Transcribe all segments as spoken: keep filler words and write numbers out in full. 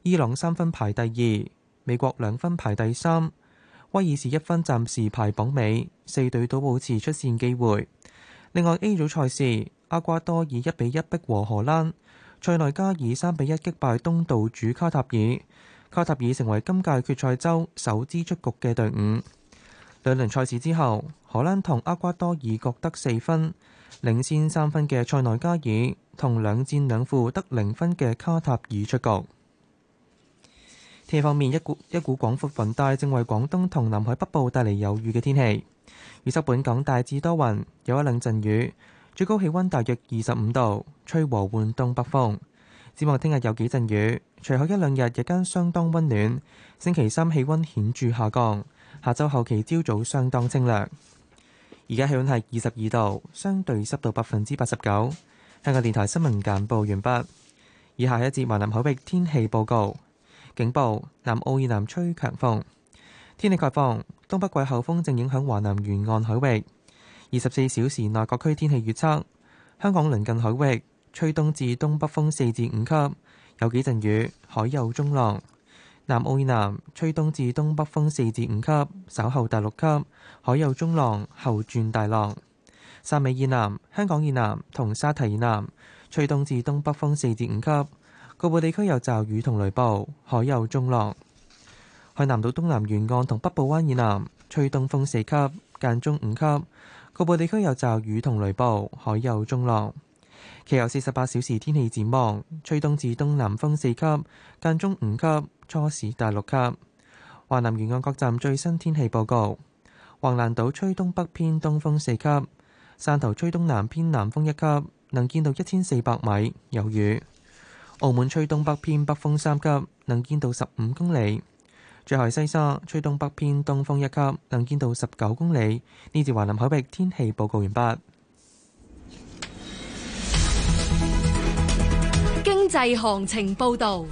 伊朗三分排第二，美國兩分排第三，威爾士一分暫時排榜尾，四隊都保持出線機會。另外 A 組賽事，厄瓜多爾一比一逼和荷蘭，塞內加爾三比一擊敗東道主卡塔爾，卡塔爾成為今屆決賽周首支出局嘅隊伍。兩輪賽事之後，荷蘭同厄瓜多爾各得四分，領先三分嘅塞內加爾同兩戰兩負得零分嘅卡塔爾出局。天氣方面，一股一股廣闊雲帶正為廣東同南海北部帶嚟有雨嘅天氣。預測本港大致多雲，有一兩陣雨，最高氣溫大約二十五度，吹和緩東北風。展望聽日有幾陣雨，隨後一兩日日間相當溫暖。星期三氣溫顯著下降，下週後期朝早相當清涼。而家氣溫係二十二度，相對濕度百分之八十九。香港電台新聞簡報完畢。以下一節華南海域天氣報告。警報：南澳以南吹強風。天氣概況：東北季候風正影響華南沿岸海域。二十四小時內各區天氣預測：香港鄰近海域吹東至東北風四至五級，有幾陣雨，海有中浪。南澳以南吹東至東北風四至五級，稍後大六級，海有中浪，後轉大浪。汕尾以南、香港以南同沙堤以南吹東至東北風四至五級。局部地區有驟雨同雷暴，海有中浪。海南島東南沿岸同北部灣以南吹東風四級，間中五級。局部地區有驟雨同雷暴，海有中浪。其後四十八小時天氣展望，吹東至東南風四級，間中五級，初時大六級。華南沿岸各站最新天氣報告：橫瀾島吹東北偏東風四級，汕頭吹東南偏南風一級，能見度一千四百米，有雨。澳門吹東北偏北風三級，能見度十五公里。最後係西沙吹東北偏東風一級，能見度十九公里。呢節華南海域天氣報告完畢。 經濟行情報導。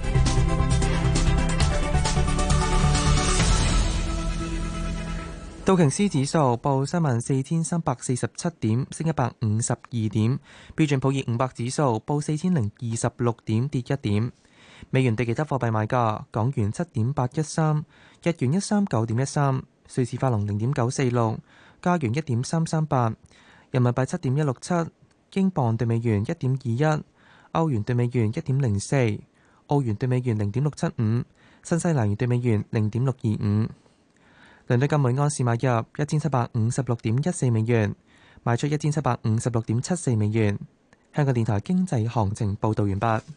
道瓊斯指數報三萬四千三百四十七點，升一百五十二點。標準普爾五百指數報四千零二十六點，跌一點。美元對其他貨幣賣價：港元七點八一三，日元一三九點一三，瑞士法郎零點九四六，加元一點三三八，人民幣七點一六七，英鎊對美元一點二一，歐元對美元一點零四，澳元對美元零點六七五，新西蘭元對美元零點六二五。倫敦金每安士買入一千七百五十六點一四美元，賣出一千七百五十六點七四美元。香港電台經濟行情報導完畢。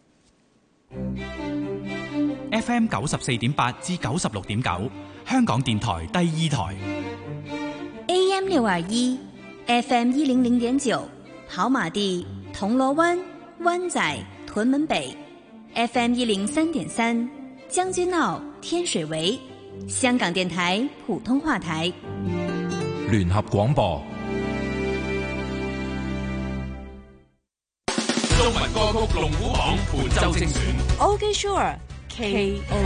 F M 九十四點八至九十六點九，香港電台第二台。 A M 六二一 ，F M 一零零點九，跑馬地、銅鑼灣、灣仔、屯門北 ，F M 一零三點三，將軍澳、天水圍。香港電台普通話台聯合廣播。 中文歌曲龍虎榜本周精選。 OK Sure K O。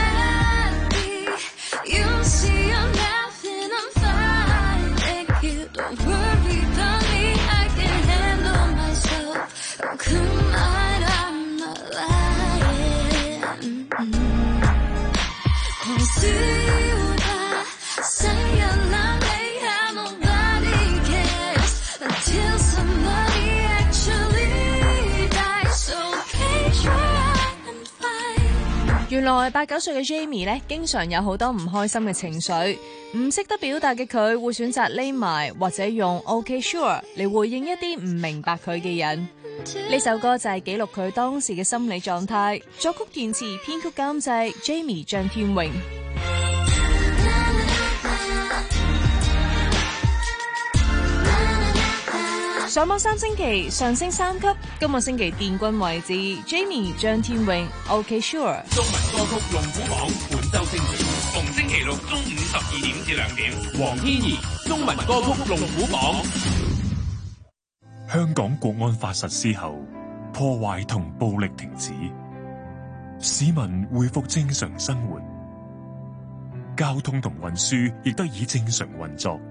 原來八九歲嘅 Jamie 咧，經常有好多唔開心嘅情緒，唔識得表達嘅佢會選擇匿埋或者用 OK Sure 嚟回應一啲唔明白佢嘅人。呢首歌就係記錄佢當時嘅心理狀態，作曲填詞編曲監製 Jamie 張天榮。上網三星期，上升三級，今個星期殿軍位置 Jamie 張天榮 OK Sure。 中文歌曲龍虎榜本周精選，逢星期六中午十二點至兩點。黃天怡中文歌曲龍虎榜。 香港國安法實施後，破壞同暴力停止，市民恢復正常生活，交通同運輸亦得以正常運作。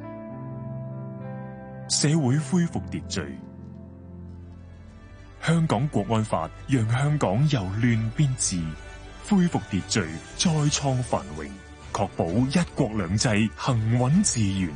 社會恢復秩序，香港國安法讓香港由亂變治， 恢復秩序，再創繁榮，確保一國兩制行穩致遠。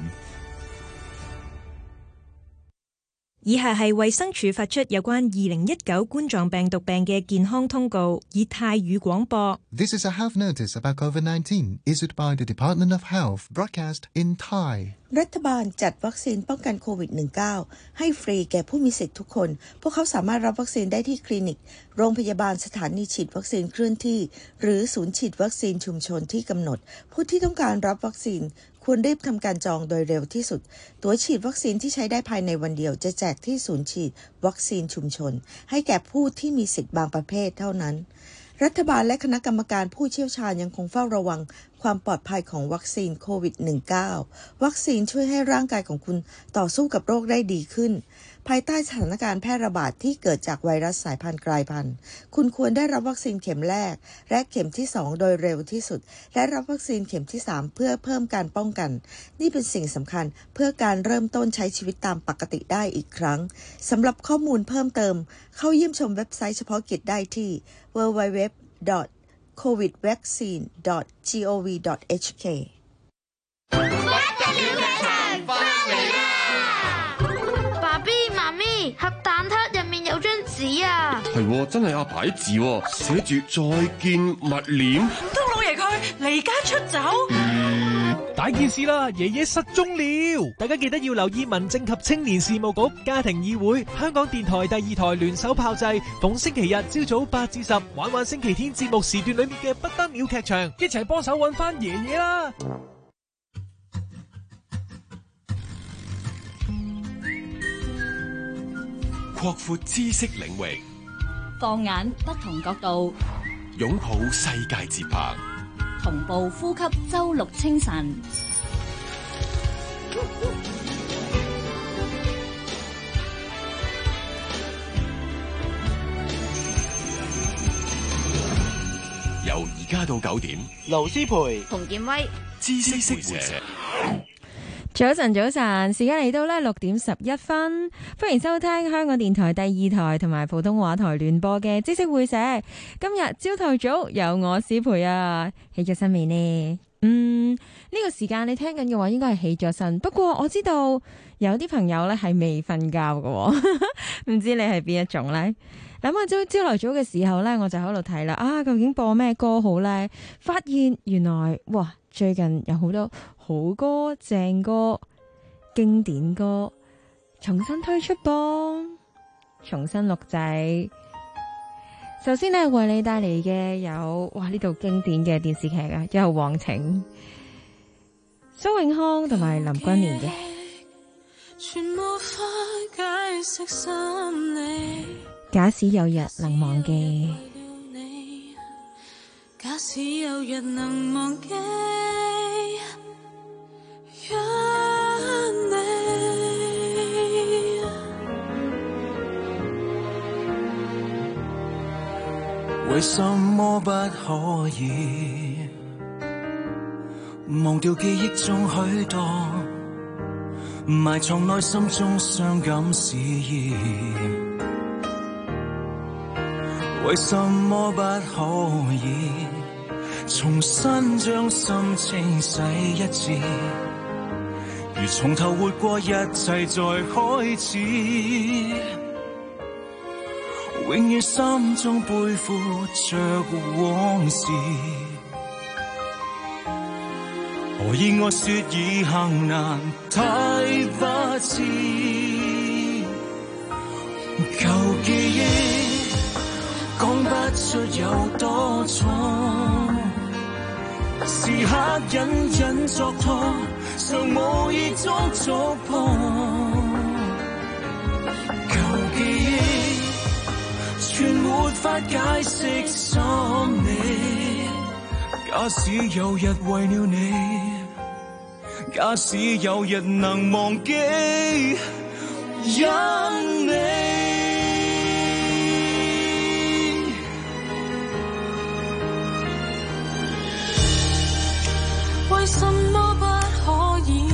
以下係衛生署發出有關二零一九冠狀病毒病嘅健康通告，以泰語廣播。 This is a health notice about COVID nineteen issued by the Department of Health, broadcast in Thai. รัฐบาลจัดวัคซีนป้องกันโควิด สิบเก้า ให้ฟรีแก่ผู้มีสิทธิ์ทุกคนพวกเขาสามารถรับวัคซีนได้ที่คลินิกโรงพยาบาลสถานีฉีดวัคซีนเคลื่อนที่หรือศูนย์ฉีดวัคซีนชุมชนที่กำหนดผู้ที่ต้องการรับวัคซีนควรรีบทำการจองโดยเร็วที่สุดตั๋วฉีดวัคซีนที่ใช้ได้ภายในวันเดียวจะแจกที่ศูนย์ฉีดวัคซีนชุมชนให้แก่ผู้ที่มีสิทธิ์บางประเภทเท่านั้นรัฐบาลและคณะกรรมการผู้เชี่ยวชาญยังคงเฝ้าระวังความปลอดภัยของวัคซีนโควิด สิบเก้า วัคซีนช่วยให้ร่างกายของคุณต่อสู้กับโรคได้ดีขึ้นภายใต้สถานการณ์แพร่ระบาดที่เกิดจากไวรัสสายพันธุ์กลายพันธุ์คุณควรได้รับวัคซีนเข็มแรกและเข็มที่สองโดยเร็วที่สุดและรับวัคซีนเข็มที่สามเพื่อเพิ่มการป้องกันนี่เป็นสิ่งสำคัญเพื่อการเริ่มต้นใช้ชีวิตตามปกติได้อีกครั้งสำหรับข้อมูลเพิ่มเติมเข้าเยี่ยมชมเว็บไซต์เฉพาะกิจได้ที่ ดับเบิลยู ดับเบิลยู ดับเบิลยู ดอท โควิดวัคซีน ดอท จี โอ วี ดอท เอช เค爸 B 媽咪，核蛋撻入面有張紙啊！ 係，真係阿牌字，寫住再見勿念。 唔通老爺佢離家出走？ 大件事啦，爺爺失蹤了！大家記得要留意民政及青年事務局家庭議會、香港電台第二台聯手炮製，逢星期日朝早八至十，玩玩星期天節目時段裏面嘅不得了劇場，一齊幫手揾翻爺爺啦！ 擴闊知識領域， 放眼不同角度， 擁抱世界節拍， 同步呼吸周六清晨。 由而家到九點， 盧思培、 洪建威， 知識識社。 早晨，早晨，時間嚟到呢六點十一分，歡迎收聽香港電台第二台同埋普通話台聯播嘅知識會社。今日朝頭早有我思培啊，起咗身未呢？嗯，呢、這個時間你聽緊嘅話，應該係起咗身。不過我知道有啲朋友呢係未瞓覺嘅，唔知你係邊一種呢？諗下朝朝頭早嘅時候呢，我就喺度睇啦，啊，究竟播咩歌好呢？發現原來哇，最近有好多好歌、正歌、經典歌重新推出噃，重新錄製。首先呢，為你帶嚟嘅有哇呢度經典嘅電視劇啊，有《皇情》，蘇永康同埋林君蓮嘅。假使有日能忘記， 假使有日能忘記，讓你為什麼不可以忘掉記憶中許多埋藏內心中傷感事意？為什麼不可以重新將心情洗一次，如從頭活過一切再開始，永遠心中背負着往事，何以我說以行難太不知，舊記憶講不出有多重，時刻隱隱作痛，常無意中觸碰。舊記憶全沒法解釋心理，假使有日為了你，假使有日能忘記，因你。 為什麼不可以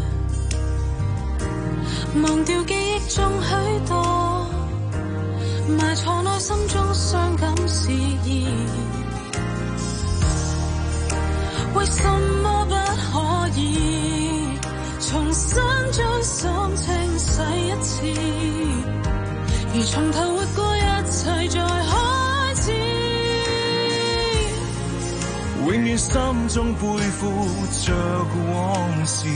忘掉記憶中許多埋藏內心中傷感事意？ 始，而從頭活過一切再開始， 永遠心中背負着往事，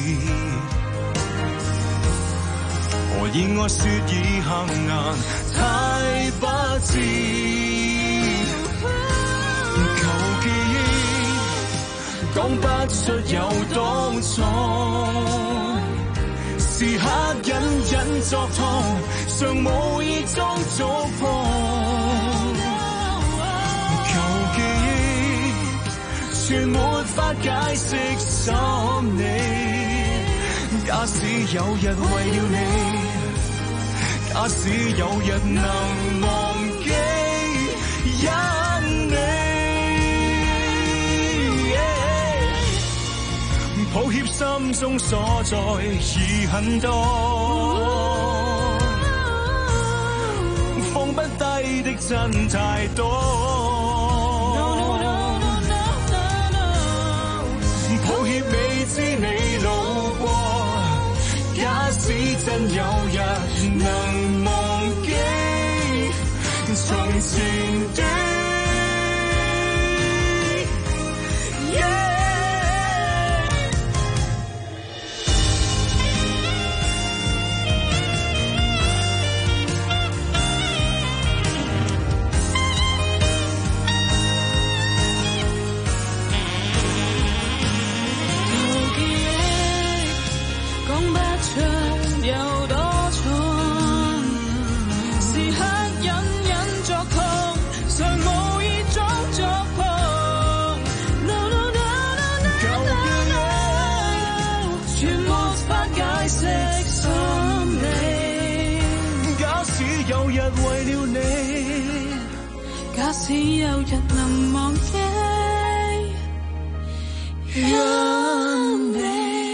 何以我說已行顏太不智，舊記憶講不出有多重，時刻隱隱作痛，尚無意中觸碰，舊記憶全沒法解釋心理，假使有日為了你，假使有日能忘記因你，抱歉心中所在已很多，放不低的真太多，抱歉未知你路過，假使真有日能忘記從前的、yeah! 有多重，時刻隱隱作痛，常無意中觸碰。No no no no no no， 全沒法解釋心理。 假使有日為了你， 假使有日能忘記因你。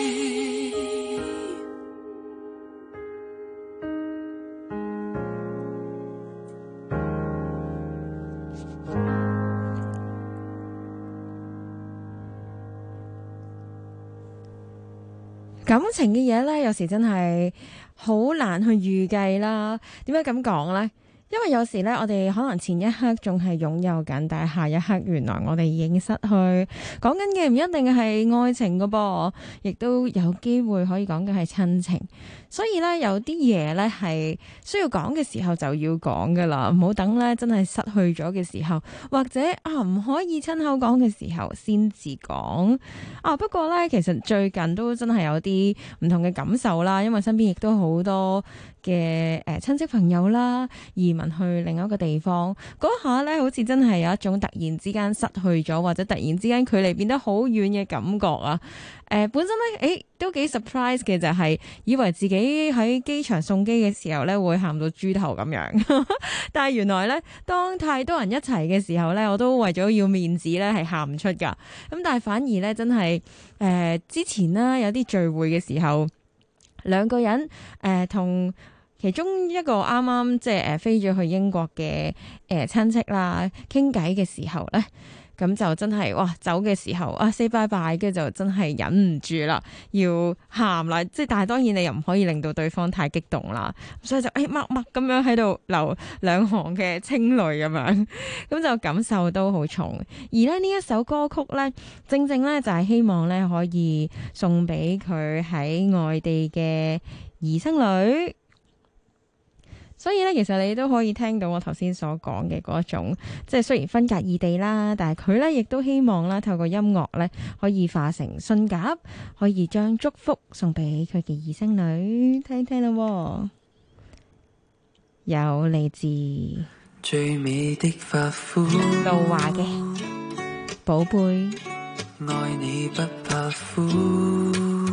感情嘅嘢呢，有時真係好難去預計啦。點解咁講呢？因為有時呢，我哋可能前一刻仲係擁有緊，但係下一刻原來我哋已經失去。講緊嘅唔一定係愛情㗎噃，亦都有機會可以講嘅係親情。所以咧，有啲嘢咧係需要講嘅時候就要講噶啦，唔好等咧真係失去咗嘅時候，或者啊唔可以親口講嘅時候先至講啊。不過咧，其實最近都真係有啲唔同嘅感受啦，因為身邊亦都好多嘅誒親戚朋友啦，移民去另一個地方嗰下咧，好似真係有一種突然之間失去咗，或者突然之間距離變得好遠嘅感覺啊。誒、呃，本身咧，誒都幾 surprise 嘅，就係以為自己喺機場送機嘅時候咧會喊到豬頭咁樣，但係原來咧，當太多人一齊嘅時候咧，我都為咗要面子咧係喊唔出噶。咁但係反而咧，真係誒、呃、之前啦，有啲聚會嘅時候，兩個人誒同、呃、其中一個啱啱即係誒飛咗去英國嘅誒親戚啦，傾偈嘅時候咧。咁就真係哇，走嘅時候啊 say bye bye，跟住就真係忍唔住啦，要喊啦。即係但係當然你又唔可以令到對方太激動啦，所以就誒默默咁樣喺度流兩行嘅清淚咁樣，咁就感受都好重。而咧呢一首歌曲咧，正正咧就係希望咧可以送俾佢喺外地嘅兒生女。所以咧，其實你都可以聽到我頭先所講嘅嗰種，即係雖然分隔異地啦，但係佢咧亦都希望啦，透過音樂咧，可以化成信鴿，可以將祝福送俾佢嘅兒生女。聽聽啦，有嚟自最美的髮膚， 杜華嘅寶貝， 愛你不怕苦，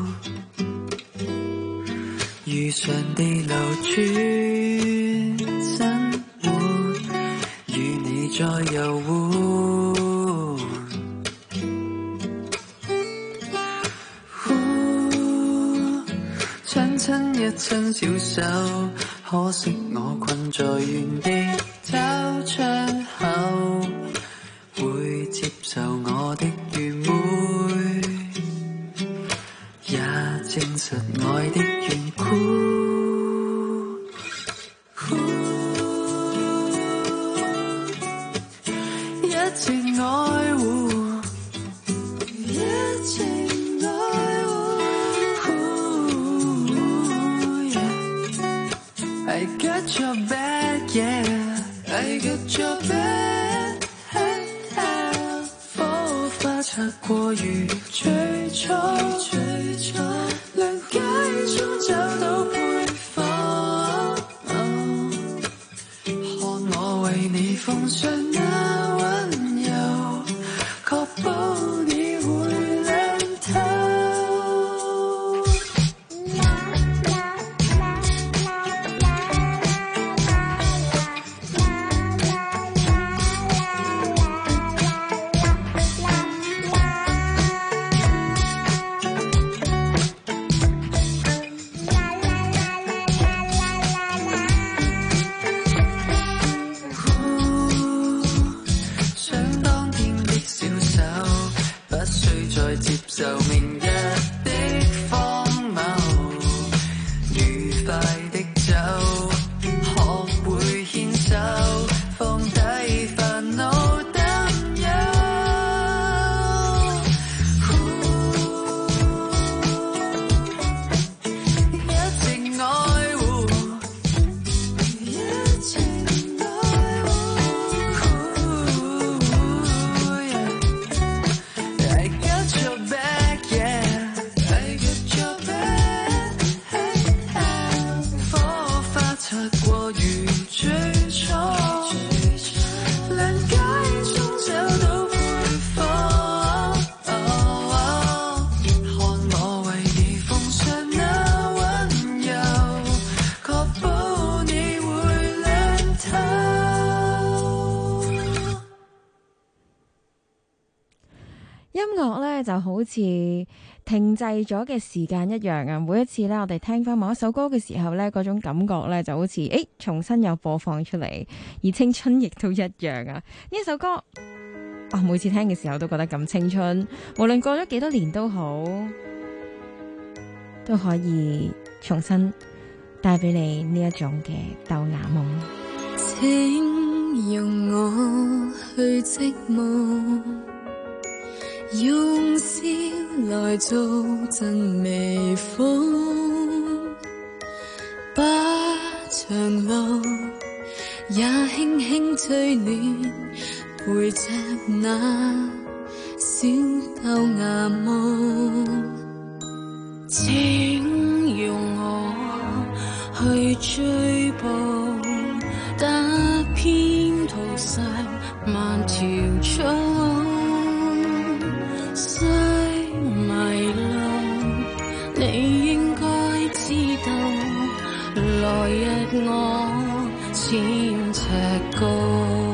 如常地流轉生活，與你再遊玩，親親一親小手，可惜我困在原地，找出口，會接受我的愚昧，也證實愛的緣故。 愛護，一情愛護。I got your back, yeah. I got your back. 火花擦過如最初，最初亮街中找到配方。看我為你奉上那溫柔，確保你會亮透。就明日的荒謬，愉快的走，學會牽手，放低煩惱擔憂。一情愛護，一情愛護。I got your back. I got your back. 火花擦過如最初，亮街中找到配方。看我為你奉上那溫柔，確保你會亮透。 音樂咧就好似停滯咗嘅時間一樣啊！每一次咧，我哋聽翻某一首歌嘅時候咧，嗰種感覺咧就好似誒重新又播放出嚟，而青春亦都一樣啊！呢一首歌啊，每次聽嘅時候都覺得咁青春，無論過咗幾多年都好，都可以重新帶俾你呢一種嘅豆芽夢。 請容我去織夢，用笑來做陣微風，把長路也輕輕吹暖，陪着那小豆芽夢。請容我去追捕，打遍途上萬條蟲。雖迷路，你應該知道，來日我千尺高。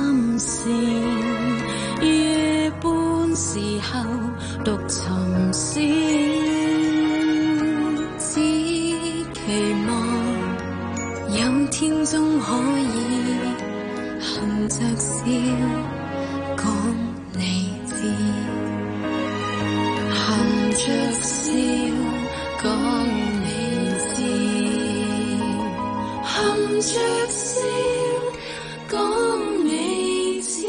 心事，夜半時候獨尋思，只期望有天終可以含着笑講你知，含着笑講你知，含着笑講你知。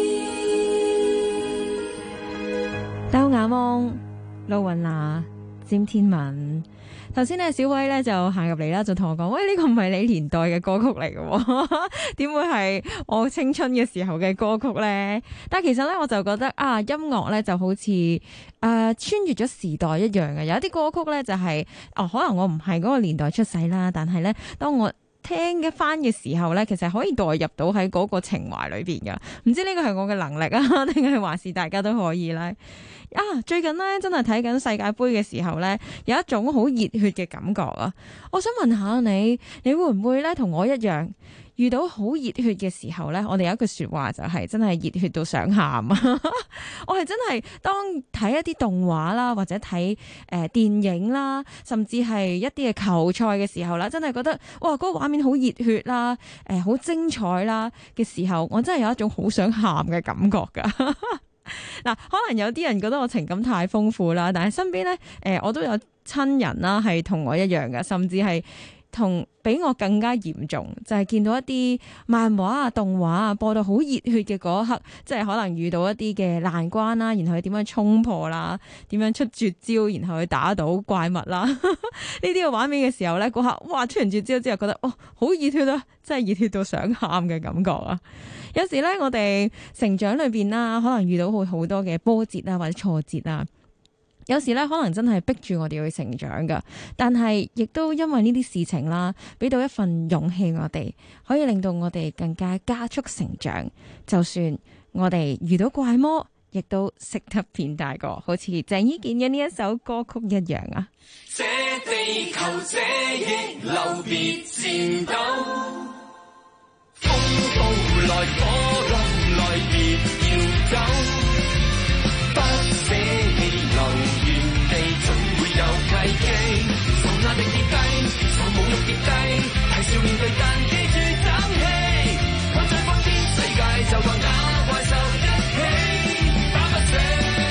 兜眼望路雲娜、詹天文。頭先咧，小威咧就行入嚟啦，就同我講：喂，呢個唔係你年代嘅歌曲嚟嘅，點會係我青春嘅時候嘅歌曲呢？但係其實咧，我就覺得啊，音樂咧就好似誒、呃、穿越咗時代一樣嘅。有一啲歌曲咧就係、是、哦，可能我唔係嗰個年代出世啦，但係咧，當我聽一翻嘅時候咧，其實可以代入到喺嗰個情懷裏邊噶。唔知呢個係我嘅能力啊，定係還是大家都可以咧？啊！最近咧真係睇緊世界盃嘅時候咧，有一種好熱血嘅感覺啊！我想問下你，你會唔會咧同我一樣遇到好熱血嘅時候咧？我哋有一句說話就係真係熱血到想喊啊！我係真係當睇一啲動畫啦，或者睇誒、呃、電影啦，甚至係一啲嘅球賽嘅時候啦，真係覺得哇，嗰個畫面好熱血啦，誒、呃、好精彩啦嘅時候，我真係有一種好想喊嘅感覺噶。嗱，可能有啲人覺得我情感太豐富啦，但係身邊咧，誒、呃，我都有親人啦，係同我一樣嘅，甚至係同比我更加嚴重，就係、是、見到一啲漫畫啊、動畫啊播到好熱血嘅嗰一刻，即係可能遇到一啲嘅難關啦，然後佢點樣衝破啦，點樣出絕招，然後去打倒怪物啦，呢啲嘅畫面嘅時候咧，嗰刻哇出完絕招之後，覺得哦好熱血啊，真係熱血到想喊嘅感覺啊！有時咧，我哋成長裏邊啦，可能遇到會好多嘅波折啊，或者挫折啊。有時咧，可能真係逼住我哋去成長噶，但係亦都因為呢啲事情啦，俾到一份勇氣我哋，可以令到我哋更加加速成長。就算我哋遇到怪魔，亦都識得變大個，好似鄭伊健嘅呢一首歌曲一樣啊！ 這地球這逆流別顫抖，風暴來火浪來別要走，不捨氣流原地總會有契機，受壓力跌低，受侮辱跌低，係笑面對但記住爭氣，看在方天世界就當打怪獸一起打不死。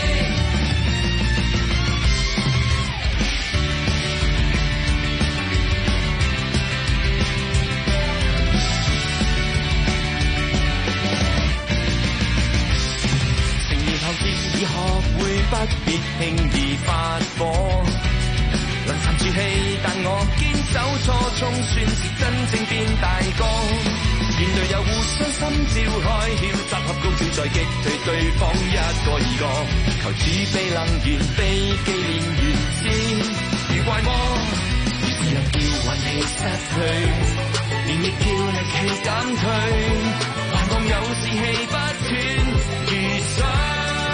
已學會不必輕易發火，能沉住氣，但我堅守初衷，算是真正變大個。見隊友互相心照開竅，集合高招再擊退對方一個二個，求自備能源被紀念完善如怪魔，於是又叫運氣失去，連亦叫力氣減退，還望有士氣不斷如水。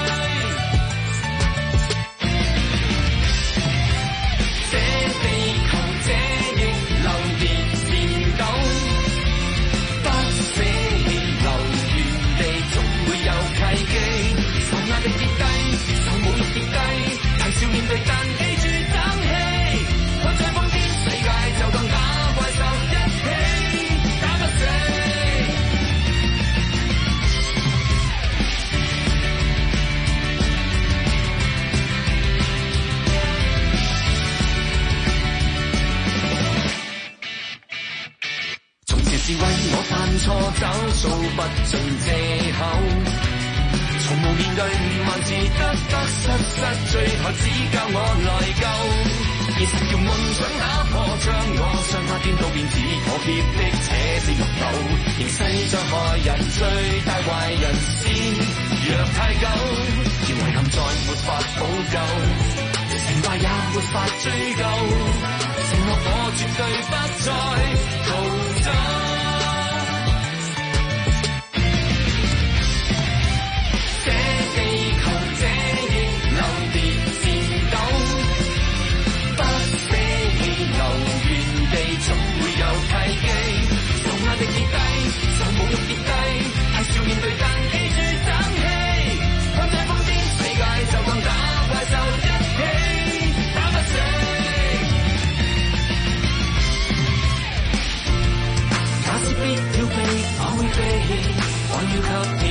笑面對但記住爭氣，看在風天世界就當打怪獸一起打不死。從前是為我犯錯找數不盡藉口，從無面對萬事得得失失，最後只教我內疚。現實叫夢想打破，將我傷疤顛倒變只妥協的且是綠豆。形勢像害人，最大壞人先若太久，而遺憾再沒法補救，成敗也沒法追究。承諾我絕對不再逃走。總會有契機，受壓力跌低，受侮辱跌低，係笑面對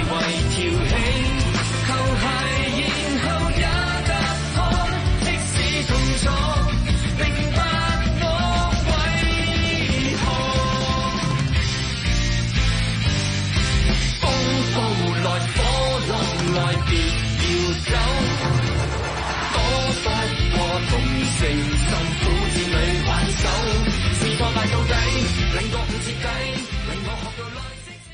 為跳起，球鞋然後也踏破，即使痛楚，明白我為何。風暴來，火浪來，別要走，躲不過同情心苦戰裏挽手，是破敗到底，令覺悟徹底，令我學到來。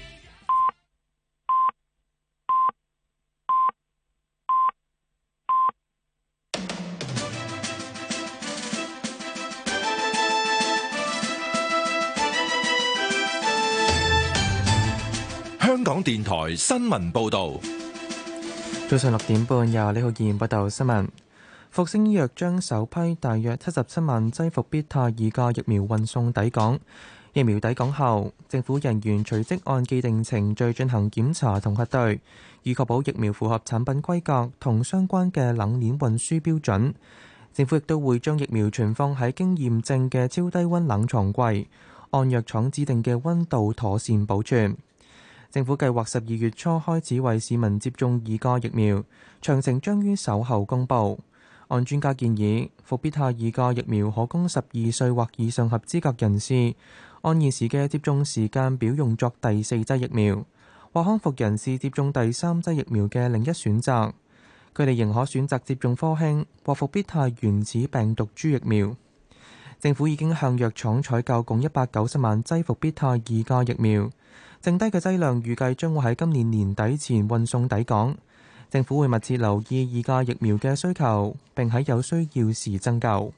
香港電台新聞報導。 早上六點半，由李浩然報道新聞。復星醫藥將首批大約七十七萬劑復必泰二價疫苗運送抵港。疫苗抵港後，政府人員隨即按既定程序進行檢查同核對，以確保疫苗符合產品規格同相關嘅冷鏈運輸標準。政府亦都會將疫苗存放喺經驗證嘅超低溫冷藏櫃，按藥廠指定嘅溫度妥善保存。政府計劃十二月初開始為市民接種二價疫苗，詳情將於稍後公佈。按專家建議，復必泰二價疫苗可供十二歲或以上合資格人士按現時嘅接種時間表用作第四劑疫苗，或康復人士接種第三劑疫苗嘅另一選擇。佢哋仍可選擇接種科興或復必泰原始病毒株疫苗。政府已經向藥廠採購共一百九十萬劑復必泰二價疫苗。剩低嘅劑量預計將會喺今年年底前運送抵港。政府會密切留意二價疫苗嘅需求，並喺有需要時增購。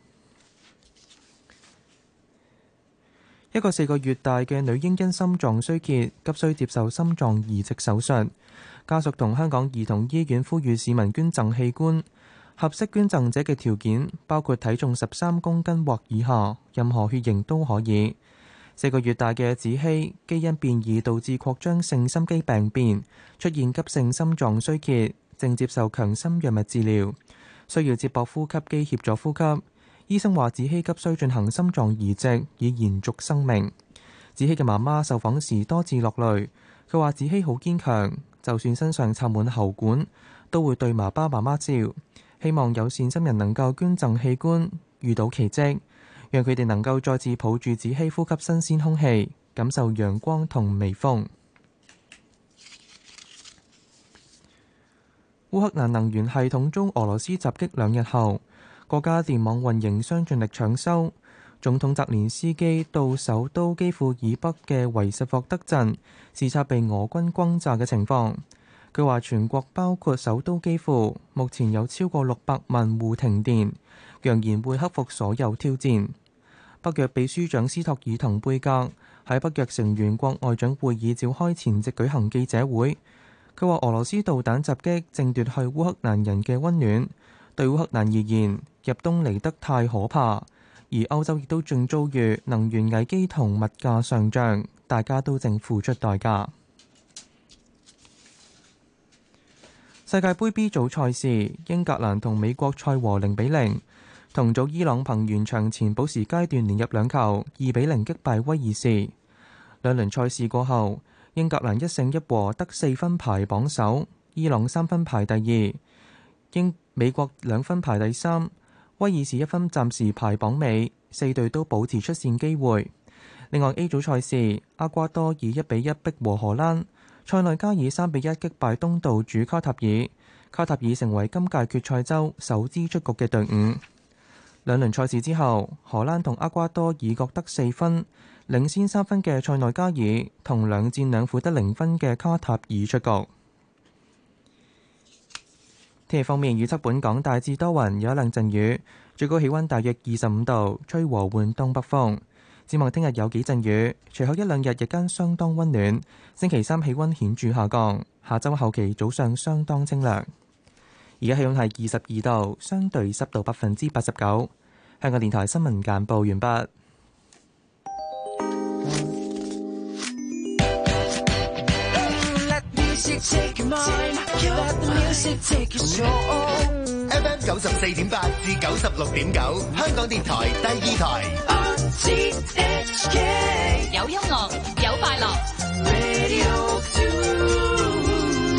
一個四個月大嘅女嬰因心臟衰竭，急需接受心臟移植手術。家屬同香港兒童醫院呼籲市民捐贈器官。合適捐贈者嘅條件包括體重十三公斤或以下，任何血型都可以。四個月大嘅子希基因變異導致擴張性心肌病變，出現急性心臟衰竭，正接受強心藥物治療，需要接駁呼吸機協助呼吸。醫生話子希急需進行心臟移植以延續生命。子希嘅媽媽受訪時多次落淚，佢話子希好堅強，就算身上插滿喉管，都會對爸爸媽媽笑。希望有善心人能夠捐贈器官，遇到奇蹟，讓佢哋能夠再次抱住子希呼吸新鮮空氣，感受陽光同微風。烏克蘭能源系統中俄羅斯襲擊兩日後，國家電網運營商盡力搶修。總統澤連斯基到首都基輔以北嘅維什霍德鎮視察被俄軍轟炸嘅情況。佢話全國包括首都基輔，目前有超過六百萬戶停電，揚言會克服所有挑戰。北約秘書長斯托爾滕貝格喺北約成員國外長會議召開前夕舉行記者會，佢話俄羅斯導彈襲擊正奪去烏克蘭人嘅溫暖，對烏克蘭而言入冬嚟得太可怕，而歐洲亦都正遭遇能源危機同物價上漲，大家都正付出代價。世界盃 B 組賽事，英格蘭同美國賽和零比零，同組伊朗憑完場前補時階段連入兩球，二比零擊敗威爾士。兩輪賽事過後，英格蘭一勝一和得四分排榜首，伊朗三分排第二，英美國兩分排第三，威爾士一分暫時排榜尾，四隊都保持出線機會。另外 A 組賽事，厄瓜多爾一比一逼和荷蘭。塞內加爾三比一擊敗東道主卡塔爾，卡塔爾成為今屆決賽周首支出局嘅隊伍。兩輪賽事之後，荷蘭同厄瓜多爾各得四分，領先三分嘅塞內加爾同兩戰兩負得零分嘅卡塔爾出局。天氣方面，預測本港大致多雲，有一兩陣雨，最高氣溫大約二十五度，吹和緩東北風。展望聽日有幾陣雨，隨後一兩日日間相當溫暖。星期三氣溫顯著下降，下周後期早上相當清涼。而家氣溫係二十二度，相對濕度百分之八十九。香港電台新聞簡報完畢。 F M 九十四點八至九十六點九，香港電台第二台。 有音樂，有快樂。 Radio two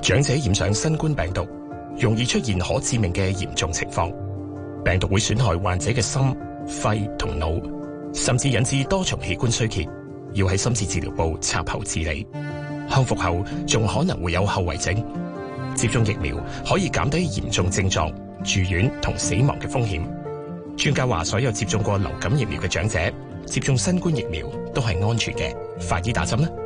長者染上新冠病毒，容易出現可致命嘅嚴重情況，病毒會損害患者嘅心、肺同腦，甚至引致多重器官衰竭，要喺深切治療部插喉治理。康復後仲可能會有後遺症。接種疫苗可以減低嚴重症狀、住院同死亡嘅風險。專家話，所有接種過流感疫苗嘅長者接種新冠疫苗都係安全嘅，快啲打針啦！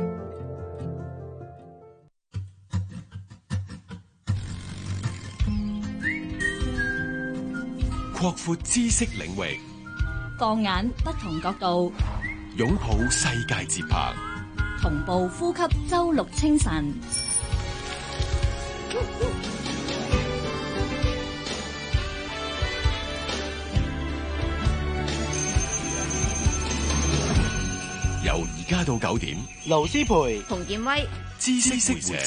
擴闊知識領域， 放眼不同角度， 擁抱世界節拍， 同步呼吸周六清晨。 由而家到九點， 盧思培、 馮建威， 知識會者。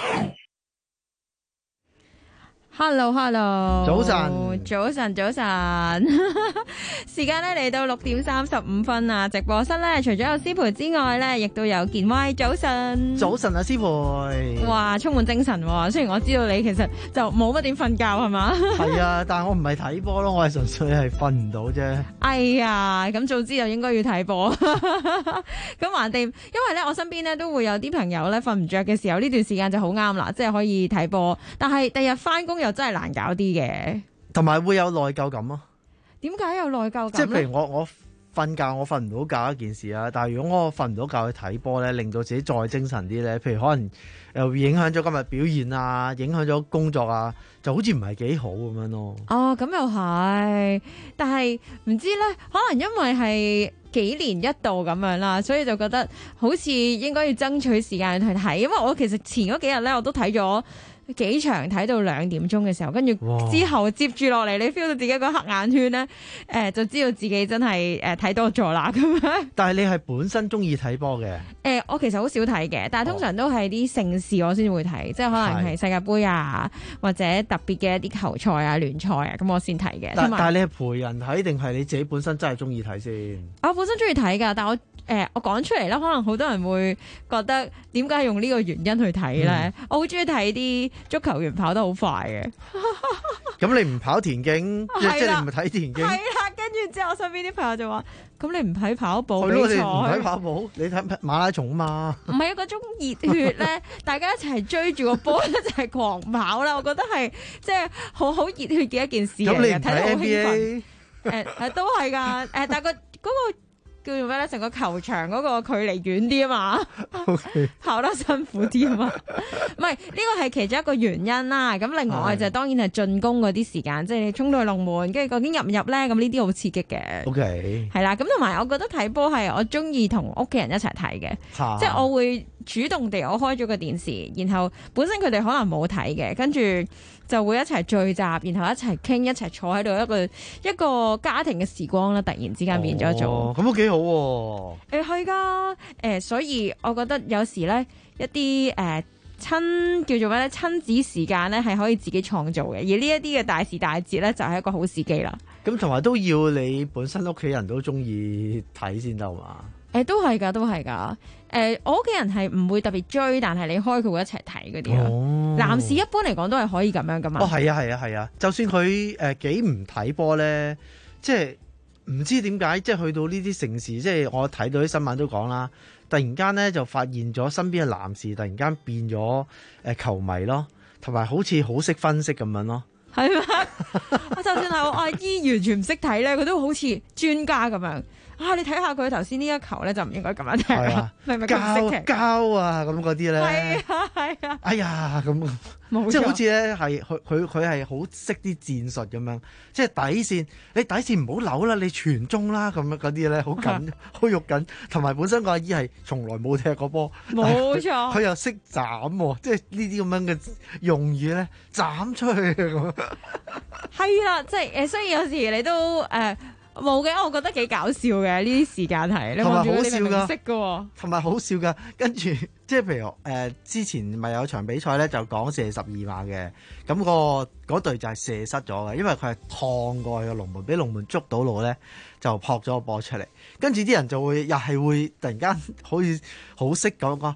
Hello，Hello， 早晨， 早晨，早晨，時間咧嚟到六點三十五分啊！直播室咧，除咗有思培之外咧，亦都有健威。早晨， 早晨啊，思培， 哇，充滿精神喎！雖然我知道你其實就冇乜點瞓覺係嘛？ 係啊，但係我唔係睇波咯，我係純粹係瞓唔到啫。 哎呀，咁早知就應該要睇波。咁橫掂，因為咧我身邊咧都會有啲朋友咧瞓唔着嘅時候，呢段時間就好啱啦，即係可以睇波。但係第日翻工又真係難搞啲嘅， 同埋會有內疚感咯。 點解有內疚感？ 即係譬如我我瞓覺我瞓唔到覺一件事啊，但係如果我瞓唔到覺去睇波咧，令到自己再精神啲咧，譬如可能又影響咗今日表現啊，影響咗工作啊，就好似唔係幾好咁樣咯。 哦，咁又係，但係唔知咧，可能因為係幾年一度咁樣啦，所以就覺得好似應該要爭取時間去睇。因為我其實前嗰幾日咧，我都睇咗幾場，睇到兩點鐘嘅時候，跟住之後接住落嚟，你 feel 到自己個黑眼圈咧，誒、呃、就知道自己真係誒睇多咗啦咁樣。 但係你係本身中意睇波嘅？誒、 呃，我其實好少睇嘅，但係通常都係啲盛事我先會睇，哦、即係可能係世界盃啊，或者特別嘅一啲球賽啊、聯賽啊，咁我先睇嘅。 但但係你係陪人睇定係你自己本身真係中意睇先？ 我本身中意睇㗎，但係我。誒、呃，我講出嚟咧，可能好多人會覺得點解用呢個原因去睇咧？嗯、我好中意睇啲足球員跑得好快嘅。 咁你唔跑田徑，即係你唔係睇田徑？係啦，跟住之後我身邊啲朋友就話：咁你唔睇跑步比賽？ 你唔睇跑步，你睇馬拉松啊嘛？ 唔係啊，嗰種熱血咧，大家一齊追住個波一齊狂跑啦！我覺得係即係好好熱血嘅一件事嚟嘅，睇得好興奮。誒誒，都係㗎。誒，但係個嗰個。叫做咩咧？成個球場嗰個距離遠啲啊嘛， okay. 跑得辛苦啲啊嘛。唔係，呢個係其中一個原因啦。咁另外就當然係進攻嗰啲時間，即係你衝到去龍門，跟住究竟入唔入咧？咁呢啲好刺激嘅。OK， 係啦。咁同埋我覺得睇波係我中意同屋企人一齊睇嘅，啊、即係我會主動地我開咗個電視，然後本身佢哋可能冇睇嘅，跟住就會一齊聚集，然後一齊傾，一齊坐喺度一個一個家庭嘅時光啦。突然之間變咗做， 咁都幾好喎。 誒係㗎，誒所以我覺得有時咧一啲誒、呃、親叫做咩咧親子時間咧係可以自己創造嘅，而呢一啲嘅大時大節咧就係一個好時機啦。 咁同埋都要你本身屋企人都中意睇先得嘛。 誒、呃、都係㗎，都係㗎。誒、呃、我屋企人係唔會特別追，但係你開佢會一齊睇嗰啲咯。哦、男士一般嚟講都係可以咁樣㗎嘛。 哦，係啊，係啊，係啊。就算佢誒幾唔睇波咧，即係唔知點解，即係去到呢啲城市，即係我睇到啲新聞都講啦，突然間咧就發現咗身邊嘅男士突然間變咗誒球迷咯，同埋好似好識分析咁樣咯。 係咩？我就算係我阿姨完全唔識睇咧，佢都好似專家咁樣。啊！你睇下佢頭先呢一球咧，就唔應該咁樣踢啦，係咪咁識踢？交啊咁嗰啲咧，係啊係啊！哎呀咁，即係好似咧係佢佢佢係好識啲戰術咁樣，即係底線，你底線唔好扭啦，你傳中啦咁樣嗰啲咧，好緊好肉緊，同埋本身個阿姨係從來冇踢過波，冇錯，佢又識斬，即係呢啲咁樣嘅用語咧，斬出去咁。係啦，即係誒，所以有時你都誒。呃冇嘅，我覺得幾搞笑嘅呢啲時間係，同埋好笑噶，識嘅，同埋好笑噶。跟住即係譬如誒、呃，之前咪有場比賽咧，就講射十二碼嘅，咁、那個嗰隊就係射失咗嘅，因為佢係趟過去個龍門，俾龍門捉到路咧，就撲咗個波出嚟。跟住啲人就會又係會突然間好似好識講講。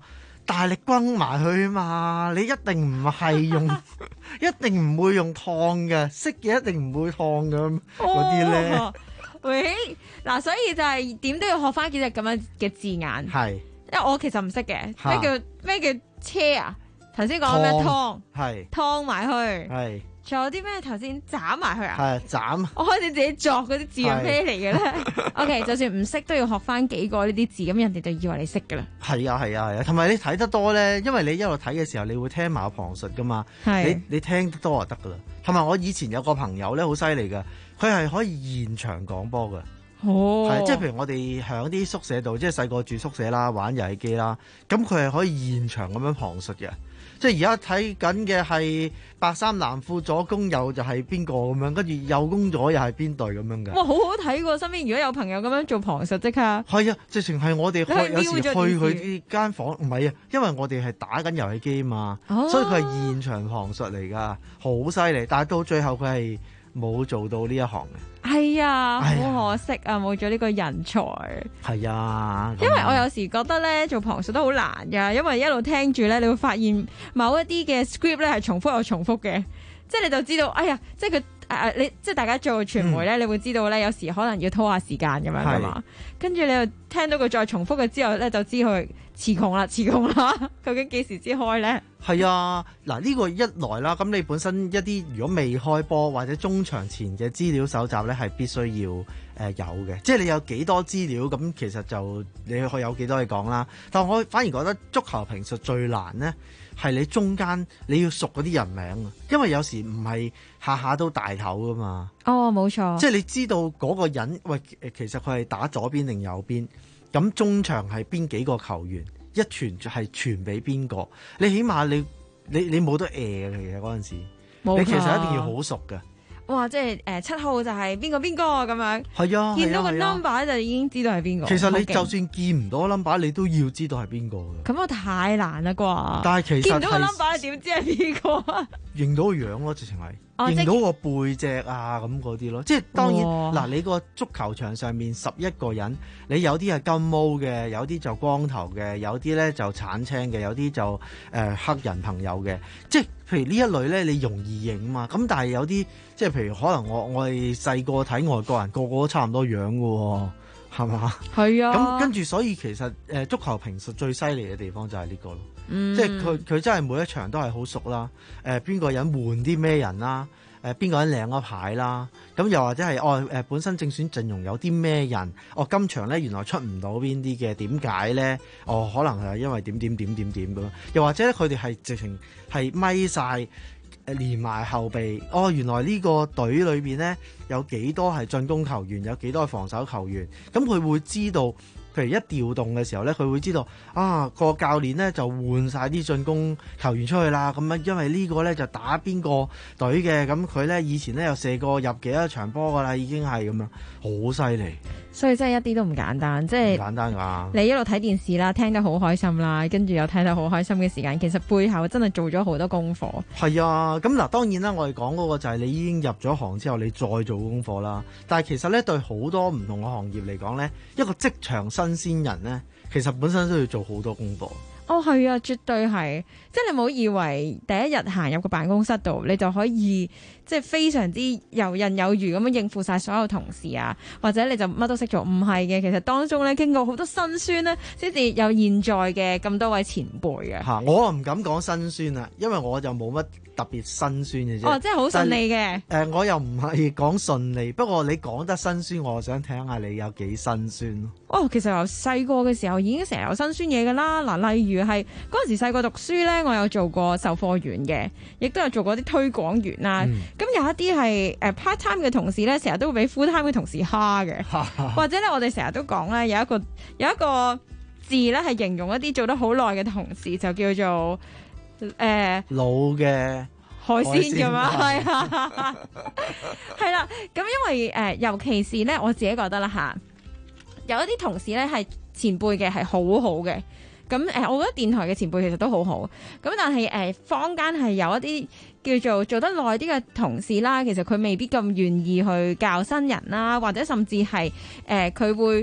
大力轟埋去啊嘛，你一定唔係用，一定唔會用燙嘅，識嘅一定唔會燙嘅嗰啲咧。 哦喂，嗱，所以就係點都要學翻幾隻咁樣嘅字眼。 係， 因為我其實唔識嘅， 嚇咩叫咩叫車啊？頭先講咩燙？ 係燙埋去。 係。 仲有啲咩頭先斬埋去啊？ 係斬。 我開始自己作嗰啲字係咩嚟嘅咧？OK，就算唔識都要學翻幾個呢啲字，咁人哋就以為你識噶啦。 係啊係啊係啊，同埋你睇得多咧，因為你一路睇嘅時候，你會聽埋旁述噶嘛。 係。 你你聽得多就得噶啦。同埋我以前有個朋友咧，好犀利噶，佢係可以現場講波噶。 哦。 係，即係譬如我哋喺啲宿舍度，即係細個住宿舍啦，玩遊戲機啦，咁佢係可以現場咁樣旁述嘅。即係而家睇緊嘅係白衫藍褲左攻右就係邊個咁樣，跟住右攻左又係邊隊咁樣嘅。 哇，好好睇喎！身邊如果有朋友咁樣做旁述，即刻係啊，直情係我哋去有時去佢啲間房，唔係啊，因為我哋係打緊遊戲機嘛， 哦、 所以佢係現場旁述嚟㗎，好犀利。但係到最後佢係冇做到呢一行嘅。 係啊，好可惜啊，冇咗呢個人才。 係啊， 因為我有時覺得咧做旁述都好難噶，因為一路聽住咧，你會發現某一啲嘅 script 咧係重複又重複嘅，即係你就知道，哎呀，即係佢誒你即係大家做傳媒咧，嗯、你會知道咧，有時可能要拖下時間咁樣噶嘛。跟住你又聽到佢再重複嘅之後咧，就知佢詞窮啦，詞窮啦，究竟幾時先開咧？ 係啊，嗱、這、呢個一來啦，咁你本身一啲如果未開波或者中場前嘅資料搜集咧，係必須要誒、呃、有嘅，即係你有幾多資料，咁其實就你可以有幾多嘢講啦。但我反而覺得足球評述最難呢，係你中間你要熟嗰啲人名啊，因為有時唔係下下都大頭噶嘛。 哦，冇錯， 即係你知道嗰個人，喂，其實佢係打左邊定右邊，咁中場係邊幾個球員？一傳係傳俾邊個？你起碼你你你冇得誒嘅，其實嗰陣時，你其實一定要好熟嘅。 哇！即係誒七號就係邊個邊個咁樣。 係啊， 見到個 number 就已經知道係邊個。 其實你就算見唔到 number，你都要知道係邊個嘅。 咁我太難啦啩！ 但係其實見到個 number，你點知係邊個啊？ 認到個樣咯，直情係。 哦、 認到個背脊啊咁嗰啲咯，即係當然嗱，你個足球場上面十一個人，你有啲係金毛嘅，有啲就光頭嘅，有啲咧就橙青嘅，有啲就誒、呃、黑人朋友嘅，即係譬如呢一類咧，你容易認嘛。咁但係有啲即係譬如可能我我哋細個睇外國人個個都差唔多樣嘅喎，係嘛？ 係啊。 咁跟住所以其實誒、呃、足球評述最犀利嘅地方就係呢個咯。 嗯、 即係佢佢真係每一場都係好熟啦，誒邊個人換啲咩人啦，誒邊個人領咗牌啦，咁又或者係哦誒、呃、本身正選陣容有啲咩人，哦今場咧原來出唔到邊啲嘅，點解咧？哦可能係因為點點點點點咁，又或者咧佢哋係直情係咪晒誒連埋後備，哦原來呢個隊裏邊咧有幾多係進攻球員，有幾多係防守球員，咁佢會知道。譬如一調動嘅時候咧，佢會知道啊個教練咧就換晒啲進攻球員出去啦。咁啊，因為呢個咧就打邊個隊嘅，咁佢咧以前咧又射過入幾多場波噶啦，已經係咁樣，好犀利。 所以真係一啲都唔簡單，即係簡單㗎。 你一路睇電視啦，聽得好開心啦，跟住又睇得好開心嘅時間，其實背後真係做咗好多功課。 係啊，咁嗱當然啦，我哋講嗰個就係你已經入咗行之後，你再做功課啦。但係其實咧對好多唔同嘅行業嚟講咧，一個職場新鮮人咧，其實本身都要做好多功課。 哦，係啊，絕對係，即係你唔好以為第一日行入個辦公室度，你就可以即係非常之游刃有餘咁樣應付晒所有同事啊，或者你就乜都識做，唔係嘅，其實當中咧經過好多辛酸咧，先至有現在嘅咁多位前輩嘅。 嚇，我啊唔敢講辛酸啊，因為我就冇乜特別辛酸嘅啫。 哦，即係好順利嘅。誒、 呃，我又唔係講順利，不過你講得辛酸，我想聽下你有幾辛酸咯。 哦，其實由細個嘅時候已經成日有辛酸嘢㗎啦。嗱，例如係嗰陣時細個讀書咧，我有做過售貨員嘅，亦都有做過啲推廣員啦。咁、嗯、有一啲係誒 part time 嘅同事咧，成日都會俾 full time 嘅同事蝦嘅，或者咧我哋成日都講咧有一個有一個字咧係形容一啲做得好耐嘅同事，就叫做誒、呃、 老嘅海鮮咁樣，係啊，係啦。咁因為誒、呃，尤其是咧，我自己覺得啦嚇。有一啲同事咧係前輩嘅係好好嘅，咁誒、呃，我覺得電台嘅前輩其實都好好，咁但係誒、呃、坊間係有一啲叫做做得耐啲嘅同事啦，其實佢未必咁願意去教新人啦，或者甚至係誒佢會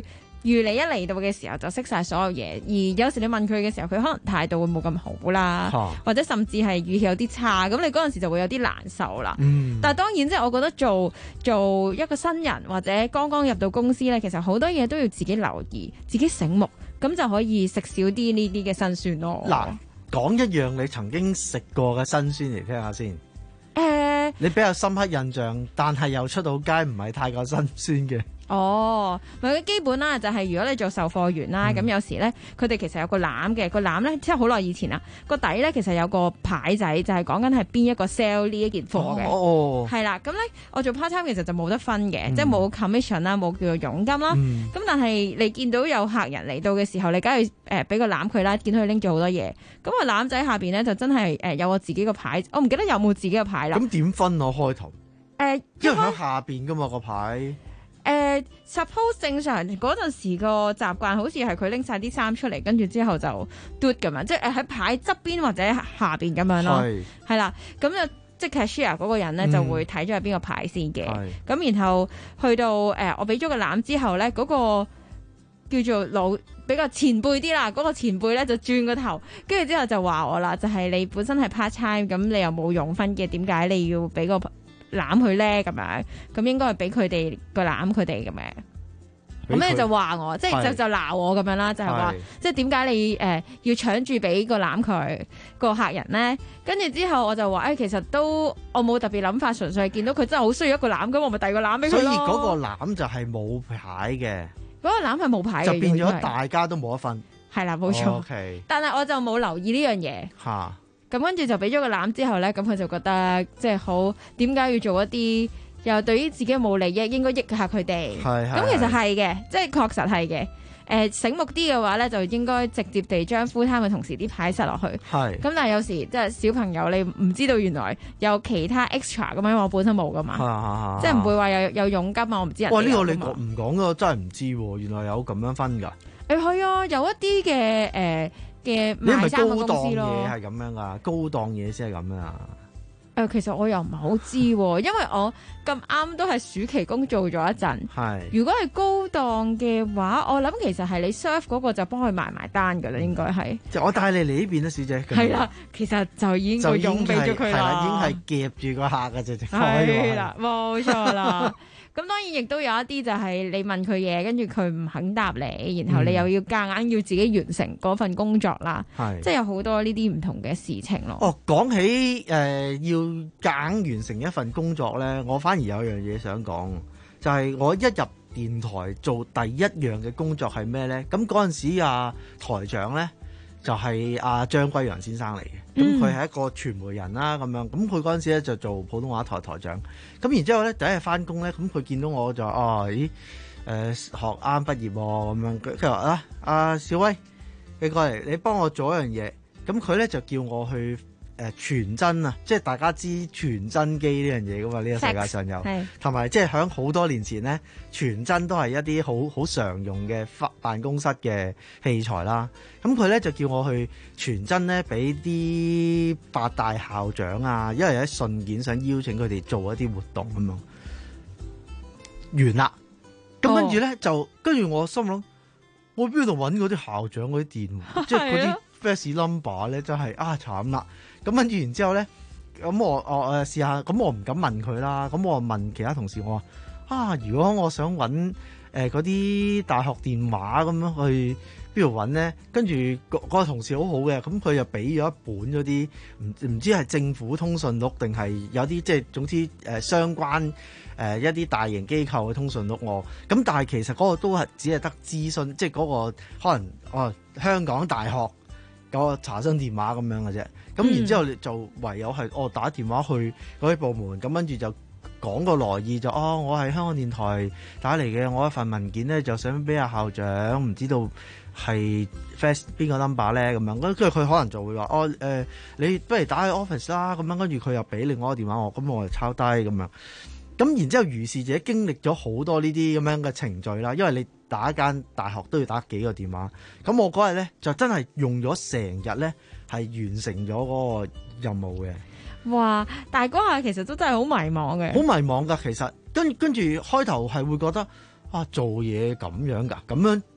預你一嚟到嘅時候就識晒所有嘢，而有時你問佢嘅時候，佢可能態度會冇咁好啦， 啊、 或者甚至係語氣有啲差，咁你嗰陣時就會有啲難受啦。 嗯、 但係當然即係我覺得做做一個新人或者剛剛入到公司咧，其實好多嘢都要自己留意，自己醒目，咁就可以食少啲呢啲嘅辛酸咯。 嗱，講一樣你曾經食過嘅辛酸嚟聽下先。誒、 呃， 你比較深刻印象，但係又出到街唔係太過辛酸嘅。 哦，咪佢基本啦，就係如果你做售貨員啦，咁、嗯、有時咧，佢哋其實有個籃嘅，個籃咧即係好耐以前啦，個底咧其實有個牌仔，就係講緊係邊一個 sell 呢一件貨嘅，係、 哦、 啦，咁咧我做 part time 其實就冇得分嘅、嗯，即係冇 commission 啦，冇叫做佣金啦，咁、嗯、但係你見到有客人嚟到嘅時候，你梗係誒俾個籃佢啦，見到佢拎咗好多嘢，咁個籃仔下邊咧就真係誒有我自己個牌，我唔記得有冇自己個牌啦。 咁點分我開頭？誒、 呃， 因為喺下邊噶嘛個牌。 誒、uh, suppose 正常嗰陣時個習慣好似係佢拎晒啲衫出嚟，跟住之後就嘟咁樣，即係喺牌側邊或者下邊咁樣咯，係啦，咁就即係 cashier 嗰個人咧、嗯、就會睇咗係邊個牌先嘅，咁然後去到誒、呃、我俾咗個籃之後咧，嗰、嗰個叫做老比較前輩啲啦，嗰、嗰個前輩咧就轉個頭，跟住之後就話我啦，就係、是、你本身係 part time，咁你又冇用分嘅，點解你要俾個攬佢咧咁樣，咁應該係俾佢哋個攬佢哋咁樣，咁咧就話我，即係就就鬧我咁樣啦，就係、是、話，即係點解你誒、呃、要搶住俾個攬佢個客人咧？跟住之後我就話，誒、哎、其實都我冇特別諗法，純粹係見到佢真係好需要一個攬，咁我咪遞個攬俾佢咯。 所以嗰個攬就係冇牌嘅， 嗰、那個攬係冇牌嘅， 就變咗大家都冇得分。 係啦，冇錯。 哦 okay、 但係我就冇留意呢樣嘢。 嚇。 咁跟住就俾咗個籃之後咧，咁佢就覺得即係好點解要做一啲又對於自己冇利益，應該益下佢哋。係咁其實係嘅，即係確實係嘅。誒、呃、醒目啲嘅話咧，就應該直接地將 full time 嘅同事啲牌塞落去。係。咁但係有時即係小朋友，你唔知道原來有其他 extra 咁樣，我本身冇噶嘛。係係係。即係唔會話有有佣金啊！我唔知人。哇！呢、呢個你講唔講嘅真係唔知喎，原來有咁樣分㗎。 誒係啊，有一啲嘅誒。呃嘅賣衫嘅公司咯， 係咁樣噶，高檔嘢先係咁啊！誒、 呃，其實我又唔係好知，因為我咁啱都係暑期工做咗一陣。係，如果係高檔嘅話，我諗其實係你 serve 嗰個就幫佢埋埋單噶啦，應該係。 就我帶你嚟呢邊啦，小姐。係啦， 其實就已經個佣俾咗佢啦。係啦，已經係夾住個客嘅啫， 係啦，冇錯啦。咁當然亦都有一啲就係你問佢嘢，跟住佢唔肯答你，然後你又要夾硬要自己完成嗰份工作啦。係，即係有好多呢啲唔同嘅事情咯。 哦，講起誒、呃、要夾硬完成一份工作咧，我反而有樣嘢想講，就係、是、我一入電台做第一樣嘅工作係咩咧？咁嗰陣時啊，台長咧就係阿張歸陽先生嚟嘅。咁佢係一個傳媒人啦，咁樣，咁佢嗰陣時咧就做普通話台台長，咁然之後咧第一日翻工咧，咁佢見到我就哦，咦，誒、呃、學啱畢業喎，咁樣，佢話啊，阿小威，你過嚟，你幫我做一樣嘢，咁佢咧就叫我去。誒傳真啊，即係大家知傳真機呢樣嘢噶嘛？呢、呢個世界上有，同埋即係響好多年前咧，傳真都係一啲好好常用嘅辦公室嘅器材啦。咁佢咧就叫我去傳真咧，俾啲八大校長啊，因為有啲信件想邀請佢哋做一啲活動咁樣。完啦，咁跟住咧就跟住我心諗，我邊度揾嗰啲校長嗰啲電話，即係嗰啲 face number 咧，真係啊慘啦！咁跟住然之後咧，咁我我誒試下，咁我唔敢問佢啦。咁我問其他同事，我話啊，如果我想揾誒嗰啲大學電話咁樣去邊度揾咧？跟住個個同事好好嘅，咁佢又俾咗一本嗰啲唔唔知係政府通訊錄定係有啲即係總之誒、呃、相關誒、呃、一啲大型機構嘅通訊錄我。咁但係其實嗰個都係只係得諮詢，即係嗰個可能哦香港大學嗰個查詢電話咁樣嘅啫。咁、嗯、然之後就唯有係哦打電話去嗰啲部門，咁跟住就講個來意就哦，我係香港電台打嚟嘅，我一份文件咧就想俾阿校長，唔知道係 face 邊個 number 咧咁樣，跟住佢可能就會話哦誒、呃，你不如打去 office 啦，咁樣跟住佢又俾另外一個電話我，咁我就抄低咁樣。咁然之後如是者經歷咗好多呢啲咁樣嘅程序啦，因為你打一間大學都要打幾個電話，咁我嗰日咧就真係用咗成日咧。係完成咗嗰個任務嘅。 哇！但係嗰下其實都真係好迷茫嘅。 好迷茫㗎，其實跟跟住開頭係會覺得啊，做嘢咁樣㗎，咁樣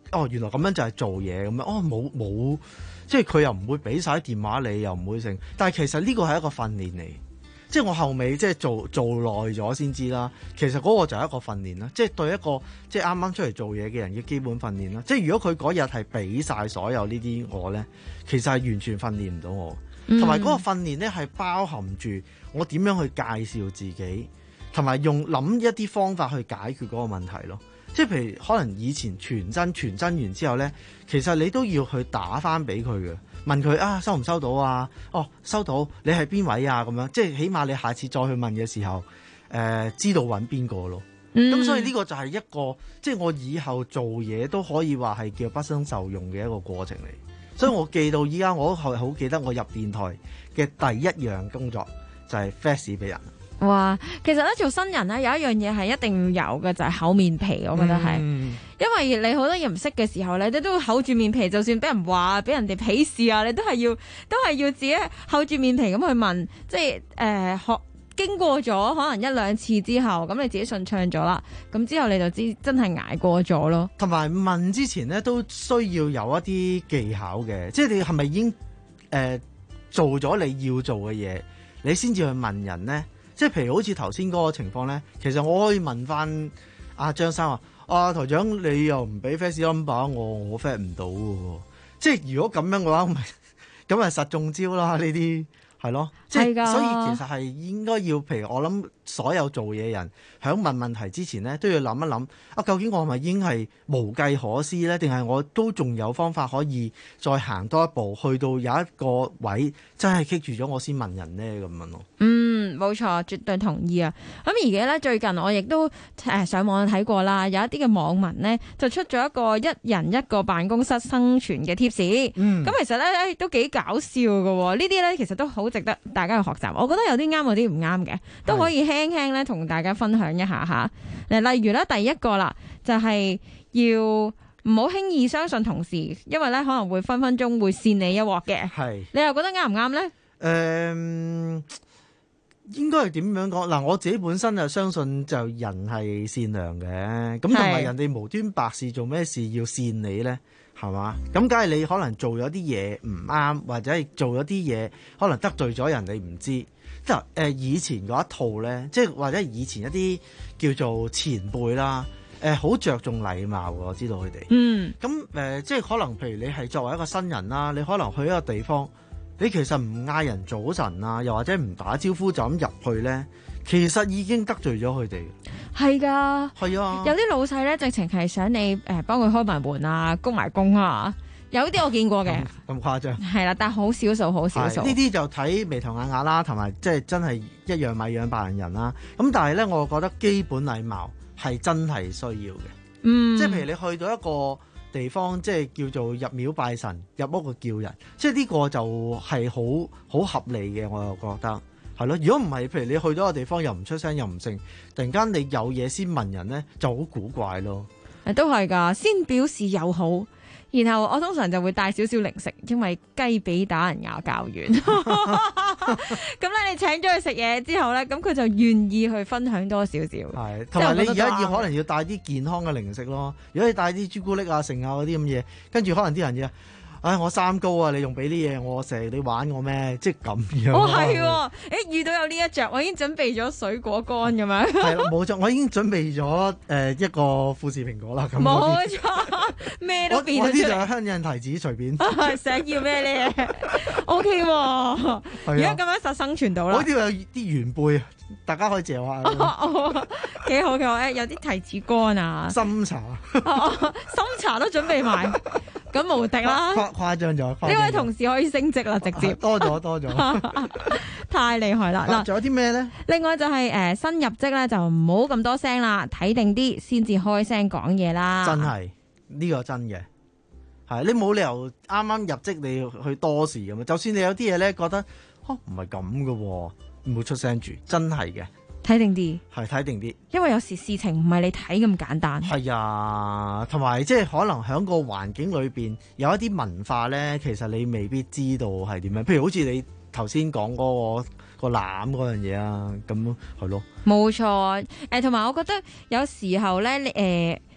哦原來咁樣就係做嘢咁樣，哦冇冇，即係佢又唔會俾晒電話你，又唔會成，但係其實呢個係一個訓練嚟。即係我後尾即係做做耐咗先知啦，其實嗰個就係一個訓練啦，即係對一個即係啱啱出嚟做嘢嘅人嘅基本訓練啦。即係如果佢嗰日係俾晒所有呢啲我咧，其實係完全訓練唔到我，同埋嗰個訓練咧係包含住我點樣去介紹自己，同埋用諗一啲方法去解決嗰個問題咯。即係譬如可能以前傳真傳真完之後咧，其實你都要去打翻俾佢嘅。問佢啊收唔收到啊？哦收到，你係邊位啊？咁樣即係起碼你下次再去問嘅時候，誒、呃、知道揾邊個咯。咁、嗯、所以呢個就係一個即係我以後做嘢都可以話係叫畢生受用嘅一個過程嚟。所以我記到依家我係好記得我入電台嘅第一樣工作就係 fax 俾人。 哇，其實咧做新人咧有一樣嘢係一定要有嘅，就係、是、厚面皮，我覺得係，嗯、因為你好多嘢唔識嘅時候咧，你都會厚住面皮，就算俾人話、俾人哋鄙視啊，你都係要都係要自己厚住面皮咁去問，即係誒學經過咗可能一兩次之後，咁你自己順暢咗啦，咁之後你就知真係捱過咗咯。同埋問之前咧都需要有一啲技巧嘅，即係你係咪已經誒、呃、做咗你要做嘅嘢，你先至去問人咧？即係譬如好似頭先嗰個情況咧，其實我可以問翻阿張生話：啊台長，你又唔俾 fax number 我，我 fax 唔到喎。即係如果咁樣嘅話，咪咁咪實中招啦。呢啲係咯，即係所以其實係應該要，譬如我諗所有做嘢人喺問問題之前咧，都要諗一諗啊，究竟我係咪已經係無計可施咧，定係我都仲有方法可以再行多一步，去到有一個位真係棘住咗我先問人咧咁樣咯。嗯，冇錯，絕對同意啊！咁而家咧最近我亦都誒上網睇過啦，有一啲嘅網民咧就出咗一個一人一個辦公室生存嘅貼士。嗯，咁其實咧都幾搞笑㗎，呢啲咧其實都好值得大家去學習。我覺得有啲啱，有啲唔啱嘅，都可以輕輕咧同大家分享一下吓。嗱，例如咧第一個啦，就係要唔好輕易相信同事，因為咧可能會分分鐘會扇你一鑊嘅。係，你又覺得啱唔啱咧？誒、嗯。應該係點樣講嗱？我自己本身就相信就人係善良嘅，咁同埋人哋無端白事做咩事要善你咧？係嘛？咁梗係你可能做咗啲嘢唔啱，或者係做咗啲嘢可能得罪咗人，你唔知。即係誒以前嗰一套咧，即係或者以前一啲叫做前輩啦，誒好着重禮貌嘅，我知道佢哋。嗯。咁誒、呃，即係可能譬如你係作為一個新人啦，你可能去一個地方。你其實唔嗌人早晨啊，又或者唔打招呼就咁入去咧，其實已經得罪咗佢哋。係㗎，係啊，有啲老細咧，直情係想你誒幫佢開埋門啊，鞠埋躬啊，有啲我見過嘅。咁誇張？係啦，但係好少數，好少數。呢啲就睇眉頭眼額啦，同埋即係真係一樣米養百樣人啦。咁但係咧，我覺得基本禮貌係真係需要嘅。嗯，即係譬如你去到一個地方，即係叫做入廟拜神，入屋個叫人，即係呢個就係好好合理嘅，我又覺得係咯。如果唔係，譬如你去到個地方又唔出聲又唔聲，突然間你有嘢先問人咧，就好古怪咯。誒，都係㗎，先表示友好。然後我通常就會帶少少零食，因為雞髀打人牙較軟。咁咧，你請咗佢食嘢之後咧，咁佢就願意去分享多少少。係，同埋你而家要可能要帶啲健康嘅零食咯。如果你帶啲朱古力啊、剩啊嗰啲咁嘢，跟住可能啲人要。唉、哎，我三高啊！你仲俾啲嘢我食，你玩我咩？即係咁樣。哦，係喎！誒，遇到有呢一着，我已經準備咗水果乾咁樣。係啦，冇錯，我已經準備咗誒、呃、一個富士蘋果啦。咁冇錯，咩都變咗出嚟。我呢就係香印提子，隨便。想要咩咧？O K 喎，而家咁樣實生存到啦。我呢度有啲原貝，大家可以借下。幾好嘅，誒有啲提子乾啊，深茶，深茶都準備埋。咁無敵啦！誇誇張咗，呢位同事可以升職啦，直接多咗多咗，太厲害啦！嗱，仲有啲咩咧？另外就係、是、誒、呃、新入職咧，就唔好咁多聲啦，睇定啲先至開聲講嘢啦。真係呢、這個真嘅，係你冇理由啱啱入職你去多事咁啊！就算你有啲嘢咧覺得，哦唔係咁噶，唔好出聲住，真係嘅。睇定啲，係睇定啲，因為有時事情唔係你睇咁簡單。係啊，同埋即係可能喺個環境裏邊有一啲文化咧，其實你未必知道係點樣。譬如好似你頭先講嗰個個籃嗰樣嘢啊，咁係咯。冇錯，誒同埋我覺得有時候咧，誒、呃、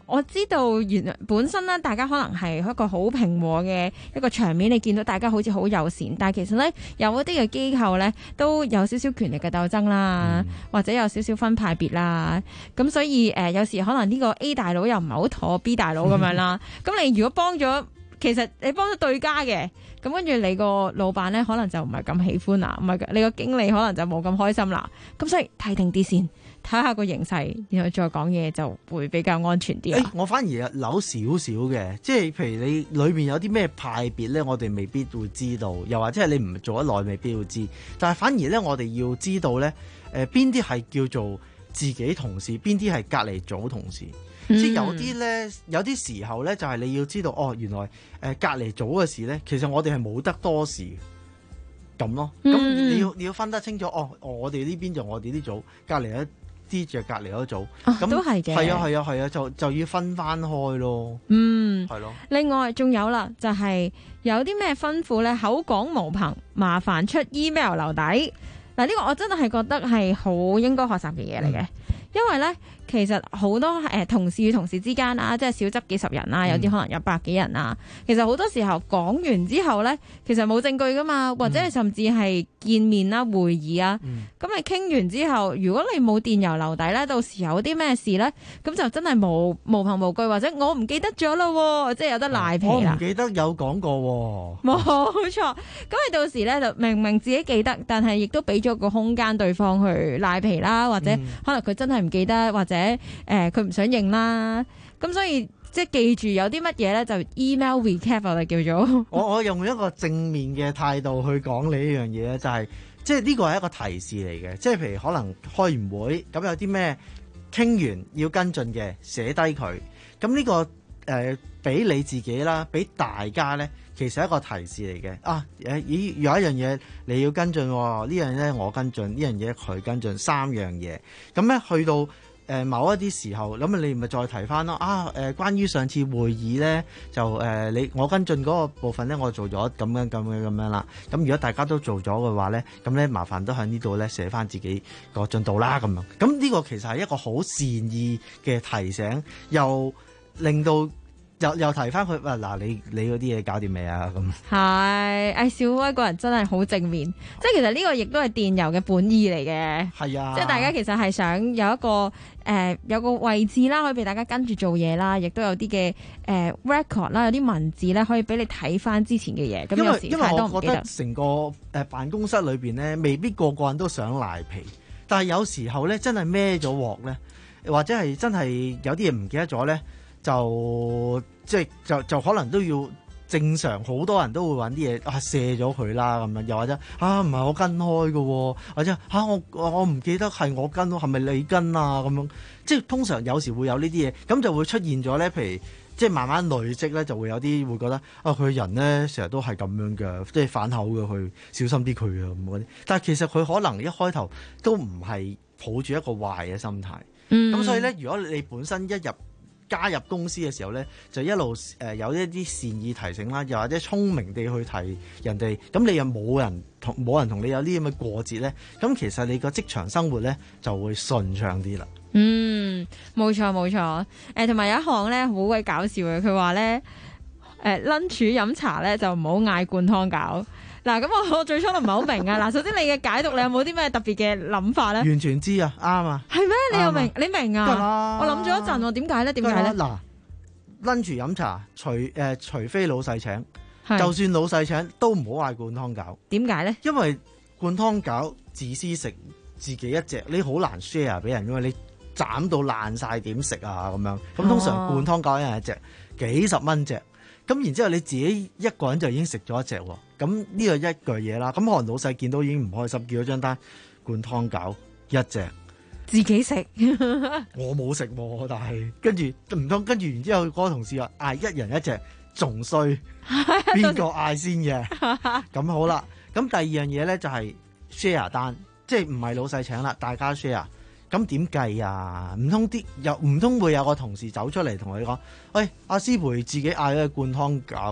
我知道原來本身咧，大家可能係一個好平和嘅一個場面，你見到大家好似好友善，但係其實咧有一啲嘅機構咧都有少少權力嘅鬥爭啦，嗯、或者有少少分派別啦。咁所以誒、呃，有時可能呢個 A 大佬又唔係好妥 B 大佬咁樣啦。咁你如果幫咗，其實你幫咗對家嘅，咁跟住你個老闆咧可能就唔係咁喜歡啦，唔係你個經理可能就冇咁開心啦。咁所以睇定啲先。睇下個形勢，然後再講嘢就會比較安全啲、 欸。我反而扭少少嘅，即係譬如你裏面有啲咩派別咧，我哋未必會知道，又或者係你唔做得耐，未必會知。但係反而咧，我哋要知道咧，誒邊啲係叫做自己同事，邊啲係隔離組同事。嗯、即係有啲咧，有啲時候咧，就係、是、你要知道，哦，原來誒、呃、隔離組嘅事咧，其實我哋係冇得多事咁咯。咁、嗯、你要你要分得清楚，哦，我哋呢邊就我哋呢組，隔離一啲就隔離嗰組，咁、啊、都係嘅，係啊係啊係啊，就就要分翻開咯。嗯，係咯。 另外仲有啦，就係、是、有啲咩吩咐咧，口講無憑，麻煩出 email 留底。嗱，呢個我真係覺得係好應該學習嘅嘢嚟嘅，嗯、因為咧其實好多誒、呃、同事與同事之間啊，即係少則幾十人啊，有啲可能有百幾人啊。嗯、其實好多時候講完之後咧，其實冇證據噶嘛，或者係甚至係見面啦、會議啊，咁、嗯、你傾完之後，如果你冇電郵留底咧，到時有啲咩事咧，咁就真係冇無憑無據，或者我唔記得咗咯，即係有得賴皮啦。 我唔記得有講過， 冇錯。咁你到時咧就明明自己記得，但係亦都俾咗個空間對方去賴皮啦，或者可能佢真係唔記得，或者誒佢唔想認啦。咁所以即係記住有啲乜嘢咧，就 email recap 我哋叫做。 我我用一個正面嘅態度去講你呢樣嘢咧，就係、是、即係呢個係一個提示嚟嘅。即係譬如可能開完會咁有啲咩傾完要跟進嘅，寫低佢。咁呢、這個誒俾、呃、你自己啦，俾大家咧。其實係一個提示嚟嘅啊！咦，有一樣嘢你要跟進，呢樣咧我跟進，呢樣嘢佢跟進，三樣嘢。咁咧去到誒、呃、某一啲時候，咁你咪再提翻咯。啊誒、呃，關於上次會議咧，就誒、呃、你我跟進嗰個部分咧，我做咗咁樣咁樣咁樣啦。咁如果大家都做咗嘅話咧，咁咧麻煩都喺呢度咧寫翻自己個進度啦。咁樣咁呢個其實係一個好善意嘅提醒，又令到。又又提翻佢，喂嗱，你你嗰啲嘢搞掂未啊？咁係，誒小威個人真係好正面，即係其實呢個亦都係電郵嘅本意嚟嘅。係啊，即係大家其實係想有一個誒、呃、有個位置啦，可以俾大家跟住做嘢啦，亦都有啲嘅誒 record 啦，有啲文字咧可以俾你睇翻之前嘅嘢。咁有時太多唔記得。因為我覺得成個誒辦公室裏邊咧，未必個個人都想賴皮，但係有時候咧真係孭咗鑊咧，或者係真係有啲嘢唔記得咗咧。就即係就就可能都要正常，好多人都會揾啲嘢啊卸咗佢啦咁樣，又或者啊唔係我跟開嘅，或者啊我我唔記得係我跟，係咪你跟啊咁樣？即係通常有時會有呢啲嘢，咁就會出現咗咧。譬如即係慢慢累積咧，就會有啲會覺得啊佢人咧成日都係咁樣嘅，即係反口嘅，去小心啲佢啊咁嗰啲。但係其實佢可能一開頭都唔係抱住一個壞嘅心態。咁、嗯、所以咧，如果你本身一入加入公司嘅時候咧，就一路誒、呃、有一啲善意提醒啦，又或者聰明地去提人哋，咁你又冇人同冇人同你有呢啲咁嘅過節咧，咁其實你個職場生活咧就會順暢啲啦。 嗯，冇錯冇錯，誒同埋有一項咧好鬼搞笑嘅，佢話咧誒 lunch 飲茶咧就唔好嗌灌湯餃。嗱，咁我我最初都唔係好明啊！嗱，首先你嘅解讀，你有冇啲咩特別嘅諗法咧？ 完全知啊，啱啊！ 係咩？你又明？你明啊？我諗咗一陣喎，點解咧？點解咧？ 嗱，lunch 飲茶，除誒、呃、除非老細請，就算老細請都唔好嗌灌湯餃。點解咧？因為灌湯餃自私食自己一隻，你好難 share 俾人，因為你斬到爛晒點食啊咁樣。咁通常灌湯餃一人一隻，幾十蚊隻。咁然之後你自己一個人就已經食咗一隻喎，咁呢個一句嘢啦。咁可能老細見到已經唔開心，叫咗張單灌湯餃一隻， 自己食。 我冇食喎，但係跟住唔通跟住然之後嗰個同事話嗌一人一隻，仲衰，邊個嗌先嘅？咁好啦，咁第二樣嘢咧就係 share 單，即係唔係老細請啦，大家 share。咁點計啊？唔通啲又唔通會有個同事走出嚟同你講，喂，阿師培自己嗌咗個灌湯餃，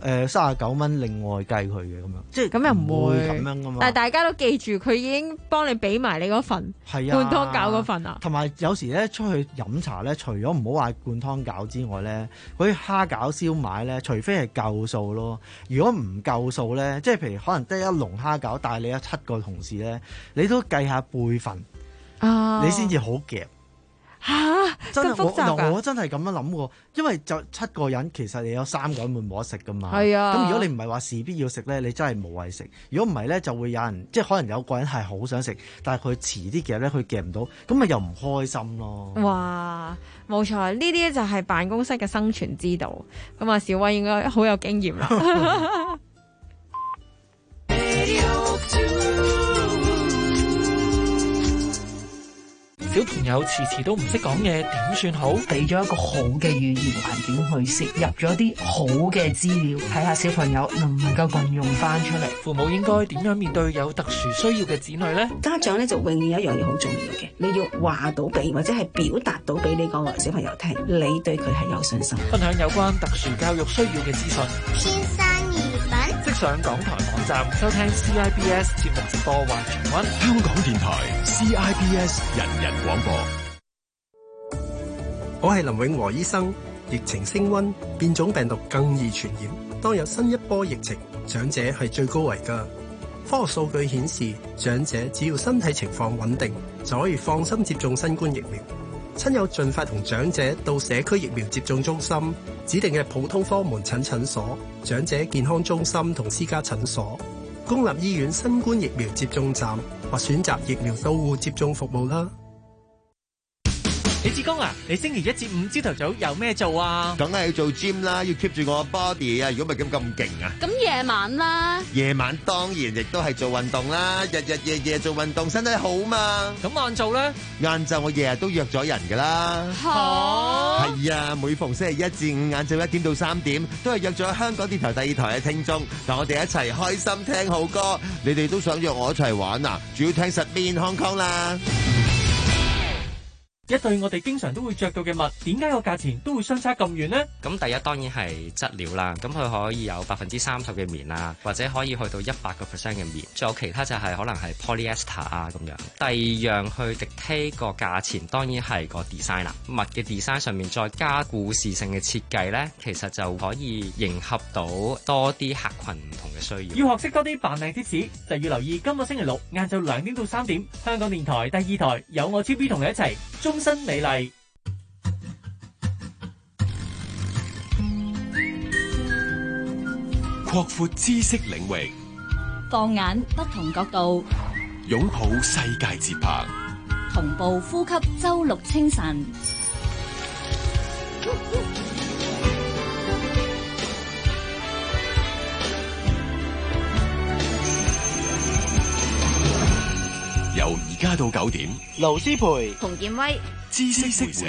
誒三十九蚊另外計佢嘅咁樣，即係咁又唔會咁樣噶嘛。 但係大家都記住，佢已經幫你俾埋你嗰份係啊灌湯餃嗰份啊。 同埋有時咧出去飲茶咧，除咗唔好話灌湯餃之外咧，嗰啲蝦餃燒賣咧，除非係夠數咯。如果唔夠數咧，即係譬如可能得一籠蝦餃，但係你有七個同事咧，你都計下輩份， 啊、 你先至好夾。 嚇， 真係咁複雜㗎？ 我我真係咁樣諗過，因為就七個人，其實你有三個人會冇得食噶嘛。 係啊。 咁如果你唔係話事必要食咧，你真係冇謂食。如果唔係咧，就會有人即係可能有個人係好想食，但係佢遲啲夾咧，佢夾唔到，咁咪又唔開心咯。 哇，冇錯，呢啲就係辦公室嘅生存之道。咁啊，小威應該好有經驗啦。 小朋友遲遲都唔識講嘢，點算好？ 俾咗一個好嘅語言環境去攝入咗啲好嘅資料，睇下小朋友能唔能夠運用翻出嚟。 父母應該點樣面對有特殊需要嘅子女呢？ 家長咧就永遠有一樣嘢好重要嘅，你要話到俾或者係表達到俾你個小朋友聽，你對佢係有信心。 分享有關特殊教育需要嘅資訊。 天生異品， 即上港台網站收聽 C I B S 節目直播或重溫。 香港電台 C I B S 人人廣播。 我係林永和醫生。疫情升溫，變種病毒更易傳染。當有新一波疫情，長者係最高危㗎。科學數據顯示，長者只要身體情況穩定，就可以放心接種新冠疫苗。親友盡快同長者到社區疫苗接種中心、指定嘅普通科門診診所、長者健康中心同私家診所、公立醫院新冠疫苗接種站或選擇疫苗到戶接種服務啦。 李志剛啊，你星期一至五朝頭早有咩做啊？ 梗係要做 gym 啦，要 keep 住我 body 啊！如果唔係咁咁勁啊！ 咁夜晚啦， 夜晚當然亦都係做運動啦，日日夜夜做運動身體好嘛。 咁晏晝咧？ 晏晝我日日都約咗人噶啦。 嚇！ 係啊，每逢星期一至五晏晝一點到三點，都係約咗香港電台第二台嘅聽眾，同我哋一齊開心聽好歌。你哋都想約我一齊玩啊？主要聽實面 Hong Kong 啦。 一對我哋經常都會着到嘅襪，點解個價錢都會相差咁遠呢？ 咁第一當然係質料啦，咁佢可以有百分之三十嘅棉啊，或者可以去到一百個 percent 嘅棉，仲有其他就係可能係 polyester 啊咁樣。第二樣去 dictate 個價錢，當然係個 design 啦，襪嘅 design 上面再加故事性嘅設計呢，其實就可以迎合到多啲客群唔同嘅需要。 要學識多啲扮靚貼士，就要留意今個星期六晏晝兩點到三點，香港電台第二台有我 T V 同你一齊。終身美麗， 擴闊知識領域， 放眼不同角度， 擁抱世界節拍， 同步呼吸周六清晨。 由而家到九點， 盧思培、 洪建威， 知識識社。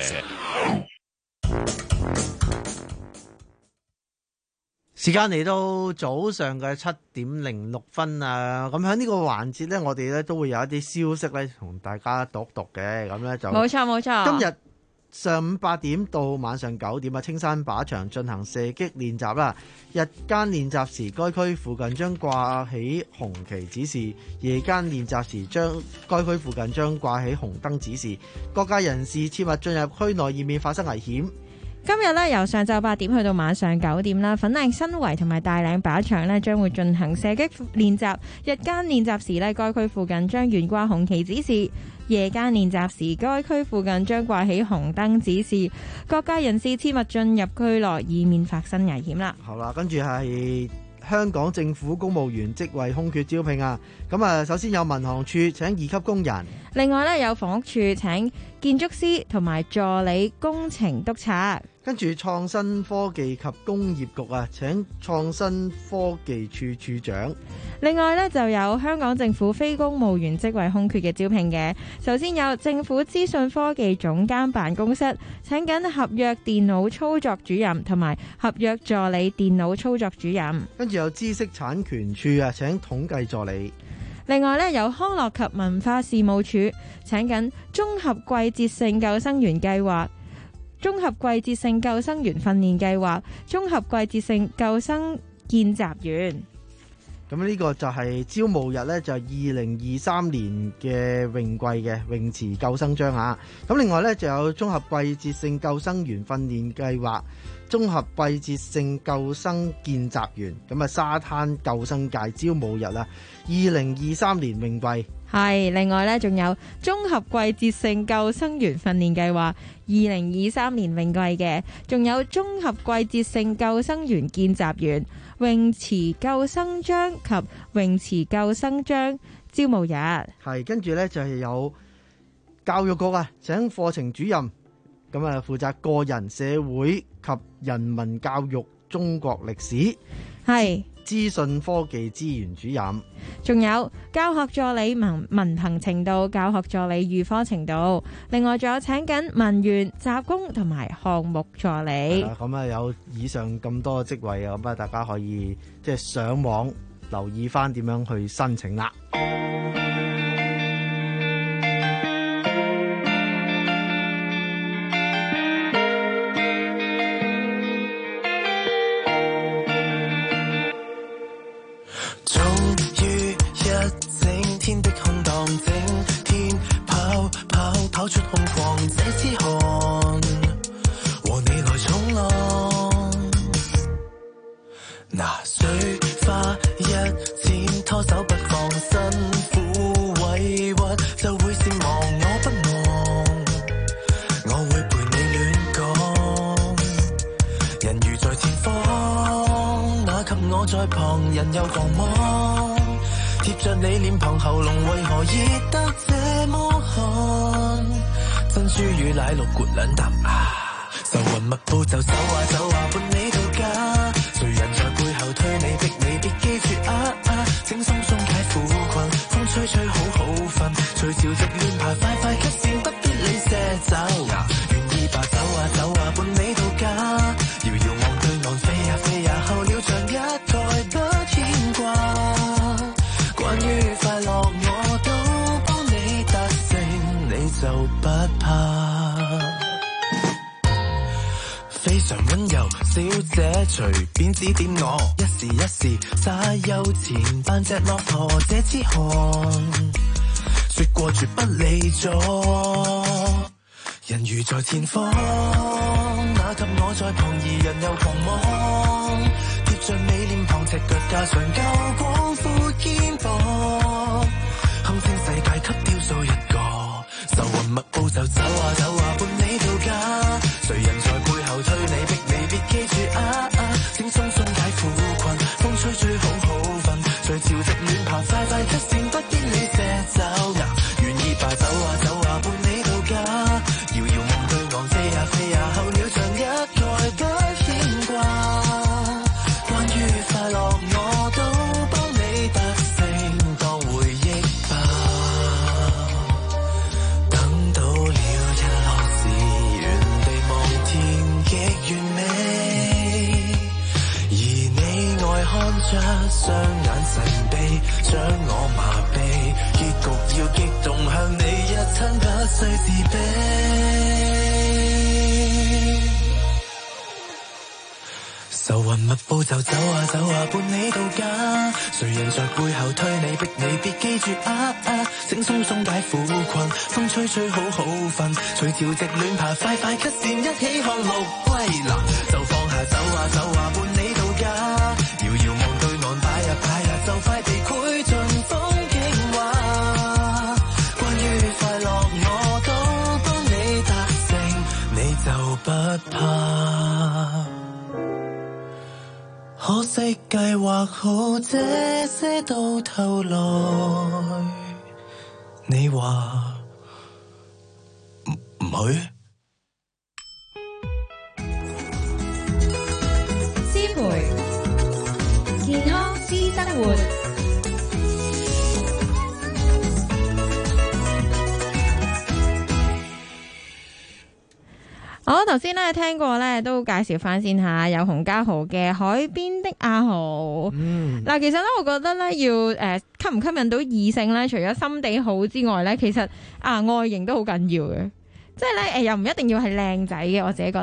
時間嚟到早上嘅七點零六分啊！咁喺呢個環節咧，我哋咧都會有一啲消息咧，同大家讀讀嘅。咁咧就冇錯冇錯。 今日上午八點到晚上九點啊，青山靶場進行射擊練習啦。日間練習時，該區附近將掛起紅旗指示；夜間練習時，將該區附近將掛起紅燈指示。各界人士切勿進入區內，以免發生危險。 今日咧由上晝八點去到晚上九點啦，粉嶺新圍同埋大嶺靶場咧將會進行射擊練習。日間練習時咧，該區附近將懸掛紅旗指示；夜間練習時，該區附近將掛起紅燈指示。各界人士切勿進入區內，以免發生危險啦。 好啦，跟住係香港政府公務員職位空缺招聘啊！咁啊，首先有民航處請二級工人， 另外咧有房屋處請建築師同埋助理工程督察。 跟住創新科技及工業局啊，請創新科技處處長。 另外咧就有香港政府非公務員職位空缺嘅招聘嘅。首先有政府資訊科技總監辦公室請緊合約電腦操作主任同埋合約助理電腦操作主任。 跟住有知識產權處啊，請統計助理。 另外咧有康樂及文化事務處請緊綜合季節性救生員計劃、綜合季節性救生員訓練計劃、綜合季節性救生見習員。 咁呢個就係招募日呢，就係二零二三年嘅泳季嘅泳池救生章啊！咁另外呢，就有綜合季節性救生員訓練計劃、綜合季節性救生見習員，咁啊沙灘救生界招募日啊！二零二三年泳季係另外呢，仲有綜合季節性救生員訓練計劃，二零二三年泳季嘅，仲有綜合季節性救生員見習員、泳池救生章及泳池救生章招募日。 係跟住呢，就係有教育局啊請課程主任，咁啊負責個人、社會及人民教育、中國歷史， 係資訊科技資源主任， 仲有教學助理文文憑程度、教學助理預科程度，另外仲有請緊文員、雜工同埋項目助理。 咁啊有以上咁多職位啊，咁啊大家可以即係上網留意翻點樣去申請啦。 天的空檔，整天跑跑跑出空曠，這支汗和你來衝浪。拿水花一剪，拖手不放，辛苦委屈就會羨望，我不忘，我會陪你亂講。人如在前方，那給我在旁，人又狂妄。貼着你臉龐，喉嚨為何熱得這麼寒？珍珠與奶綠豁兩啖啊！愁雲密布就走啊走啊，伴你到家。誰人在背後推你逼你，別記住啊啊！請鬆鬆解苦困，風吹吹好好瞓，隨潮汐亂爬，快快給線，不必理些走。願意吧，走啊走啊，伴你到家。遙遙望對岸，飛呀飛呀，候鳥像一概不牽掛。關於快樂我都幫你達成，你就不怕。非常溫柔小姐隨便指點我，一時一時揸悠前扮隻駱駝，這支汗說過絕不理咗。人如在前方，那給我在旁，而人又狂妄。貼着你臉龐，赤腳架上夠廣闊肩膀，堪稱世界級雕塑一個。愁雲密布就走啊走啊，伴你到家。誰人在背後推你逼你，別記住啊啊！請鬆鬆解苦困，風吹吹好好瞓，隨潮汐亂爬，快快出線，不必理些走牙。願意吧，走啊走啊，伴你到家。遙遙望對岸，飛呀飛呀，候鳥像一概不牽掛。關於快樂我都幫你達成，當回憶吧。等到了日落時，原地望天極完美，而你愛看着雙眼神秘，將我麻痹。結局要激動，向你一親，不需自卑。愁雲密布就走啊走啊，伴你到家。誰人在背後推你逼你，別記住啊啊！請鬆鬆解苦困，風吹吹好好瞓，隨潮汐亂爬，快快咳線，一起看陸歸藍。就放下走啊走啊，伴你到家。遙遙望對岸，擺呀擺呀，就快地繪盡風景畫。關於快樂我都幫你達成，你就不怕。可惜計劃好，這些到頭來，你話唔唔去？ 思培健康私生活。我頭先咧聽過咧，都介紹翻先下，有洪嘉豪嘅《海邊的阿豪》。嗯，嗱，其實咧，我覺得咧，要誒、呃、吸唔吸引到異性咧，除咗心地好之外咧，其實啊外形都好緊要嘅。即係咧，誒又唔一定要係靚仔嘅，我自己覺得。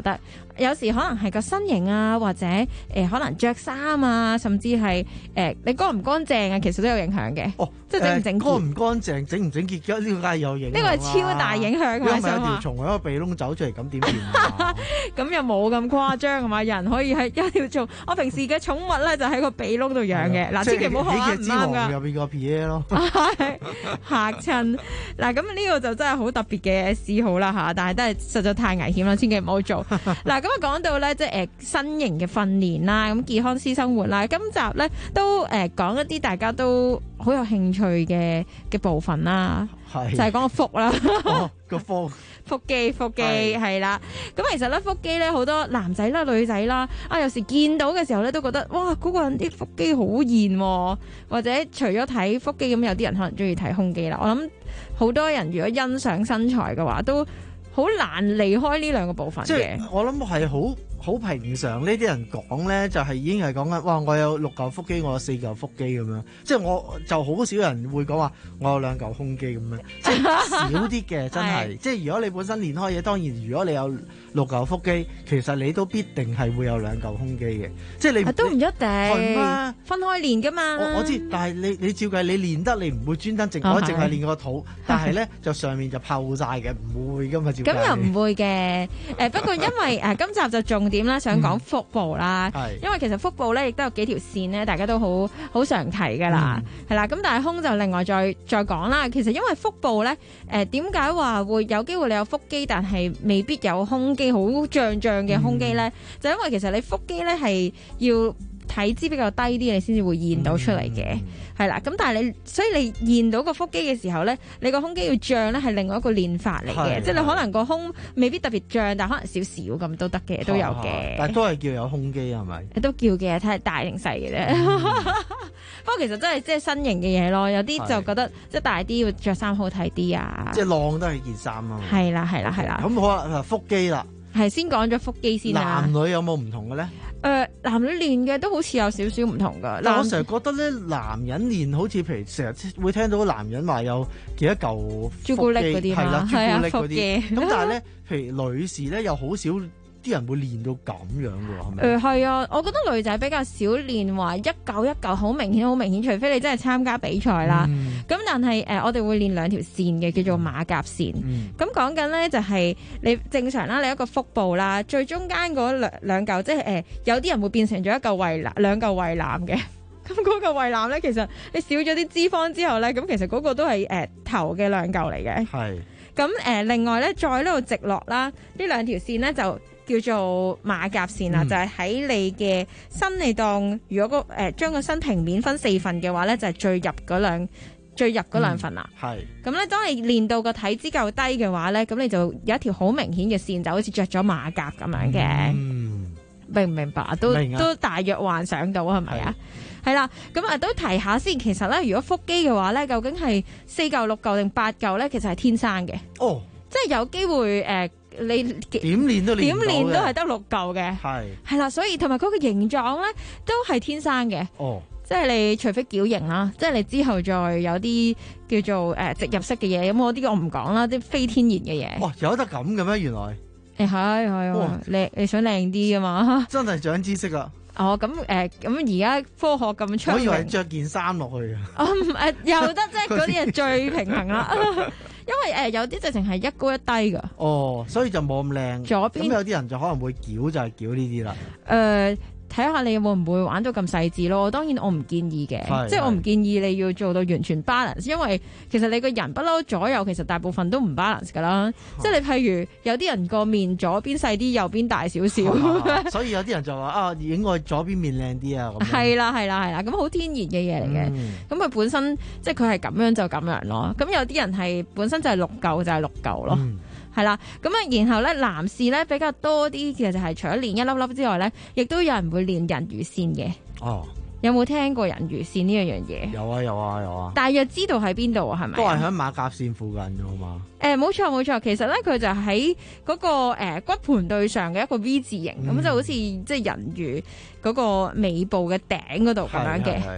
有時可能係個身形啊，或者誒、呃、可能着衫啊，甚至係誒、呃、你乾唔乾淨啊，其實都有影響嘅。 哦， 即係整唔整潔， 乾唔乾淨，整唔整潔嘅呢個梗係有影響。 呢個係超大影響㗎。 如果唔係有條蟲喺個鼻窿走出嚟，咁點掂？ 咁又冇咁誇張啊嘛！人可以係一條蟲，我平時嘅寵物咧就喺個鼻窿度養嘅。嗱，千祈唔好學啊，唔啱㗎。 入邊個 P A 咯， 嚇親嗱，咁呢個就真係好特別嘅嗜好啦嚇，但係都係實在太危險啦，千祈唔好做。嗱，咁啊講到咧，即係誒身形嘅訓練啦，咁健康私生活啦，今集咧都誒講一啲大家都好有興趣嘅嘅部分啦，就係講個腹啦， 個腹腹肌腹肌係啦。咁其實咧腹肌咧好多男仔啦女仔啦，啊有時見到嘅時候咧都覺得哇嗰個人啲腹肌好現喎，或者除咗睇腹肌咁，有啲人可能中意睇胸肌啦。我諗好多人如果欣賞身材嘅話，都好難離開呢兩個部分嘅。 即係我諗係好好平常，呢啲人講咧就係、是、已經係講緊，哇！我有六嚿腹肌，我有四嚿腹肌咁樣。即係我就好少人會講話我有兩嚿胸肌咁樣，即係少啲嘅，真係。即係如果你本身練開嘢，當然如果你有六嚿腹肌，其實你都必定係會有兩嚿胸肌嘅。即係你都唔一定， 係咩？ 分開練噶嘛。 我我知，但係你你照計你練得，你唔會專登淨我淨係練個肚，但係咧就上面就泡晒嘅，唔會噶嘛照計。 咁又唔會嘅。誒不過因為誒今集就重點啦，想講腹部啦， 嗯、 因為其實腹部咧亦都有幾條線咧，大家都好好常提㗎啦，係啦、嗯。咁但係胸就另外再再講啦。其實因為腹部咧，誒點解話會有機會你有腹肌，但係未必有胸肌好脹脹嘅胸肌咧？嗯、就因為其實你腹肌咧係要體脂比較低啲，你先至會現到出嚟嘅，係啦、嗯。咁但係你所以你現到個腹肌嘅時候咧，你個胸肌要脹咧係另外一個練法嚟嘅，即係你可能個胸未必特別脹，但係可能少少咁都得嘅，都有嘅。 但係都係叫有胸肌係咪？ 都叫嘅，睇係大定細嘅啫。嗯、不過其實真係即係身形嘅嘢咯，有啲就覺得即係大啲要着衫好睇啲啊。 即係晾都係件衫啊。 係啦係啦係啦。 咁好啦，腹肌啦。 係先講咗腹肌先啦。 男女有冇唔同嘅咧？ 誒、呃，男女練嘅都好似有少少唔同噶。 但我成日覺得咧，男人練好似譬如成日會聽到男人話有幾多嚿朱古力嗰啲， 係啦，朱古力嗰啲。咁、 啊、 但係咧，譬如女士咧，又好少啲人會練到咁樣嘅，係咪？ 誒係、呃、啊，我覺得女仔比較少練話一嚿一嚿好明顯好明顯，除非你真係參加比賽啦。咁、嗯、但係誒、呃，我哋會練兩條線嘅，叫做馬甲線。咁講緊咧就係、是、你正常啦，你一個腹部啦，最中間嗰兩兩嚿，即係誒、呃、有啲人會變成咗一嚿胃腩，兩嚿胃腩嘅。咁嗰嚿胃腩咧，其實你少咗啲脂肪之後咧，咁其實嗰個都係誒、呃、頭嘅兩嚿嚟嘅。 係。咁誒、呃，另外咧，再呢度直落啦，呢兩條線咧就叫做馬甲線啦，嗯、就係喺你嘅身你當，如果個誒將個身平面分四份嘅話咧，就係、是、最入嗰兩最入嗰兩份啦。係、嗯。咁咧，當你練到個體脂夠低嘅話咧，咁你就有一條好明顯嘅線，就好似着咗馬甲咁樣嘅。嗯。明唔明白？都都大約幻想到係咪啊？係啦，咁啊都提下先。其實咧，如果腹肌嘅話咧，究竟係四嚿、六嚿定八嚿咧？其實係天生嘅。哦，即係有機會誒、呃，你點練都練點練都係得六嚿嘅。係係啦，所以同埋嗰個形狀咧都係天生嘅。哦，即係你除非矯形啦，即係你之後再有啲叫做誒、呃、植入式嘅嘢，咁我啲我唔講啦，啲非天然嘅嘢。 哇、哦，有得咁嘅咩？原來誒係係啊，你你想靚啲啊嘛？ 真係長知識啊！ 哦，咁誒，咁而家科學咁出， 我以為着件衫落去啊！ 哦，誒、呃，又得啫，嗰啲係最平衡啦。因為誒、呃，有啲直情係一高一低噶。 哦，所以就冇咁靚。左邊咁有啲人就可能會矯，就係矯呢啲啦。誒、 呃。睇下你會唔會玩到咁細緻咯？當然我唔建議嘅，即係我唔建議你要做到完全 balance，因為其實你個人不嬲左右其實大部分都唔 balance 噶啦。即係你譬如有啲人個面左邊細啲，右邊大少少， 啊，所以有啲人就話啊，影我左邊面靚啲啊。 係啦係啦係啦，咁好天然嘅嘢嚟嘅。咁佢、嗯、本身即係佢係咁樣就咁樣咯。咁有啲人係本身就係六嚿就係六嚿咯。嗯係啦，咁啊，然後咧，男士咧比較多啲嘅就係除咗練一粒粒之外咧，亦都有人會練人魚線嘅。哦，有冇聽過人魚線呢樣嘢？ 有啊，有啊，有啊。 大約知道喺邊度啊？係咪？ 都係喺馬甲線附近嘅好嘛？ 誒、呃，冇錯冇錯，其實咧佢就喺嗰、那個誒、呃、骨盆對上嘅一個 V 字形，咁、嗯、就好似即係人魚嗰個尾部嘅頂嗰度咁樣嘅。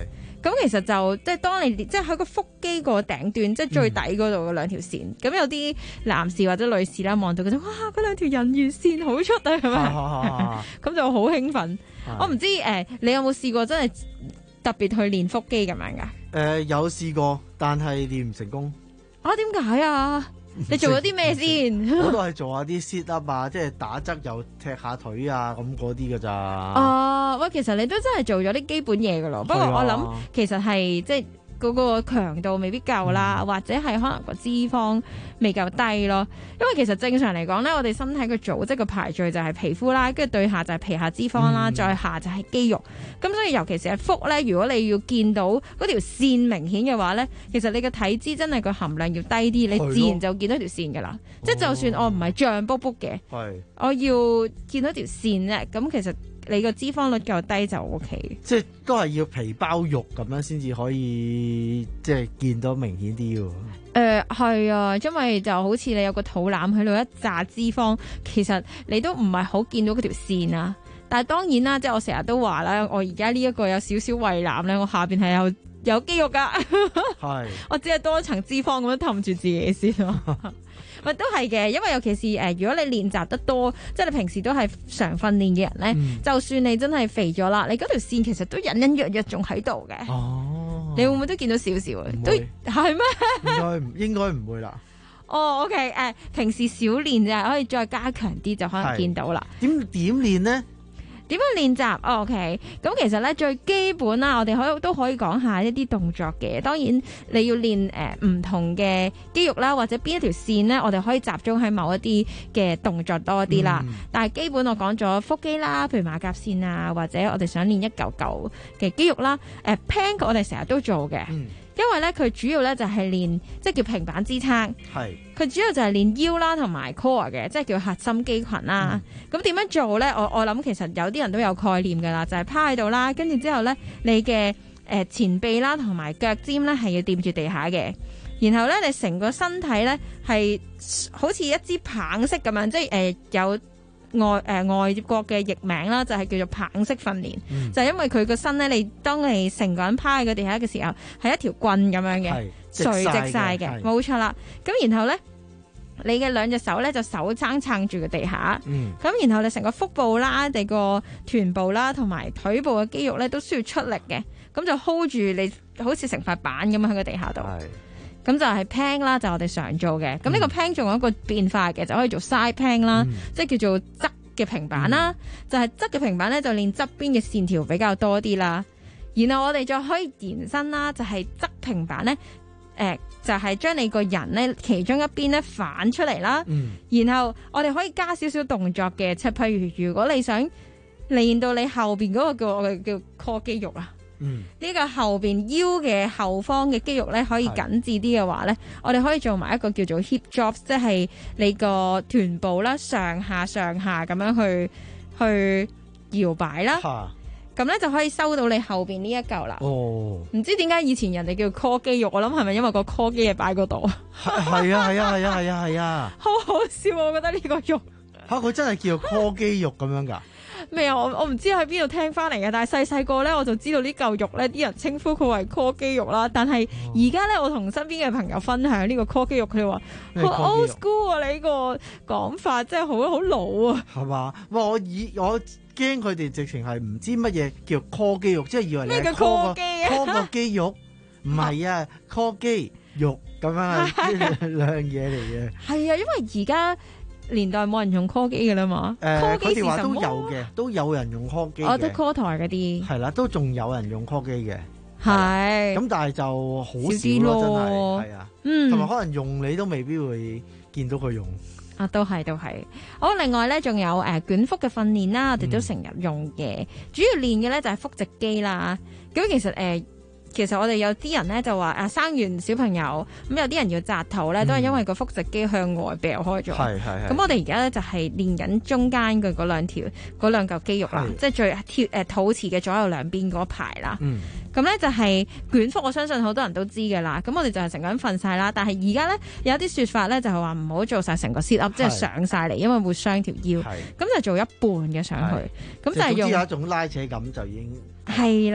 咁其實就即係當你即係喺個腹肌個頂段，即係最底嗰度嘅兩條線。咁、嗯、有啲男士或者女士啦，望到嗰啲哇，嗰兩條人魚線好出啊，咁樣，咁就好興奮。我唔知誒、呃，你有冇試過真係特別去練腹肌咁樣㗎？誒、 呃，有試過，但係練唔成功。 啊，點解啊？你做咗啲咩先？ 我都係做下啲 sit up 啊，即係打側又踢下腿啊，咁嗰啲㗎咋。 哦，喂，其實你都真係做咗啲基本嘢㗎咯。不過我諗其實係即係嗰個強度未必夠啦，嗯、或者係可能個脂肪未夠低咯。因為其實正常嚟講咧，我哋身體嘅組織嘅排序就係皮膚啦，跟住對下就係皮下脂肪啦，嗯、再下就係肌肉。咁所以尤其是係腹咧，如果你要見到嗰條線明顯嘅話咧，其實你嘅體脂真係個含量要低啲，你自然就見到條線㗎啦。即係就算我唔係脹卜卜嘅，我要見到條線啫，咁其實你個脂肪率夠低就 O K。 即係都係要皮包肉咁樣先至可以即係見到明顯啲喎。 誒係啊，因為就好似你有個肚腩喺度一紮脂肪，其實你都唔係好見到嗰條線啊。但係當然啦，即係我成日都話啦，我而家呢一個有少少胃腩咧，我下邊係有有肌肉㗎。係，我只係多一層脂肪咁樣氹住自己先咯。咪都係嘅，因為尤其是誒、呃，如果你練習得多，即係你平時都係常訓練嘅人咧，嗯、就算你真係肥咗啦，你嗰條線其實都隱隱約約仲喺度嘅。哦，你會唔會都見到少少啊？都係咩？應該唔應該唔會啦。哦 ，OK，誒、呃，平時少練就可以再加強啲，就可能見到啦。 點點練呢？ 點樣練習？哦，OK，咁其實咧最基本啦，我哋可以都可以講下一啲動作嘅。當然你要練誒唔同嘅肌肉啦，或者邊一條線咧，我哋可以集中喺某一啲嘅動作多啲啦。嗯、但係基本我講咗腹肌啦，譬如馬甲線啊，或者我哋想練一嚿嚿嘅肌肉啦。誒、呃、plank 我哋成日都做嘅。嗯，因為咧佢主要咧就係練即係叫平板支撐，係佢主要就係練腰啦同埋 core 嘅，即係叫核心肌群啦。咁點、嗯、樣做咧？我我諗其實有啲人都有概念噶啦，就係、是、趴喺度啦，跟住之後咧你嘅誒、呃、前臂啦同埋腳尖咧係要掂住地下嘅，然後咧你成個身體咧係好似一支棒式咁樣，即係誒、呃、有。外誒、呃、外國嘅譯名啦，就係叫做棒式訓練，嗯、就係因為佢個身咧，你當你成個人趴喺個地下嘅時候，係一條棍咁樣嘅，垂直晒嘅，冇錯啦。咁然後咧，你嘅兩隻手咧就手撐撐住個地下，咁、嗯、然後你成個腹部啦、你個臀部啦同埋腿部嘅肌肉咧都需要出力嘅，咁就 hold 住你，好似成塊板咁喺個地下度。咁就係 plank 啦，就係、我哋常做嘅。咁呢、嗯、個 plank 仲有一個變化嘅，就可以做 side plank 啦，嗯、即係叫做側嘅平板啦。嗯、就係側嘅平板咧，就練側邊嘅線條比較多啲啦。然後我哋再可以延伸啦，就係、是、側平板咧，誒、呃、就係、是、將你個人咧其中一邊咧反出嚟啦。嗯、然後我哋可以加少少動作嘅，即係譬如如果你想練到你後邊嗰個叫我哋叫 core 肌肉啊。呢、嗯、個後邊腰嘅後方嘅肌肉咧可以緊緻啲嘅話咧，我哋可以做埋一個叫做 hip drops， 即係你個臀部啦上下上下咁樣去去搖擺啦，咁咧、啊、就可以收到你後邊呢一嚿啦。哦，唔知點解以前人哋叫 core 肌肉，我諗係咪因為個 core 肌係擺嗰度？ 係啊係啊係啊係啊係啊， 好好笑，我覺得呢個肉吓佢真係叫 core 肌肉咁樣噶。 咩啊？我我唔知喺邊度聽翻嚟嘅，但係細細個咧我就知道呢嚿肉咧，啲人稱呼佢為 core 肌肉啦。但係而家咧，我同身邊嘅朋友分享呢個 core 肌肉，佢哋話好 old school 啊！你呢個講法真係好好老啊，係嘛？哇！我以我驚佢哋直情係唔知乜嘢叫 core 肌肉，即係以為你係 core 嘅 core 個肌肉，唔係啊 core 肌肉咁樣係兩樣嘢嚟嘅。係啊，因為而家年代冇人用 call 機嘅啦嘛，誒佢哋話都有嘅，都有人用 call 機嘅，我覺得 call 台嗰啲係啦，都仲有人用 call 機嘅，係咁，但係就好少咯，真係係啊，嗯，同埋可能用你都未必會見到佢用啊，都係都係。好，另外咧仲有誒捲腹嘅訓練啦，我哋都成日用嘅，嗯、主要練嘅咧就係腹直肌啦。咁其實誒。呃其實我哋有啲人咧就話啊，生完小朋友咁有啲人要紮肚咧，嗯、都係因為個腹直肌向外掉開咗。係係係。咁我哋而家咧就係練緊中間嘅嗰兩條嗰兩嚿肌肉啦，是即係最貼誒肚臍嘅左右兩邊嗰排啦。嗯。咁咧就係捲腹，我相信好多人都知㗎啦。咁我哋就係成個人瞓晒啦。但係而家咧有啲説法咧就係話唔好做晒成個 sit up，即係上晒嚟，因為會傷條腰。係是。咁就做一半嘅上去。咁就係用。知有一種拉扯感就已經。係啦，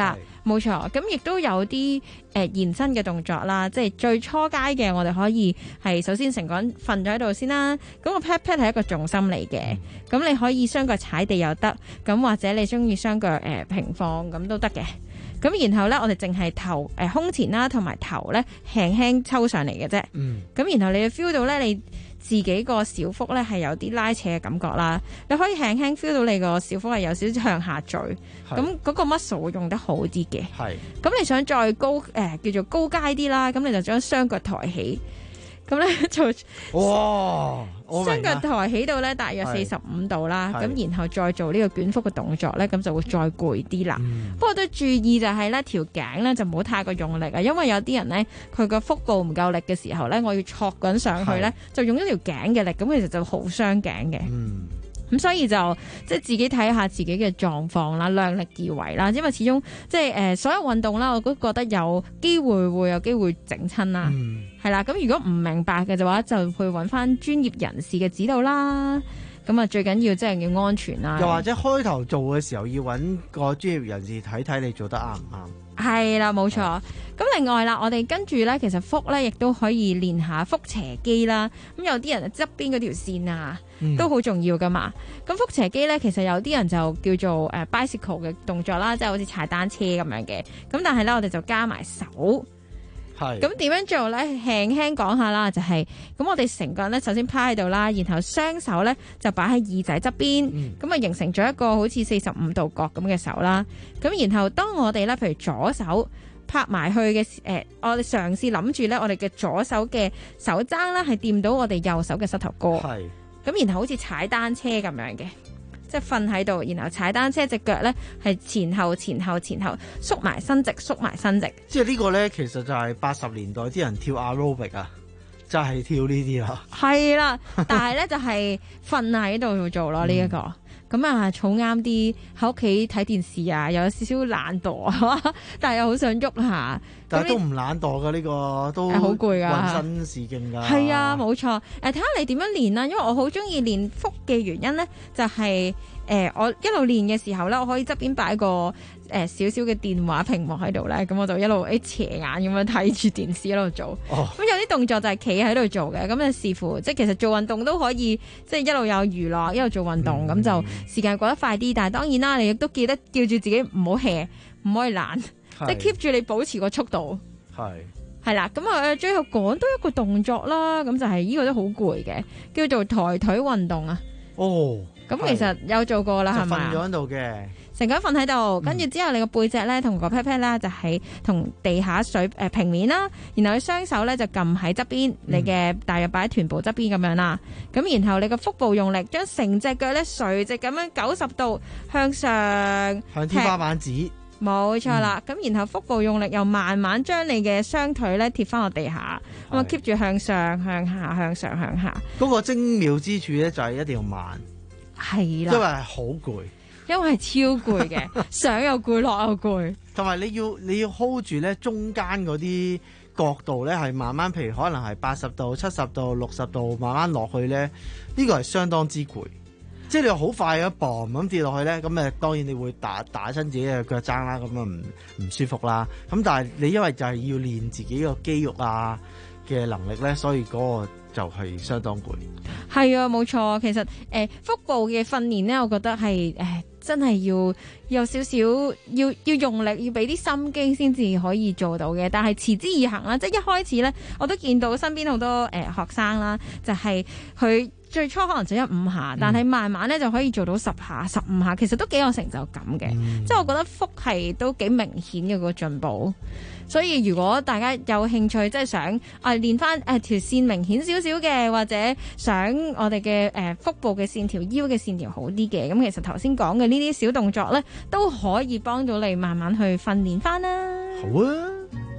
冇錯，咁亦都有啲誒、呃、延伸嘅動作啦，即係最初階嘅，我哋可以係首先成個人瞓咗喺度先啦。咁、個 pat pat 係一個重心嚟嘅，咁、嗯、你可以雙腳踩地又得，咁或者你中意雙腳誒、呃、平放咁都得嘅。咁然後咧，我哋淨係頭誒、呃、胸前啦，同埋頭咧輕輕抽上嚟嘅啫。嗯。咁然後你 feel 到咧，你自己個小腹咧係有啲拉扯嘅感覺啦。你可以輕輕 feel 到你個小腹係有少少向下墜。咁嗰個 muscle 會用得好啲嘅。係。咁你想再高誒、呃、叫做高階啲啦，咁你就將雙腳抬起。咁咧就哇，雙腳抬起到咧大約四十五度啦，咁然後再做呢個捲腹嘅動作咧，咁就會再攰啲啦。嗯、不過都注意就係咧條頸咧就唔好太過用力啊，因為有啲人咧佢個腹部唔夠力嘅時候咧，我要戳緊上去咧，就用咗條頸嘅力，咁其實就好傷頸嘅。嗯咁所以就即係自己睇下自己嘅狀況啦，量力而為啦。因為始終即係誒、呃、所有運動啦，我都覺得有機會會有機會整親啦，係啦、嗯。咁如果唔明白嘅話，就去揾翻專業人士嘅指導啦。咁啊，最緊要即係要安全啦。 又或者開頭做嘅時候要揾個專業人士睇睇你做得啱唔啱。 係啦，冇錯。咁另外啦，我哋跟住咧，其實腹咧亦都可以練下腹斜肌啦。咁有啲人側邊嗰條線啊，嗯、都好重要噶嘛。咁腹斜肌咧，其實有啲人就叫做誒 bicycle 嘅動作啦，即係好似踩單車咁樣嘅。咁但係咧，我哋就加埋手。係。咁點樣做咧？輕輕講下啦，就係、是、咁，我哋成個人咧，首先趴喺度啦，然後雙手咧就擺喺耳仔側邊，咁啊、嗯、形成咗一個好似四十五度角咁嘅手啦。咁然後當我哋咧，譬如左手拍埋去嘅誒、呃，我哋嘗試諗住咧，我哋嘅左手嘅手踭啦，係掂到我哋右手嘅膝頭哥。係。咁然後好似踩單車咁樣嘅。即係瞓喺度，然後踩單車，隻腳咧係前後前後前後縮埋伸直，縮埋伸直。 即係呢個咧，其實就係八十年代啲人跳 aerobic 啊，就係、是、跳呢啲啦。係啦，但係咧就係瞓喺度做咯呢一個。咁啊，好啱啲喺屋企睇電視啊，又有少少懶惰，但係又好想喐下。 但係都唔懶惰噶呢、這個，都好攰噶，渾身是勁噶。 係啊，冇錯。誒，睇下你點樣練啦，因為我好中意練腹嘅原因咧，就係、是、誒、呃、我一路練嘅時候咧，我可以側邊擺個誒少少嘅電話屏幕喺度咧，咁我就一路誒斜眼咁樣睇住電視一路做。哦。咁有啲動作就係企喺度做嘅，咁就視乎即係其實做運動都可以，即係一路有娛樂，一路做運動，咁、嗯、就時間過得快啲。但係當然啦，你亦都記得叫住自己唔好 hea， 唔可以懶。即係 keep 住你保持個速度，係係啦，咁啊最後講多一個動作啦，咁就係呢個都好攰嘅，叫做抬腿運動啊。哦，咁其實有做過啦，係咪？瞓咗喺度嘅，成個人瞓喺度，跟住之後你個背脊咧同個 pat pat 咧就喺同地下水誒、呃、平面啦，然後你雙手咧就撳喺側邊，嗯、你嘅大約擺喺臀部側邊咁樣啦，咁然後你個腹部用力，將成隻腳咧垂直咁樣九十度向上向天花板指。冇錯啦，咁、嗯、然後腹部用力，又慢慢將你嘅雙腿咧貼翻落地下，咁啊 keep 住向上、向下、向上、向下。 嗰個精妙之處咧就係一定要慢， 係啦， 因為係好攰， 因為係超攰嘅，上又攰，落又攰。 同埋你要你要 hold 住咧中間嗰啲角度咧係慢慢，譬如可能係八十度、七十度、六十度，慢慢落去咧，呢、呢個係相當之攰。即係你好快一磅咁跌落去咧，咁誒當然你會打打親自己嘅腳踭啦，咁啊唔唔舒服啦。咁但係你因為就係要練自己個肌肉啊嘅能力咧，所以嗰個就係相當攰。 係啊，冇錯。其實誒、呃、腹部嘅訓練咧，我覺得係誒、呃、真係要有少少要要用力，要俾啲心機先至可以做到嘅。但係持之以恆啦，即係一開始咧，我都見到身邊好多誒、呃、學生啦，就係、是、佢。最初可能就一五下，但係慢慢咧就可以做到十下、十五下，其實都幾有成就感嘅。嗯、即係我覺得腹係都幾明顯嘅個進步。所以如果大家有興趣，即係想啊練翻誒條線明顯少少嘅，或者想我哋嘅誒腹部嘅線條、腰嘅線條好啲嘅，咁其實頭先講嘅呢啲小動作咧，都可以幫到你慢慢去訓練翻啦。 好啊！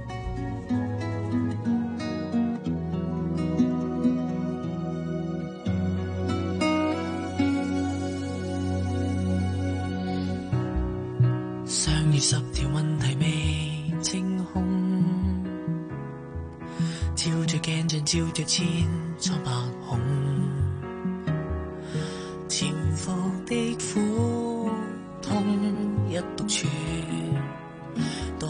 上月十條問題未清空，照着鏡像照着千瘡百孔，潛伏的苦痛一篤穿，多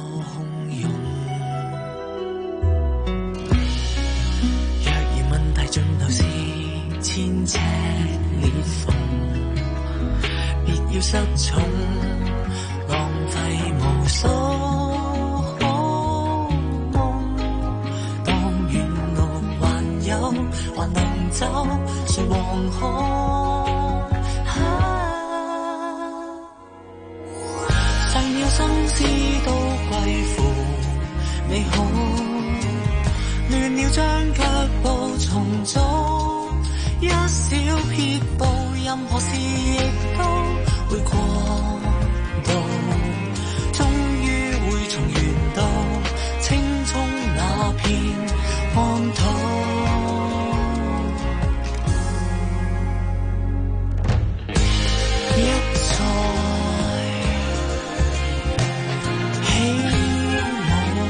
要失重，浪費無數好夢。當沿路還有還能走，誰惶恐？細鳥生思都歸附美好，亂了將腳步重組，一小撇步，任何事亦都會過渡，終於會重圓到青葱那片荒土。一再起舞，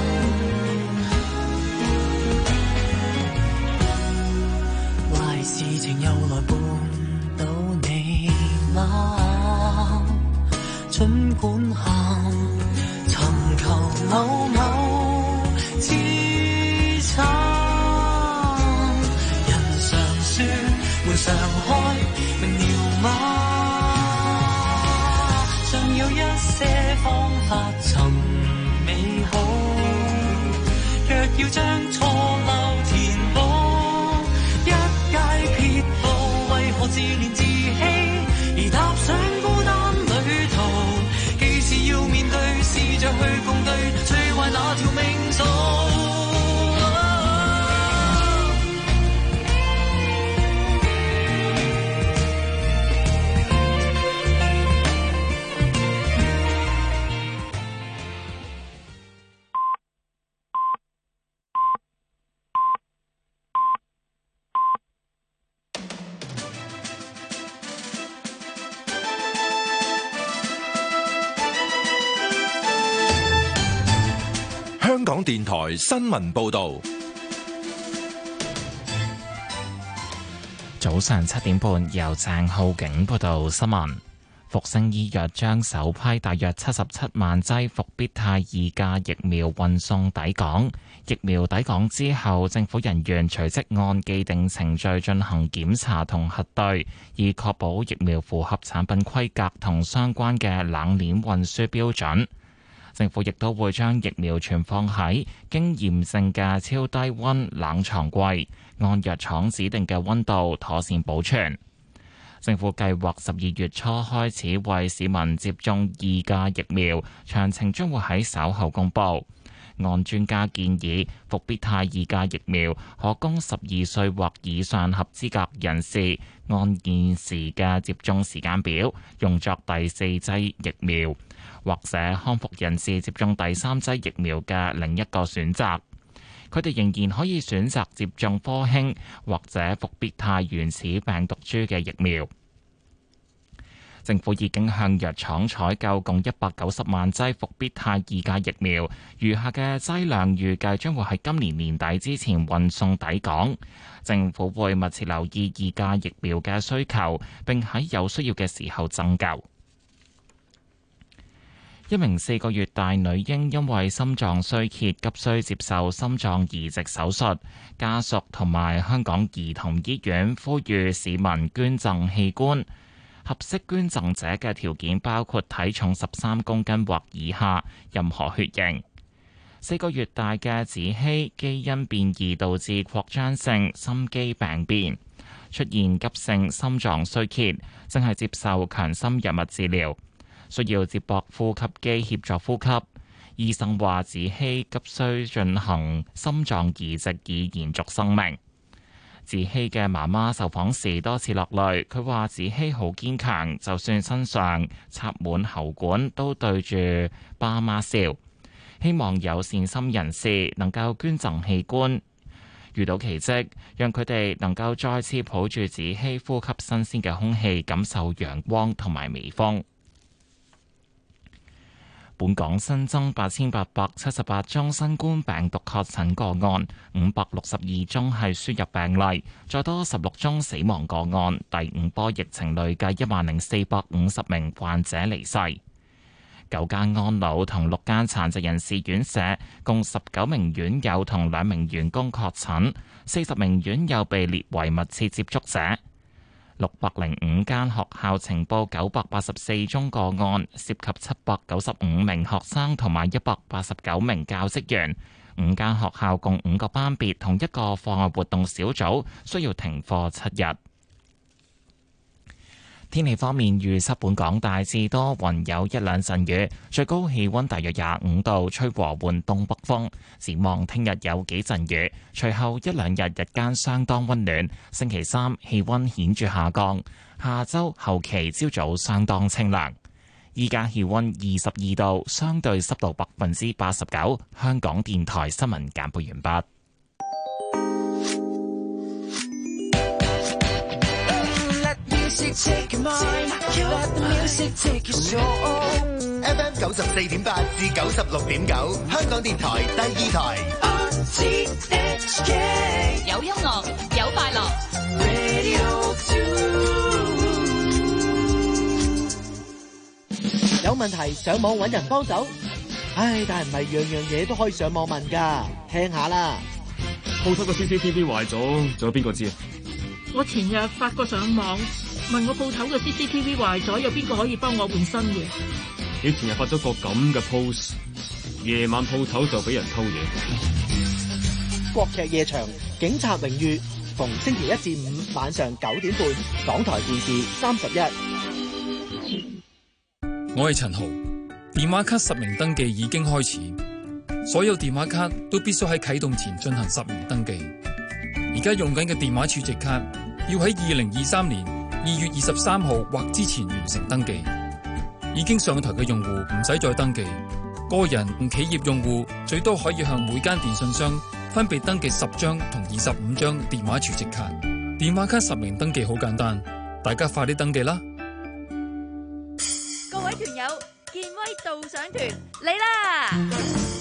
壞事情又來伴到你嗎？儘管喊，尋求某某支撐。人常說門常開，明了嗎？尚有一些方法尋美好，若要將錯漏填補，一介撇步，為何自憐自欺而踏上孤單旅途？既是要面對，試着去共對最壞那條命數。 香港電台新聞報道。 早上七點半，由鄭浩景報道新聞。復星醫藥將首批大約七十七萬劑復必泰二價疫苗運送抵港。疫苗抵港之後，政府人員隨即按既定程序進行檢查同核對，以確保疫苗符合產品規格同相關嘅冷鏈運輸標準。政府亦都會將疫苗存放喺經驗證嘅超低溫冷藏櫃，按藥廠指定嘅溫度妥善保存。政府計劃十二月初開始為市民接種二價疫苗，詳情將會喺稍後公佈。按專家建議，復必泰二價疫苗可供十二歲或以上合資格人士按現時嘅接種時間表用作第四劑疫苗，或者康復人士接種第三劑疫苗嘅另一個選擇。佢哋仍然可以選擇接種科興或者復必泰原始病毒株嘅疫苗。政府已經向藥廠採購共一百九十萬劑復必泰二價疫苗，餘下嘅劑量預計將會喺今年年底之前運送抵港。政府會密切留意二價疫苗嘅需求，並喺有需要嘅時候增購。一名四個月大女嬰因為心臟衰竭，急需接受心臟移植手術，家屬同埋香港兒童醫院呼籲市民捐贈器官。合適捐贈者嘅條件包括體重十三公斤或以下，任何血型。四個月大嘅子希基因變異導致擴張性心肌病變，出現急性心臟衰竭，正係接受強心藥物治療，需要接駁呼吸機協助呼吸。醫生話子希急需進行心臟移植以延續生命。子希嘅媽媽受訪時多次落淚，佢話子希好堅強，就算身上插滿喉管都對住爸媽笑。希望有善心人士能夠捐贈器官，遇到奇蹟，讓佢哋能夠再次抱住子希呼吸新鮮嘅空氣，感受陽光同埋微風。本港新增八千八百七十八宗新冠病毒確診個案，五百六十二宗係輸入病例，再多十六宗死亡個案。第五波疫情累計一萬零四百五十名患者離世。九間安老同六間殘疾人士院舍，共十九名院友同兩名員工確診，四十名院友被列為密切接觸者。 六百零五間學校呈報九百八十四宗個案，涉及七百九十五名學生同埋一百八十九名教職員。五間學校共五個班別同一個課外活動小組需要停課七日。天氣方面，預測本港大致多雲，有一兩陣雨，最高氣溫大約廿五度，吹和緩東北風。展望聽日有幾陣雨，隨後一兩日日間相當溫暖。星期三氣溫顯著下降，下周後期朝早相當清涼。依家氣溫二十二度，相對濕度百分之八十九。香港電台新聞簡報完畢。 F M 九十四點八至九十六點九，香港電台第二台。 有音樂，有快樂。 有問題上網揾人幫手，唉，但係唔係樣樣嘢都可以上網問㗎，聽下啦。 鋪頭個 C C T V 壞咗，仲有邊個知啊？ 我前日發過上網，問我鋪頭嘅 C C T V 壞咗，有邊個可以幫我換新嘅？ 你前日發咗個咁嘅 post， 夜晚鋪頭就俾人偷嘢。 國劇夜場，警察榮譽，逢星期一至五晚上九點半，港台電視三十一。 我係陳豪，電話卡實名登記已經開始，所有電話卡都必須喺啟動前進行實名登記。而家用緊嘅電話儲值卡要喺二零二三年二月二十三號或之前完成登記。已經上台嘅用戶唔使再登記，個人同企業用戶最多可以向每間電信商分別登記十張同二十五張電話儲值卡。電話卡實名登記好簡單，大家快啲登記啦！ 各位團友，健威導賞團嚟啦！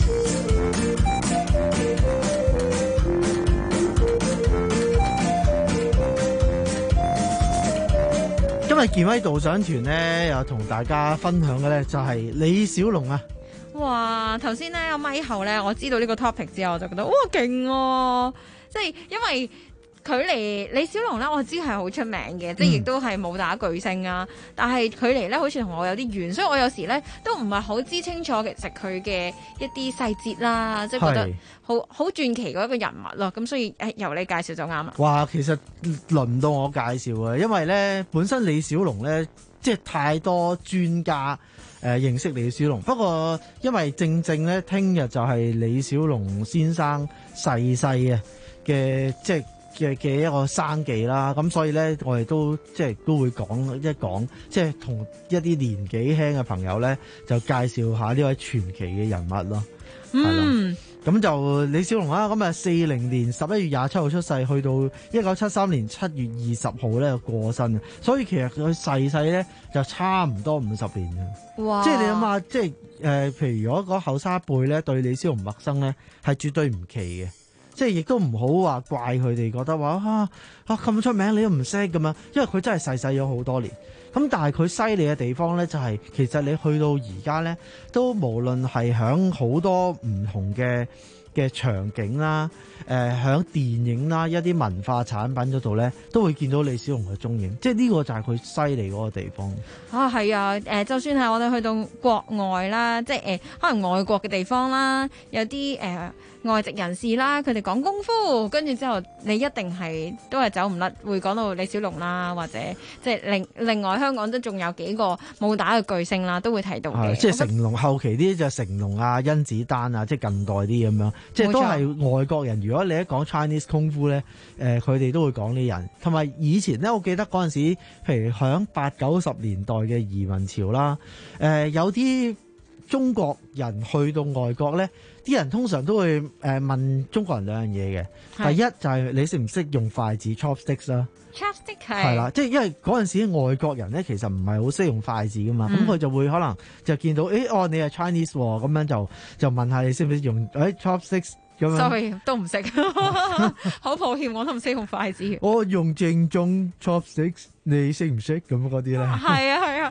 今日健威導賞團咧，又同大家分享嘅咧就係李小龍啊！ 哇！頭先咧，我咪後咧，我知道呢個 topic 之後，我就覺得哇勁喎！即係因為距離李小龍咧，我知係好出名嘅，即係亦都係武打巨星啊。但係距離咧，好似同我有啲遠，所以我有時咧都唔係好知清楚其實佢嘅一啲細節啦，即係覺得好好傳奇嗰一個人物咯。咁所以誒，由你介紹就啱啦。 哇！其實輪到我介紹啊，因為咧本身李小龍咧，即係太多專家誒、呃、認識李小龍。不過因為正正咧，聽日就係李小龍先生逝世啊嘅即係嘅嘅一個生忌啦，咁所以咧，我哋都即係都會講一講，即係同一啲年紀輕嘅朋友咧，就介紹下呢位傳奇嘅人物咯。 嗯， 咁就李小龍啦，咁啊四零年十一月廿七號出世，去到一九七三年七月二十號咧過身，所以其實佢逝世咧就差唔多五十年嘅。 哇！ 即係你諗下，即係誒、呃，譬如如果嗰後生一輩咧對李小龍陌生咧，係絕對唔奇嘅。即係亦都唔好話怪佢哋覺得話啊啊咁出名你都唔識咁樣，因為佢真係逝世咗好多年。咁但係佢犀利嘅地方咧，就係、是、其實你去到而家咧，都無論係響好多唔同嘅嘅場景啦，誒、呃、響電影啦，一啲文化產品嗰度咧，都會見到李小龍嘅蹤影。即係呢個就係佢犀利嗰個地方。 啊，係啊，誒、呃，就算係我哋去到國外啦，即係誒、呃，可能外國嘅地方啦，有啲誒。呃外籍人士啦，佢哋講功夫，跟住之後你一定係都係走唔甩，會講到李小龍啦，或者即係另另外香港都仲有幾個武打嘅巨星啦，都會提到嘅。 即係成龍後期啲就成龍啊、甄子丹啊，即係近代啲咁樣，即係都係外國人。如果你一講 Chinese 功夫咧，誒佢哋都會講呢人。同埋以前咧，我記得嗰陣時，譬如響八九十年代嘅移民潮啦，誒、呃、有啲中國人去到外國咧。啲人通常都會誒問中國人兩樣嘢嘅，第一就係你識唔識用筷子 chopsticks 啦 ，chopstick 係係啦，即係因為嗰陣時外國人咧其實唔係好識用筷子噶嘛，咁佢、嗯、就會可能就見到誒、欸、哦你係 Chinese 喎、哦，咁樣就就問下你識唔識用誒 chopsticks 咁樣。 Sorry 都唔識，好抱歉我都唔識用筷子。 我用正宗 chopsticks， 你識唔識咁嗰啲咧？ 係啊係啊。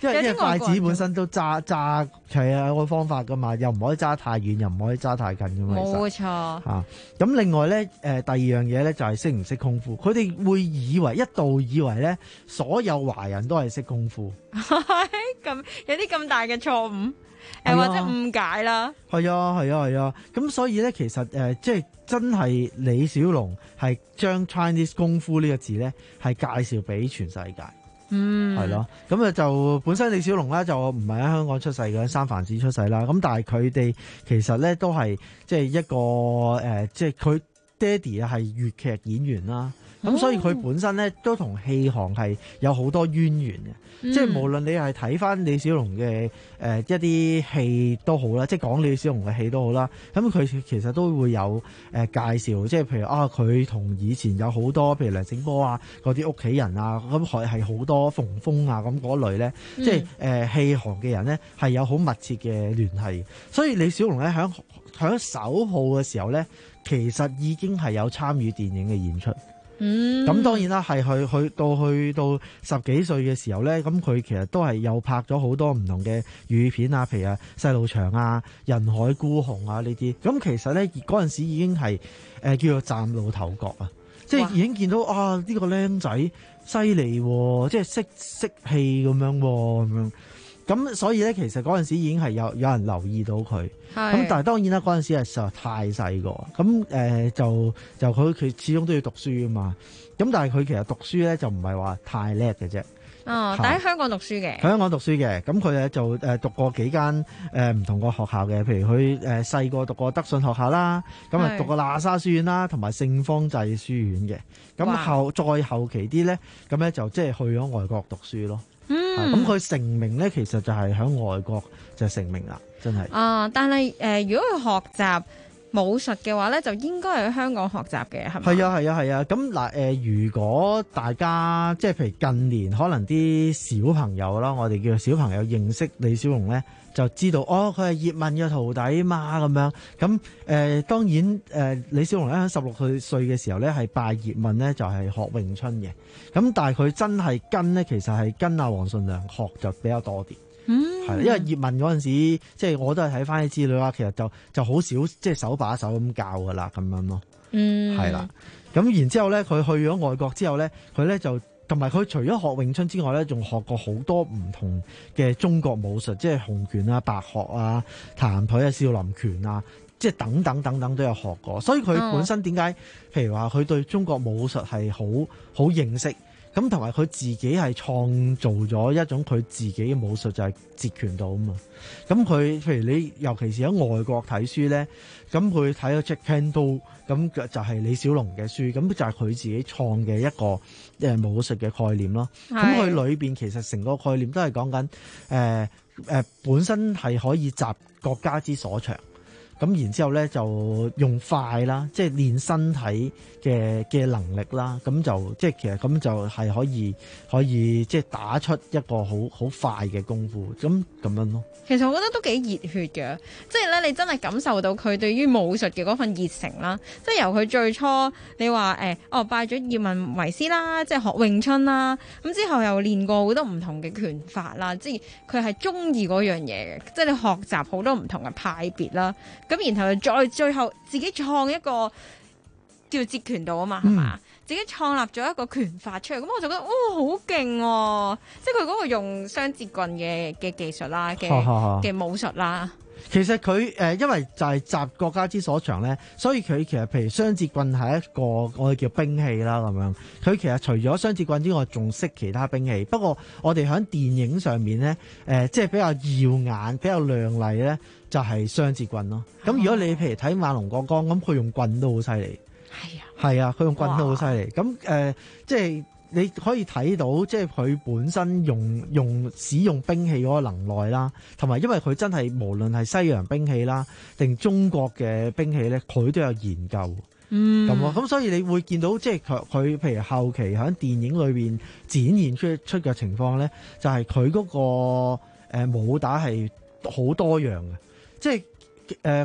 因為因為筷子本身都揸揸係啊個方法噶嘛，又唔可以揸太遠，又唔可以揸太近噶嘛。 冇錯嚇。咁、啊、另外咧，誒、呃、第二樣嘢咧就係識唔識功夫。佢哋會以為一度以為咧，所有華人都係識功夫。 咁有啲咁大嘅錯誤，誒或者誤解啦。 係啊係啊係啊。咁、啊啊、所以咧，其實誒、呃、即係真係李小龍係將 Chinese 功夫呢個字咧係介紹俾全世界。嗯，係咯，咁啊就本身李小龍咧就唔係喺香港出世嘅，喺三藩市出世啦。咁但係佢哋其實咧都係即係一個誒、呃，即係佢爹哋啊係粵劇演員啦。咁、嗯、所以佢本身咧都同戲行係有好多淵源嘅。嗯、即係無論你係睇翻李小龍嘅誒、呃、一啲戲都好啦，即係講李小龍嘅戲都好啦。咁佢其實都會有誒、呃、介紹，即係譬如啊，佢同以前有好多譬如梁醒波啊嗰啲屋企人啊，咁係係好多馮峰啊咁嗰類咧，嗯、即係誒戲行嘅人咧係有好密切嘅聯繫。所以李小龍咧喺喺首號嘅時候咧，其實已經係有參與電影嘅演出。嗯，咁當然啦，係去去到去到十幾歲嘅時候咧，咁佢其實都係又拍咗好多唔同嘅粵語片啊，譬如啊《細路祥》啊、《人海孤鴻》啊呢啲。咁其實咧嗰陣時已經係誒、呃、叫做嶄露頭角啊，即係已經見到啊呢、呢個僆仔犀利喎，即係識識戲咁樣喎咁樣。咁所以咧，其實嗰陣時已經係有有人留意到佢。咁但係當然啦，嗰陣時係實在太細個。咁誒、呃、就就佢佢始終都要讀書啊嘛。咁但係佢其實讀書咧就唔係話太叻嘅啫。 哦，但喺香港讀書嘅。喺香港讀書嘅。咁佢咧就誒讀過幾間誒唔同個學校嘅，譬如佢誒細個讀過德信學校啦，咁啊讀過喇沙書院啦，同埋聖方濟書院嘅。咁後再後期啲咧，咁咧就即係去咗外國讀書咯。嗯，咁佢成名咧，其實就係喺外國就成名啦，真係。 啊，但係誒、呃，如果佢學習武術嘅話咧，就應該係喺香港學習嘅，係咪？係啊， 係啊，係啊。咁嗱誒，如果大家即係譬如近年可能啲小朋友啦，我哋叫做小朋友認識李小龍咧，就知道哦，佢係葉問嘅徒弟嘛咁樣。咁誒、呃，當然誒、呃，李小龍咧喺十六歲歲嘅時候咧，係拜葉問咧就係、是、學詠春嘅。咁但係佢真係跟咧，其實係跟阿黃順良學就比較多啲。嗯，係，因為葉問嗰陣時，即係我都係睇翻啲資料啦，其實就就好少即係手把手咁教噶啦，咁樣咯。嗯，係啦。咁然之後咧，佢去咗外國之後咧，佢咧就同埋佢除咗學詠春之外咧，仲學過好多唔同嘅中國武術，即係洪拳啊、白鶴啊、彈腿啊、少林拳啊。即係等等等等都有學過，所以佢本身點解，譬如話佢對中國武術係好好認識，咁同埋佢自己係創造咗一種佢自己嘅武術，就係截拳道啊嘛。咁佢譬如你尤其是喺外國睇書咧，咁佢睇咗 Jeet Kune Do，咁就係李小龍嘅書，咁就係佢自己創嘅一個誒武術嘅概念咯。咁佢裏邊其實成個概念都係講緊誒誒本身係可以集國家之所長。咁然之後咧就用快啦，即係練身體嘅嘅能力啦，咁就即係其實咁就係可以可以即係打出一個好好快嘅功夫，咁咁樣咯。 其實我覺得都幾熱血嘅，即係咧你真係感受到佢對於武術嘅嗰份熱誠啦。即係由佢最初你話誒、欸、哦拜咗葉問為師啦，即係學詠春啦，咁之後又練過好多唔同嘅拳法啦，即係佢係中意嗰樣嘢嘅，即係你學習好多唔同嘅派別啦。咁然後再最後自己創一個叫截拳道啊嘛，係嘛、嗯？自己創立咗一個拳法出嚟，咁我就覺得哦好勁喎！即係佢嗰個用雙截棍嘅嘅技術啦，嘅嘅武術啦。 其實佢誒、呃，因為就係集國家之所長咧，所以佢其實譬如雙截棍係一個我哋叫兵器啦咁樣。佢其實除咗雙截棍之外，仲識其他兵器。不過我哋喺電影上面咧，誒、呃、即係比較耀眼、比較亮麗咧，就係雙截棍咯。咁、哦、如果你譬如睇《猛龍過江》，咁佢用棍都好犀利。係啊，係啊，佢用棍都好犀利。咁誒、呃，即係。你可以睇到，即係佢本身用用使用兵器嗰個能耐啦，同埋因為佢真係無論係西洋兵器啦，定中國嘅兵器咧，佢都有研究。嗯，咁啊，咁所以你會見到，即係佢佢譬如後期喺電影裏邊展現出出嘅情況咧，就係佢嗰個誒武打係好多樣嘅，即係誒佢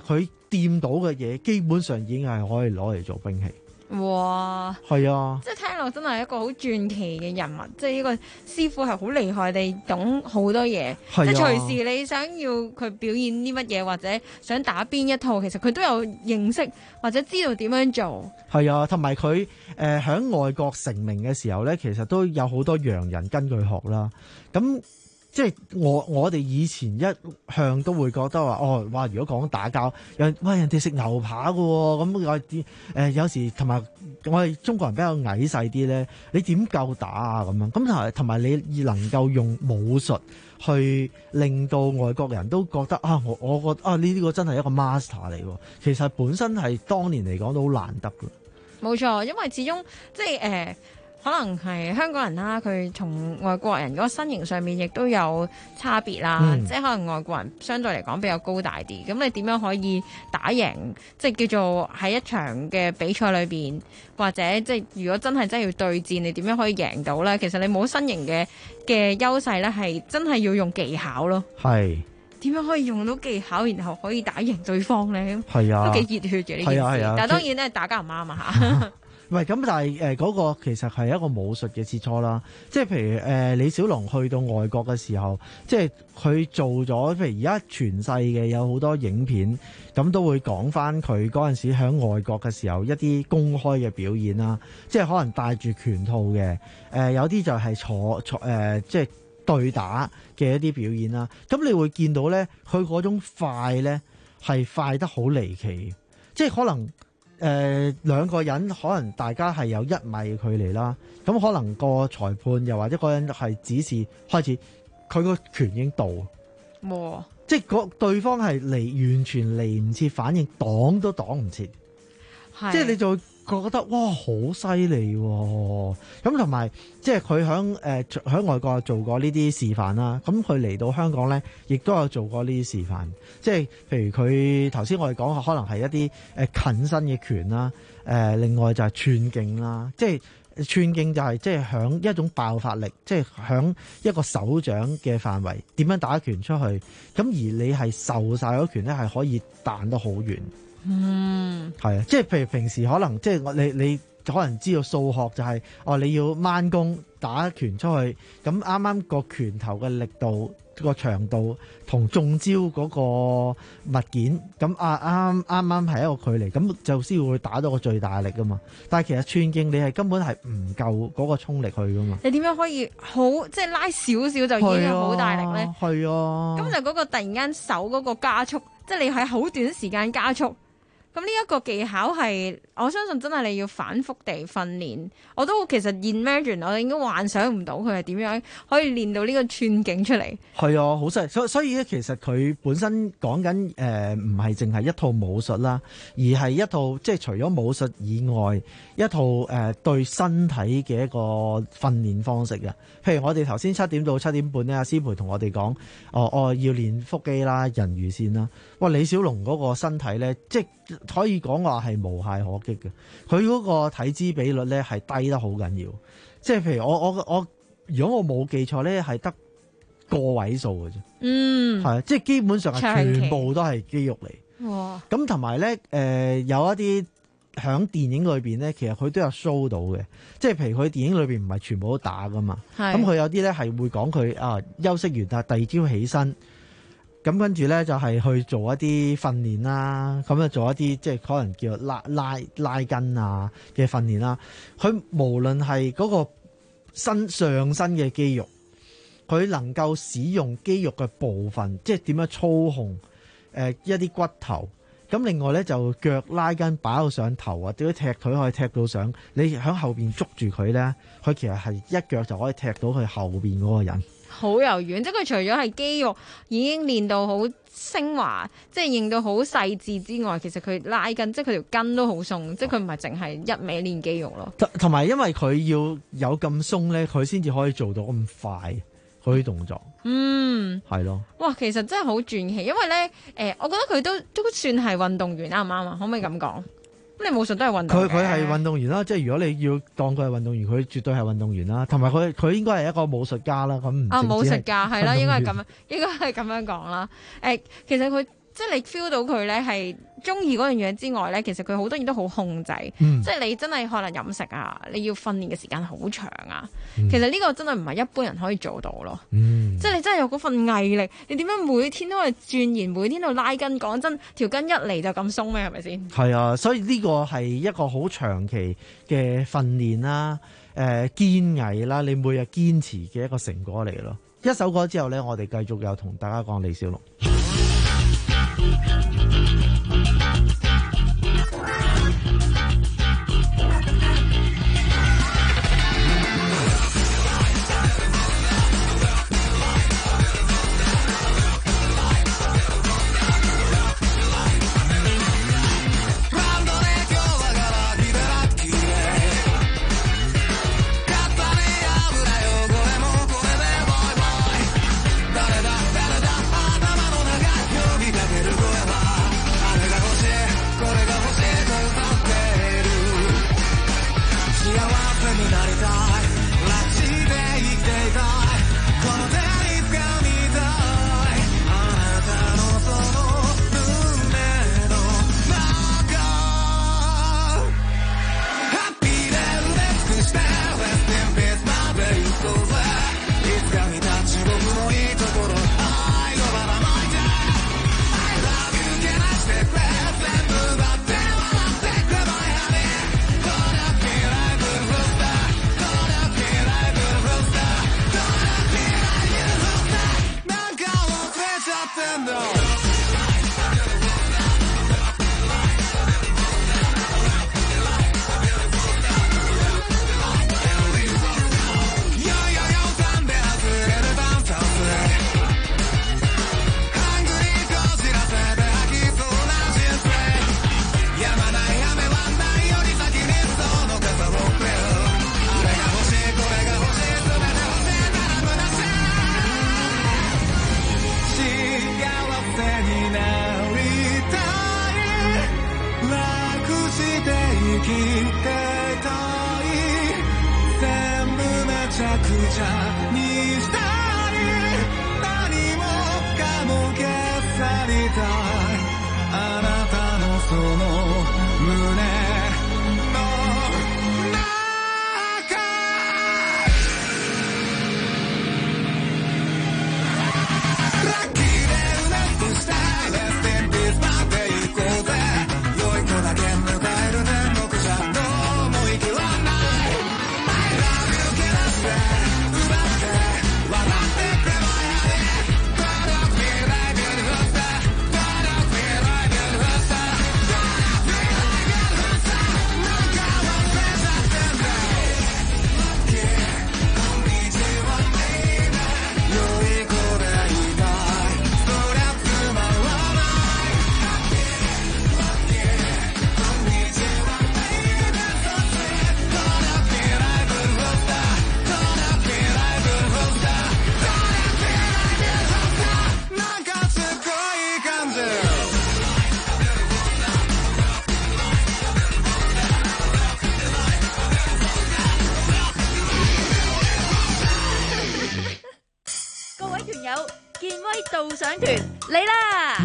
掂到嘅嘢，基本上已經係可以攞嚟做兵器。 哇！ 係啊， 即係聽落真係一個好傳奇嘅人物，即係呢個師傅係好厲害地懂好多嘢， 係啊、 即係隨時你想要佢表演啲乜嘢，或者想打邊一套，其實佢都有認識或者知道點樣做。 係啊，同埋佢誒喺外國成名嘅時候咧，其實都有好多洋人跟佢學啦。咁即係我我哋以前一向都會覺得話，哦，哇！如果講打交，人喂人哋食牛扒嘅喎，咁我啲誒有時同埋我哋中國人比較矮細啲咧，你點夠打啊咁樣？咁同埋同埋你能夠用武術去令到外國人都覺得啊，我我覺得啊呢呢個真係一個 master 嚟喎。其實本身係當年嚟講都好難得嘅。 冇錯，因為始終即係誒。呃可能係香港人啦，佢同外國人嗰個身形上面亦都有差別啦。嗯、即係可能外國人相對嚟講比較高大啲，咁你點樣可以打贏？即係叫做喺一場嘅比賽裏邊，或者即係如果真係真係要對戰，你點樣可以贏到咧？其實你冇身形嘅嘅優勢咧，係真係要用技巧咯。 係點樣可以用到技巧，然後可以打贏對方咧？ 係啊， 都幾熱血嘅呢件事。 係啊係啊， 但係當然咧，打交唔啱啊嚇。 唔係咁，但係誒嗰個其實係一個武術嘅切磋啦。即係譬如誒、呃、李小龍去到外國嘅時候，即係佢做咗，譬如而家全世嘅有好多影片，咁都會講翻佢嗰陣時喺外國嘅時候一啲公開嘅表演啦。即係可能帶住拳套嘅，誒、呃、有啲就係坐坐誒、呃、即係對打嘅一啲表演啦。咁你會見到咧，佢嗰種快咧係快得好離奇，即係可能。誒、呃、兩個人可能大家係有一米嘅距離啦，咁可能個裁判又或者個人係指示開始，佢個拳已經到， 哇！ 即係個對方係嚟完全嚟唔切反應，擋都擋唔切，即係你就會覺得哇好犀利喎！咁同埋即係佢響誒響外國做過呢啲示範啦，咁佢嚟到香港咧，亦都有做過呢啲示範。即係譬如佢頭先我哋講可能係一啲誒近身嘅拳啦，誒、呃、另外就係寸勁啦，即係寸勁就係即係響一種爆發力，即係響一個手掌嘅範圍點樣打拳出去，咁而你係受晒嗰拳咧係可以彈得好遠。嗯，係啊，即係譬如平時可能即係我你你可能知道數學就係、是、哦你要掹弓打拳出去，咁啱啱個拳頭嘅力度、個長度同中招嗰個物件，咁啊啱啱啱係一個距離，咁就先會打到個最大力噶嘛。但係其實寸勁你係根本係唔夠嗰個衝力去噶嘛。 你點樣可以好即係拉少少就已經好大力咧？ 係啊， 咁就嗰個突然間手嗰個加速，即係你喺好短時間加速。咁呢一個技巧係，我相信真係你要反覆地訓練。我都其實 imagine，我應該幻想唔到佢係點樣可以練到呢個寸勁出嚟。係啊，好犀利。所所以咧，其實佢本身講緊誒唔係淨係一套武術啦，而係一套即係除咗武術以外，一套誒、呃、對身體嘅一個訓練方式嘅。譬如我哋頭先七點到七點半咧，阿師培同我哋講，哦哦要練腹肌啦、人魚線啦。哇，李小龍嗰個身體咧，即係可以講話係無懈可擊嘅。佢嗰個體脂比率咧係低得好緊要，即係譬如我我我，如果我冇記錯咧，係得個位數嘅啫。嗯，係啊，即係基本上係全部都係肌肉嚟。哇！咁同埋咧，誒、呃、有一啲響電影裏邊咧，其實佢都有 show 到嘅，即係譬如佢電影裏邊唔係全部都打噶嘛。咁佢有啲咧係會講佢啊休息完啊，第二朝起身。咁跟住咧就係去做一啲訓練啦，咁啊做一啲即係可能叫拉拉拉筋啊嘅訓練啦。佢無論係嗰個身上身嘅肌肉，佢能夠使用肌肉嘅部分，即係點樣操控誒、呃、一啲骨頭。咁另外咧就腳拉筋擺到上頭啊，點樣踢腿可以踢到上，你喺後邊捉住佢咧，佢其實係一腳就可以踢到佢後邊嗰個人。 好柔軟，即係佢除咗係肌肉已經練到好升華，即係練到好細緻之外，其實佢拉筋，即係佢條筋都好鬆，即係佢唔係淨係一味練肌肉咯。 同埋因為佢要有咁鬆咧，佢先至可以做到咁快嗰啲動作。嗯，係咯。哇， 其實真係好傳奇，因為咧，誒、呃，我覺得佢都都算係運動員，啱唔啱啊？可唔可以咁講？咁你武術都係運動員，佢佢係運動員啦，即係如果你要當佢係運動員，佢絕對係運動員啦。同埋佢佢應該係一個武術家啦。咁啊， 武術家係啦，應該係咁樣，應該係咁樣講啦。誒、呃，其實佢即係你 feel 到佢咧係中意嗰樣嘢之外咧，其實佢好多嘢都好控制。 嗯、 即係你真係可能飲食啊，你要訓練嘅時間好長啊。 嗯、 其實呢個真係唔係一般人可以做到咯。 嗯、 即係你真係有嗰份毅力，你點樣每天都去鑽研，每天都拉筋？講真，條筋一嚟就咁鬆咩？係咪先？係啊，所以呢個係一個好長期嘅訓練啦，誒、呃、堅毅啦，你每日堅持嘅一個成果嚟咯。一首歌之後呢，我哋繼續有同大家講李小龍。 導賞團嚟啦！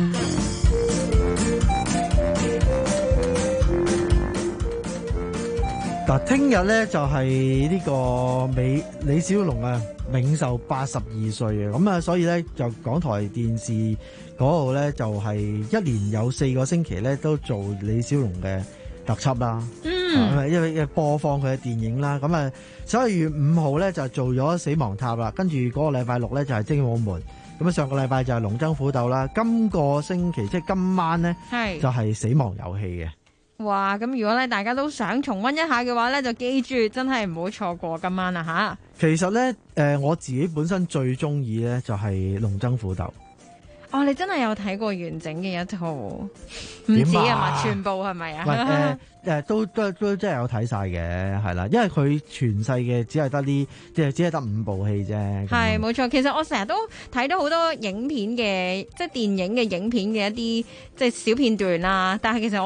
嗱，聽日咧就係呢個美李小龍啊，冥壽八十二歲啊，咁啊，所以咧就港台電視嗰度咧就係一年有四個星期咧都做李小龍嘅特輯啦。嗯，因為播放佢嘅電影啦。咁啊，十一月五號咧就做咗《死亡塔》啦，跟住嗰個禮拜六咧就係《精武門》。咁啊，上個禮拜就係《龍爭虎鬥》啦。今個星期即係今晚咧，就係《死亡遊戲》嘅。 哇！咁如果咧大家都想重溫一下嘅話咧，就記住真係唔好錯過今晚啦吓。 其實咧，誒、呃、我自己本身最中意咧就係《龍爭虎鬥》。 哦，你真係有睇過完整嘅一套？唔止啊嘛，全部係咪啊？ 誒誒、呃，都都都真係有睇晒嘅，係啦，因為佢全世嘅只係得呢，即係只係得五部戲啫。 係冇錯，其實我成日都睇到好多影片嘅，即係電影嘅影片嘅一啲即係小片段啦。但係其實我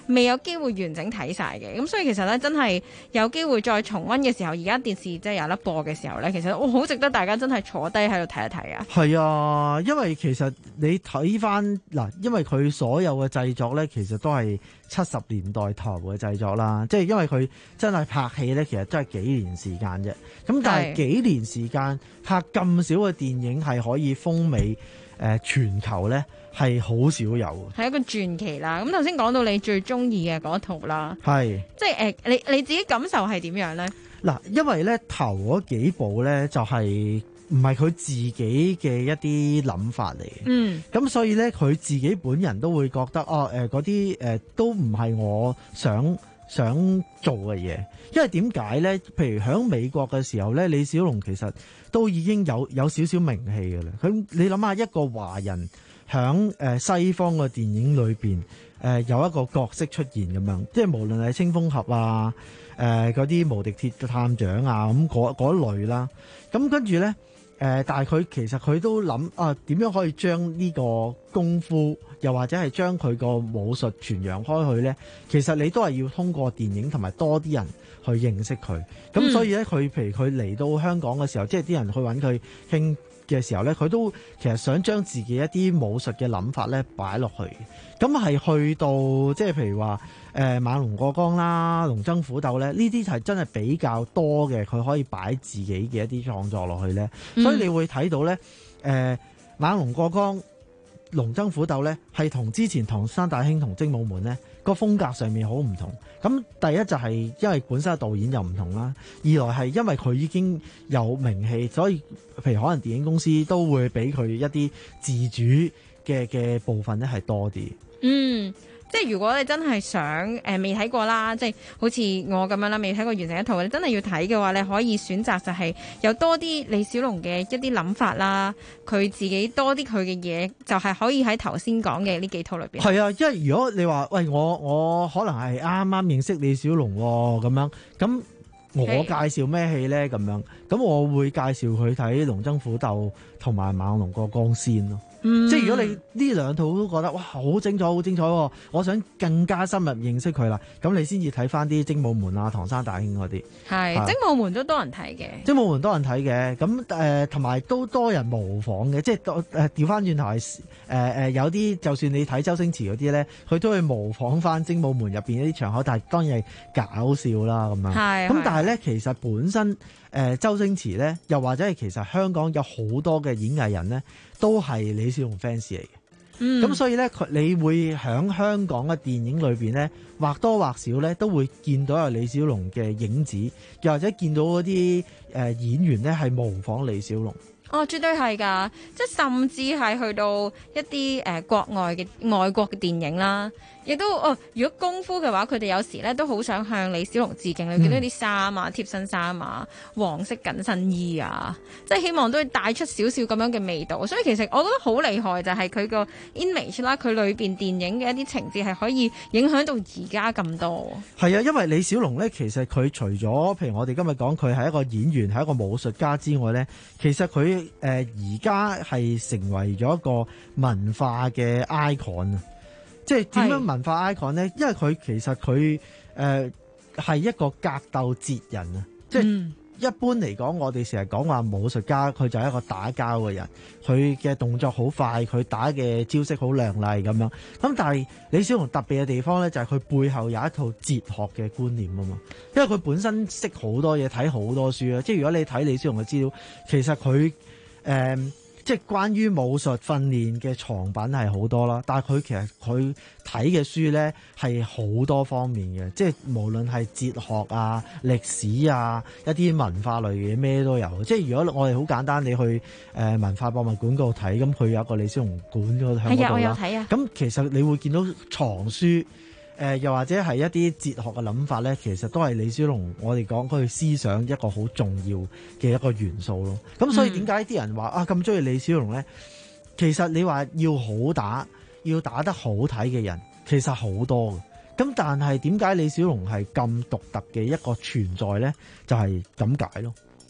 未有機會完整睇晒嘅。咁所以其實咧，真係有機會再重溫嘅時候，而家電視即係有得播嘅時候咧，其實我好值得大家真係坐低喺度睇一睇啊！ 係啊，因為其實你睇翻嗱，因為佢所有嘅製作咧，其實都係七十年代頭嘅製作啦。即係因為佢真係拍戲咧，其實真係幾年時間啫。咁但係幾年時間拍咁少嘅電影係可以風靡誒、呃、全球咧，係好少有嘅。 係一個傳奇啦。咁頭先講到你最中意嘅嗰套啦， 係即係誒、呃、你你自己感受係點樣咧？ 嗱，因為咧頭嗰幾部咧就係唔係佢自己嘅一啲諗法嚟嘅，嗯，咁所以咧佢自己本人都會覺得哦誒嗰啲誒都唔係我想想做嘅嘢，因為點解咧？譬如喺美國嘅時候咧，李小龍其實都已經有有少少名氣嘅啦。佢你諗下一個華人喺誒西方嘅電影裏邊誒有一個角色出現咁樣，即係無論係青蜂俠啊。誒嗰啲無敵鐵探長啊，咁嗰嗰類啦，咁跟住咧，誒、呃，但係佢其實佢都諗啊，點樣可以將呢個功夫，又或者係將佢個武術傳揚開去咧？其實你都係要通過電影同埋多啲人去認識佢。咁、嗯、所以咧，佢譬如佢嚟到香港嘅時候，即係啲人去揾佢傾嘅時候咧，佢都其實想將自己一啲武術嘅諗法咧擺落去。咁係去到即係譬如話。誒、呃、猛龍過江啦，龍爭虎鬥咧，呢啲係真係比較多嘅，佢可以擺自己嘅一啲創作落去咧、嗯，所以你會睇到咧，誒、呃、猛龍過江、龍爭虎鬥咧，係同之前唐山大兄同精武門咧個風格上面好唔同。咁第一就係因為本身嘅導演又唔同啦，二來係因為佢已經有名氣，所以譬如可能電影公司都會俾佢一啲自主嘅嘅部分咧係多啲。嗯。 即係如果你真係想誒未睇過啦，即係好似我咁樣啦，未睇過完成一套，你真係要睇嘅話，你可以選擇就係有多啲李小龍嘅一啲諗法啦，佢自己多啲佢嘅嘢，就係、是、可以喺頭先講嘅呢幾套裏邊。係啊， 因為如果你話喂我我可能係啱啱認識李小龍咁樣，咁我介紹咩戲咧咁樣，咁我會介紹佢睇《龍爭虎鬥》同埋《猛龍過江》先咯。嗯、即係如果你呢兩套都覺得哇好精彩好精彩，我想更加深入認識佢啦，咁你先至睇翻啲精武門啊、唐山大兄嗰啲。係精武門都多人睇嘅， 精武門多人睇嘅，咁誒同埋都多人模仿嘅，即係誒調翻轉頭係誒誒有啲就算你睇周星馳嗰啲咧，佢都會模仿翻精武門入邊一啲場口，但係當然係搞笑啦咁樣。係咁，但係咧其實本身誒、呃、周星馳咧，又或者係其實香港有好多嘅演藝人咧，都係李小龍 fans 嚟嘅。咁、嗯、所以咧，佢你會喺香港嘅電影裏邊咧，或多或少咧都會見到有李小龍嘅影子，又或者見到嗰啲誒演員咧係模仿李小龍。 哦，絕對係㗎，即係甚至係去到一啲誒、呃、國外嘅外國嘅電影啦，亦都哦。如果功夫嘅話，佢哋有時咧都好想向李小龍致敬。你見到啲衫啊、貼身衫啊、黃色緊身衣啊，即係希望都會帶出少少咁樣嘅味道。所以其實我覺得好厲害就係佢個 image 啦，佢裏邊電影嘅一啲情節係可以影響到而家咁多。 係啊，因為李小龍咧，其實佢除咗譬如我哋今日講佢係一個演員、係一個武術家之外咧，其實佢誒而家係成為咗一個文化嘅 icon 啊！即係點樣文化 icon 咧？因為佢其實佢誒係一個格鬥哲人啊！即係、嗯、一般嚟講，我哋成日講話武術家，佢就係一個打交嘅人，佢嘅動作好快，佢打嘅招式好亮麗咁樣。咁但係李小龍特別嘅地方咧，就係佢背後有一套哲學嘅觀念啊嘛。因為佢本身識好多嘢，睇好多書啊。即係如果你睇李小龍嘅資料，其實佢誒、呃、即係關於武術訓練嘅藏品係好多啦，但係佢其實佢睇嘅書咧係好多方面嘅，即係無論係哲學啊、歷史啊、一啲文化類嘅咩都有。即係如果我哋好簡單，你去誒、呃、文化博物館嗰度睇，咁佢有一個李小龍館嗰度喺嗰度啦。咁其實你會見到藏書。誒、呃、又或者係一啲哲學嘅諗法咧，其實都係李小龍我哋講佢思想一個好重要嘅一個元素咯。咁所以點解啲人話啊咁中意李小龍咧？其實你話要好打，要打得好睇嘅人，其實好多嘅。咁但係點解李小龍係咁獨特嘅一個存在咧？就係咁解咯。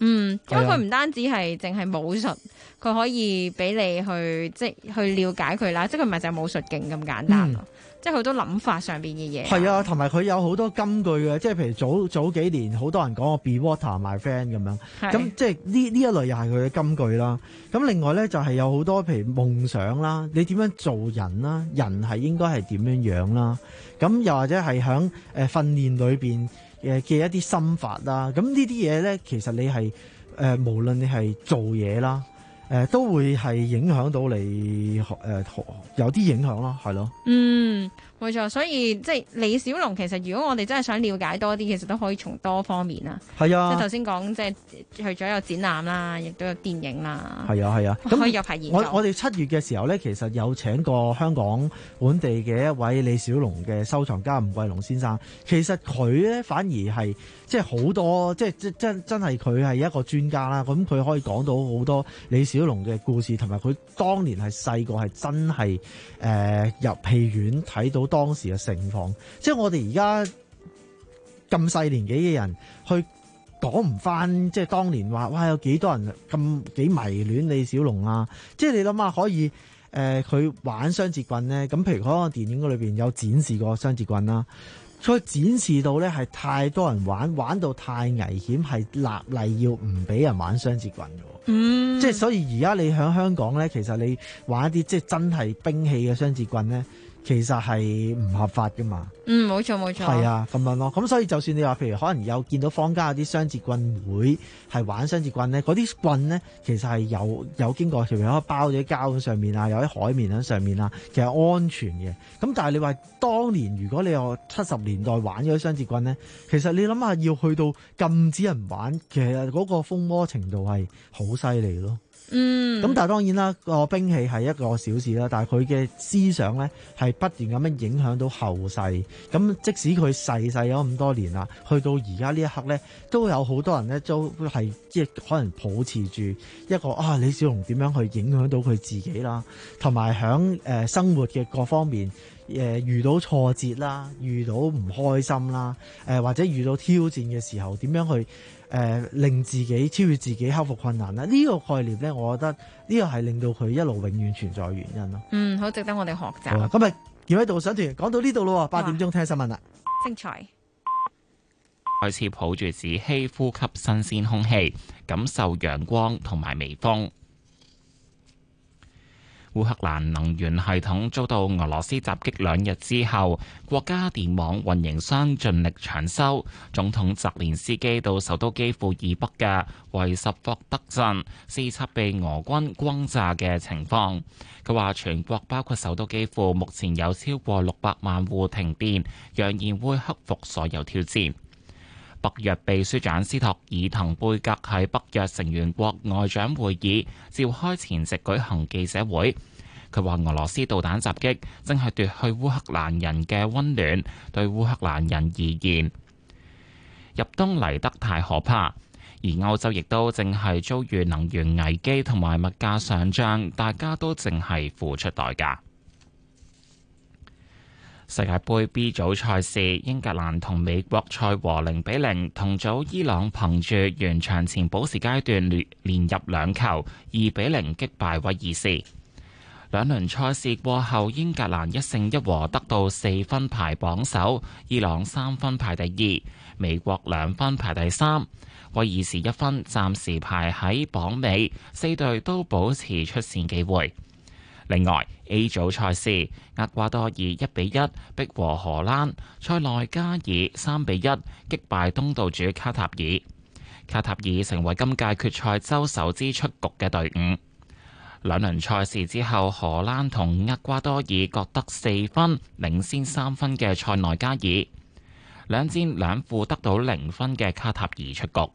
嗯，因為佢唔單止係淨係武術，佢可以俾你去即係去了解佢啦，即係佢唔係就係武術勁咁簡單咯。嗯，即係好多諗法上邊嘅嘢。 係啊，同埋佢有好多金句嘅，即係譬如早早幾年好多人講我 Be water my friend 咁樣，咁即係呢呢一類又係佢嘅金句啦。咁另外咧就係有好多譬如夢想啦，你點樣做人啦，人係應該係點樣樣啦。咁又或者係喺誒訓練裏邊誒嘅一啲心法啦。咁呢啲嘢咧，其實你係誒、呃、無論你係做嘢啦。誒、呃、都會係影響到你誒、呃、有啲影響咯，係咯。 嗯，冇錯。所以即係李小龍，其實如果我哋真係想了解多啲，其實都可以從多方面啦。 係啊， 即係頭先講，即係去咗有展覽啦，亦都有電影啦。 係啊係啊， 可以入排研究。 我我哋七月嘅時候咧，其實有請過香港本地嘅一位李小龍嘅收藏家吳桂龍先生。其實佢咧反而係即係好多，即係即真真係佢係一個專家啦。咁佢可以講到好多李小龍嘅故事，同埋佢當年係細個係真係誒、呃、入戲院睇到當時嘅盛況，即係我哋而家咁細年紀嘅人去講唔翻，即係當年話哇有幾多人咁幾迷戀李小龍啊！即係你諗下可以誒佢、呃、玩雙節棍咧，咁譬如嗰個電影嗰裏邊有展示過雙節棍啦。佢展示到咧係太多人玩，玩到太危險，係立例要唔俾人玩雙節棍嘅。嗯，即係所以而家你喺香港咧，其實你玩一啲即係真係兵器嘅雙節棍咧，其實係唔合法噶嘛。嗯，冇錯冇錯。係啊，咁樣咯。咁所以就算你話譬如可能有見到坊間有啲雙節棍會係玩雙節棍咧，嗰啲棍咧其實係有有經過，譬如可以包咗膠喺上面啊，有啲海綿喺上面啊，其實安全嘅。咁但係你話當年如果你有七十年代玩嗰啲雙節棍咧，其實你諗下要去到禁止人玩，其實嗰個風魔程度係好犀利咯。嗯，咁但係當然啦，個兵器係一個小事啦，但係佢嘅思想咧係不斷咁樣影響到後世。咁即使佢逝世咗咁多年啦，去到而家呢一刻咧，都有好多人咧都係即係可能保持住一個啊李小龍點樣去影響到佢自己啦，同埋響誒生活嘅各方面誒、呃、遇到挫折啦，遇到唔開心啦，誒、呃、或者遇到挑戰嘅時候點樣去誒、呃、令自己超越自己，克服困難啦！呢、這個概念咧，我覺得呢個係令到佢一路永遠存在嘅原因咯。嗯，好值得我哋學習。好，今日健威導賞團講到呢度咯，八點鐘聽新聞啦。精彩。 開始抱住紙希呼吸新鮮空氣，感受陽光同埋微風。烏克蘭能源系統遭到俄羅斯襲擊兩日之後，國家電網運營商盡力搶修。總統澤連斯基到首都基輔以北嘅維什霍德鎮視察被俄軍轟炸嘅情況。佢話全國包括首都基輔目前有超過六百萬戶停電，揚言會克服所有挑戰。北約秘書長斯托爾滕貝格喺北約成員國外長會議召開前夕舉行記者會，佢話俄羅斯導彈襲擊正係奪去烏克蘭人嘅溫暖，對烏克蘭人而言，入冬嚟得太可怕，而歐洲亦都正係遭遇能源危機同埋物價上漲，大家都正係付出代價。世界盃 B 組賽事，英格蘭同美國賽和零比零，同組伊朗憑住完場前補時階段連連入兩球，二比零擊敗威爾士。兩輪賽事過後，英格蘭一勝一和得到四分排榜首，伊朗三分排第二，美國兩分排第三，威爾士一分暫時排喺榜尾，四隊都保持出線機會。另外 A 組賽事，厄瓜多爾一比一逼和荷蘭，塞內加爾三比一擊敗東道主卡塔爾，卡塔爾成為今屆決賽周首支出局嘅隊伍。兩輪賽事之後，荷蘭同厄瓜多爾各得四分，領先三分嘅塞內加爾，兩戰兩負得到零分嘅卡塔爾出局。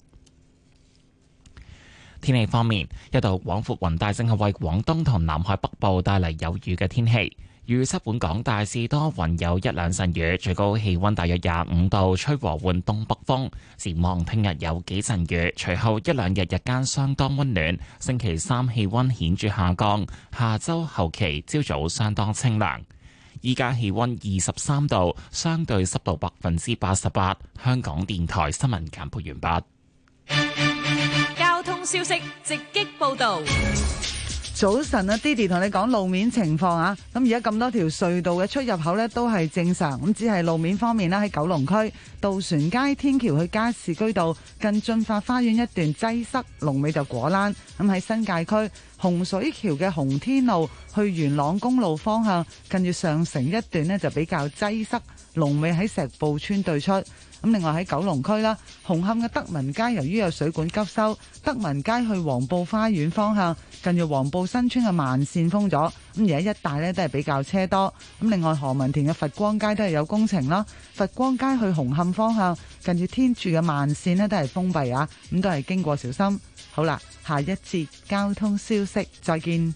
天氣方面，一道廣闊雲帶正係為廣東同南海北部帶嚟有雨嘅天氣。預測本港大致多雲，有一兩陣雨，最高氣溫大約廿五度，吹和緩東北風。展望聽日有幾陣雨，隨後一兩日日間相當溫暖。星期三氣溫顯著下降，下周後期朝早相當清涼。依家氣溫二十三度，相對濕度百分之八十八。香港電台新聞簡報完畢。 消息直擊報導。 早晨啊 Didi 同你講路面情況啊，咁而家咁多條隧道嘅出入口呢都係正常，咁只係路面方面啦，喺九龍區渡船街天橋去加士居道近駿發花園一段擠塞，龍尾就果欄。咁喺新界區洪水橋嘅洪天路去元朗公路方向，近住上城一段呢就比較擠塞，龍尾喺石埔村對出。咁另外喺九龍區啦，紅磡嘅德民街由於有水管急修，德民街去黃埔花園方向近住黃埔新村嘅慢線封咗，咁而家一帶呢都係比較車多。咁另外何文田嘅佛光街都係有工程啦，佛光街去紅磡方向近住天柱嘅慢線呢都係封閉啊，咁都係經過小心。好啦，下一節交通消息再見。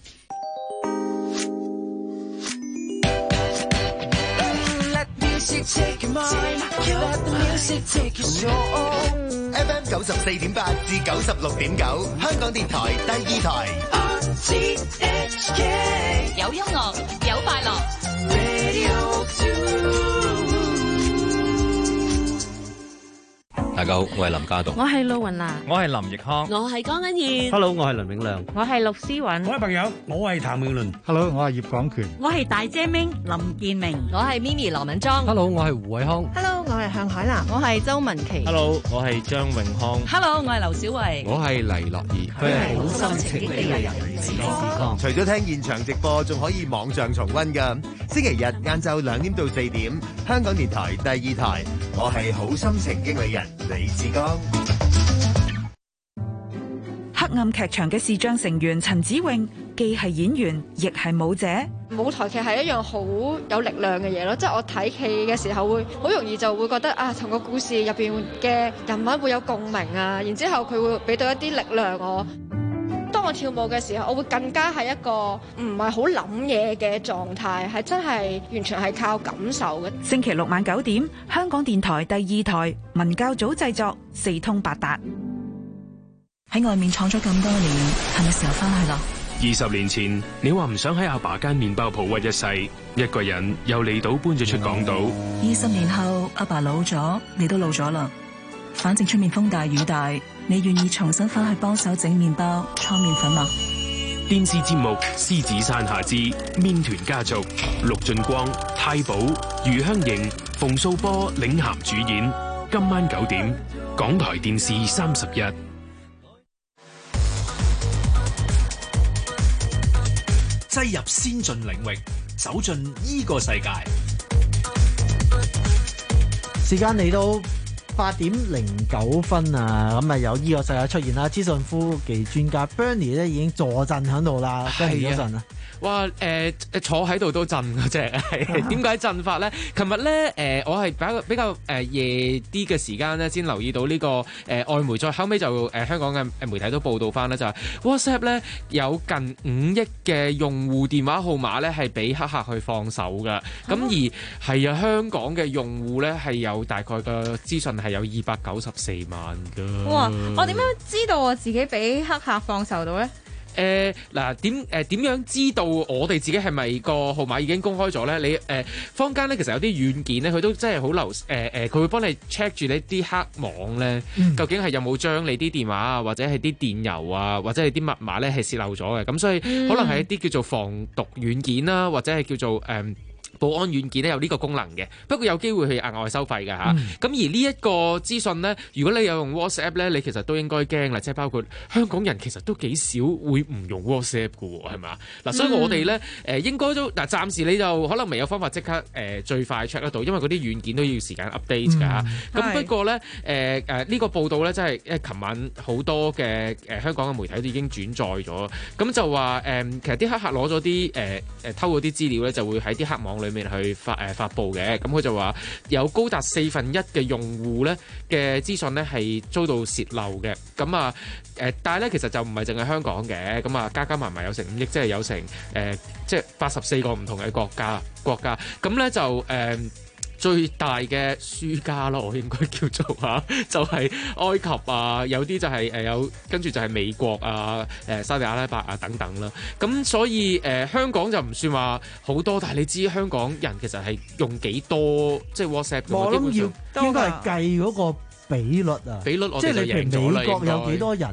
F M 九十四點八至九十六點九，香港電台第二台。 有音樂，有快樂。 大家好，我係林家棟， 我係陸雲娜， 我係林奕康， 我係江欣燕。 Hello， 我係倫永亮， 我係陸思韻。 各位朋友，我係譚詠麟。 Hello， 我係葉廣權。 我係大姐明林建明。 我係咪咪羅敏莊。 Hello， 我係胡偉康。 Hello， 我係向海蘭。 我係周文琪。 Hello， 我係張永康。 Hello， 我係劉小慧。 我係黎樂兒。 佢係好心情激勵人。除咗聽現場直播，仲可以網上重溫㗎。星期日晏晝兩點到四點，香港電台第二台。我係好心情經理人李志剛。 黑暗劇場嘅視障成員陳子穎，既係演員，亦係舞者。 舞台劇係一樣好有力量嘅嘢咯，即係我睇戲嘅時候會好容易就會覺得啊，同個故事入邊嘅人物會有共鳴啊，然之後佢會俾到一啲力量我。當我跳舞嘅時候，我會更加係一個唔係好諗嘢嘅狀態，係真係完全係靠感受嘅。 星期六晚九點，香港電台第二台文教組製作，四通八達。 喺外面闖咗咁多年，係咪時候翻去啦？ 二十年前，你話唔想喺阿爸間麵包鋪屈一世，一個人由離島搬咗出港島。 二十年後，阿爸老咗，你都老咗啦。反正出面風大雨大，你願意重新翻去幫手整麵包、搓麵粉嗎？ 電視節目《獅子山下之麵團家族》，陸俊光、太保、余香凝、馮素波領銜主演。今晚九點，港台電視三十一。 擠入先進領域，走進依個世界。 時間嚟到八點零九分啊，咁啊有依個世界出現啦。資訊科技專家 Bernie 咧已經坐鎮喺度啦，跟住嗰陣啊。 哇！誒、呃、坐喺度都震嗰隻，係點解震法咧？琴日咧誒，我係比較比較誒夜啲嘅時間咧，先留意到呢、這個誒、呃、外媒，再後尾就誒、呃、香港嘅媒體都報道翻咧，就係、是、WhatsApp 咧有近五億嘅用戶電話號碼咧係俾黑客去放手㗎。咁、啊、而係啊，香港嘅用戶咧係有大概嘅資訊係有二百九十四萬㗎。 哇！我點樣知道我自己俾黑客放手到咧？ 誒嗱點誒點樣知道我哋自己係咪個號碼已經公開咗咧？你誒、呃、坊間咧其實有啲軟件咧，佢都真係好流誒誒，佢、呃、會幫你 check 住你啲黑網咧，嗯、究竟係有冇將你啲電話啊，或者係啲電郵啊，或者係啲密碼咧係泄漏咗嘅。咁所以可能係一啲叫做防毒軟件啦，或者係叫做誒。呃保安軟件咧有呢個功能嘅，不過有機會去額外收費㗎嚇。咁、嗯、而呢一個資訊呢，如果你有用 WhatsApp 咧，你其實都應該驚啦，即係包括香港人其實都幾少會唔用 WhatsApp 㗎喎，係咪啊？嗱，所以我哋咧誒應該都嗱，暫時你就可能未有方法即刻誒、呃、最快 check 得到，因為嗰啲軟件都要時間 update 㗎嚇。咁、嗯、不過咧誒誒呢個報道咧，真係因為琴晚好多嘅誒、呃、香港嘅媒體都已經轉載咗，咁就話誒、呃、其實啲黑客攞咗啲誒誒偷嗰啲資料咧，就會喺啲黑網裏面去發誒、呃、發布嘅，咁佢就話有高達四分一嘅用戶咧嘅資訊咧係遭到洩漏嘅，咁啊誒，但係咧其實就唔係淨係香港嘅，咁啊加加埋埋有成五億，即係有成誒、呃、即係八十四個唔同嘅國家國家，咁咧就誒。呃最大嘅輸家咯，我應該叫做嚇，就係、是、埃及啊，有啲就係、是、誒有跟住就係美國啊、誒沙特阿拉伯啊等等啦。咁所以誒、呃、香港就唔算話好多，但係你知香港人其實係用幾多即係 WhatsApp 嘅？ 我諗要應該係計嗰個比率啊， 比率我哋就贏咗啦。 即係你譬如美國有幾多人？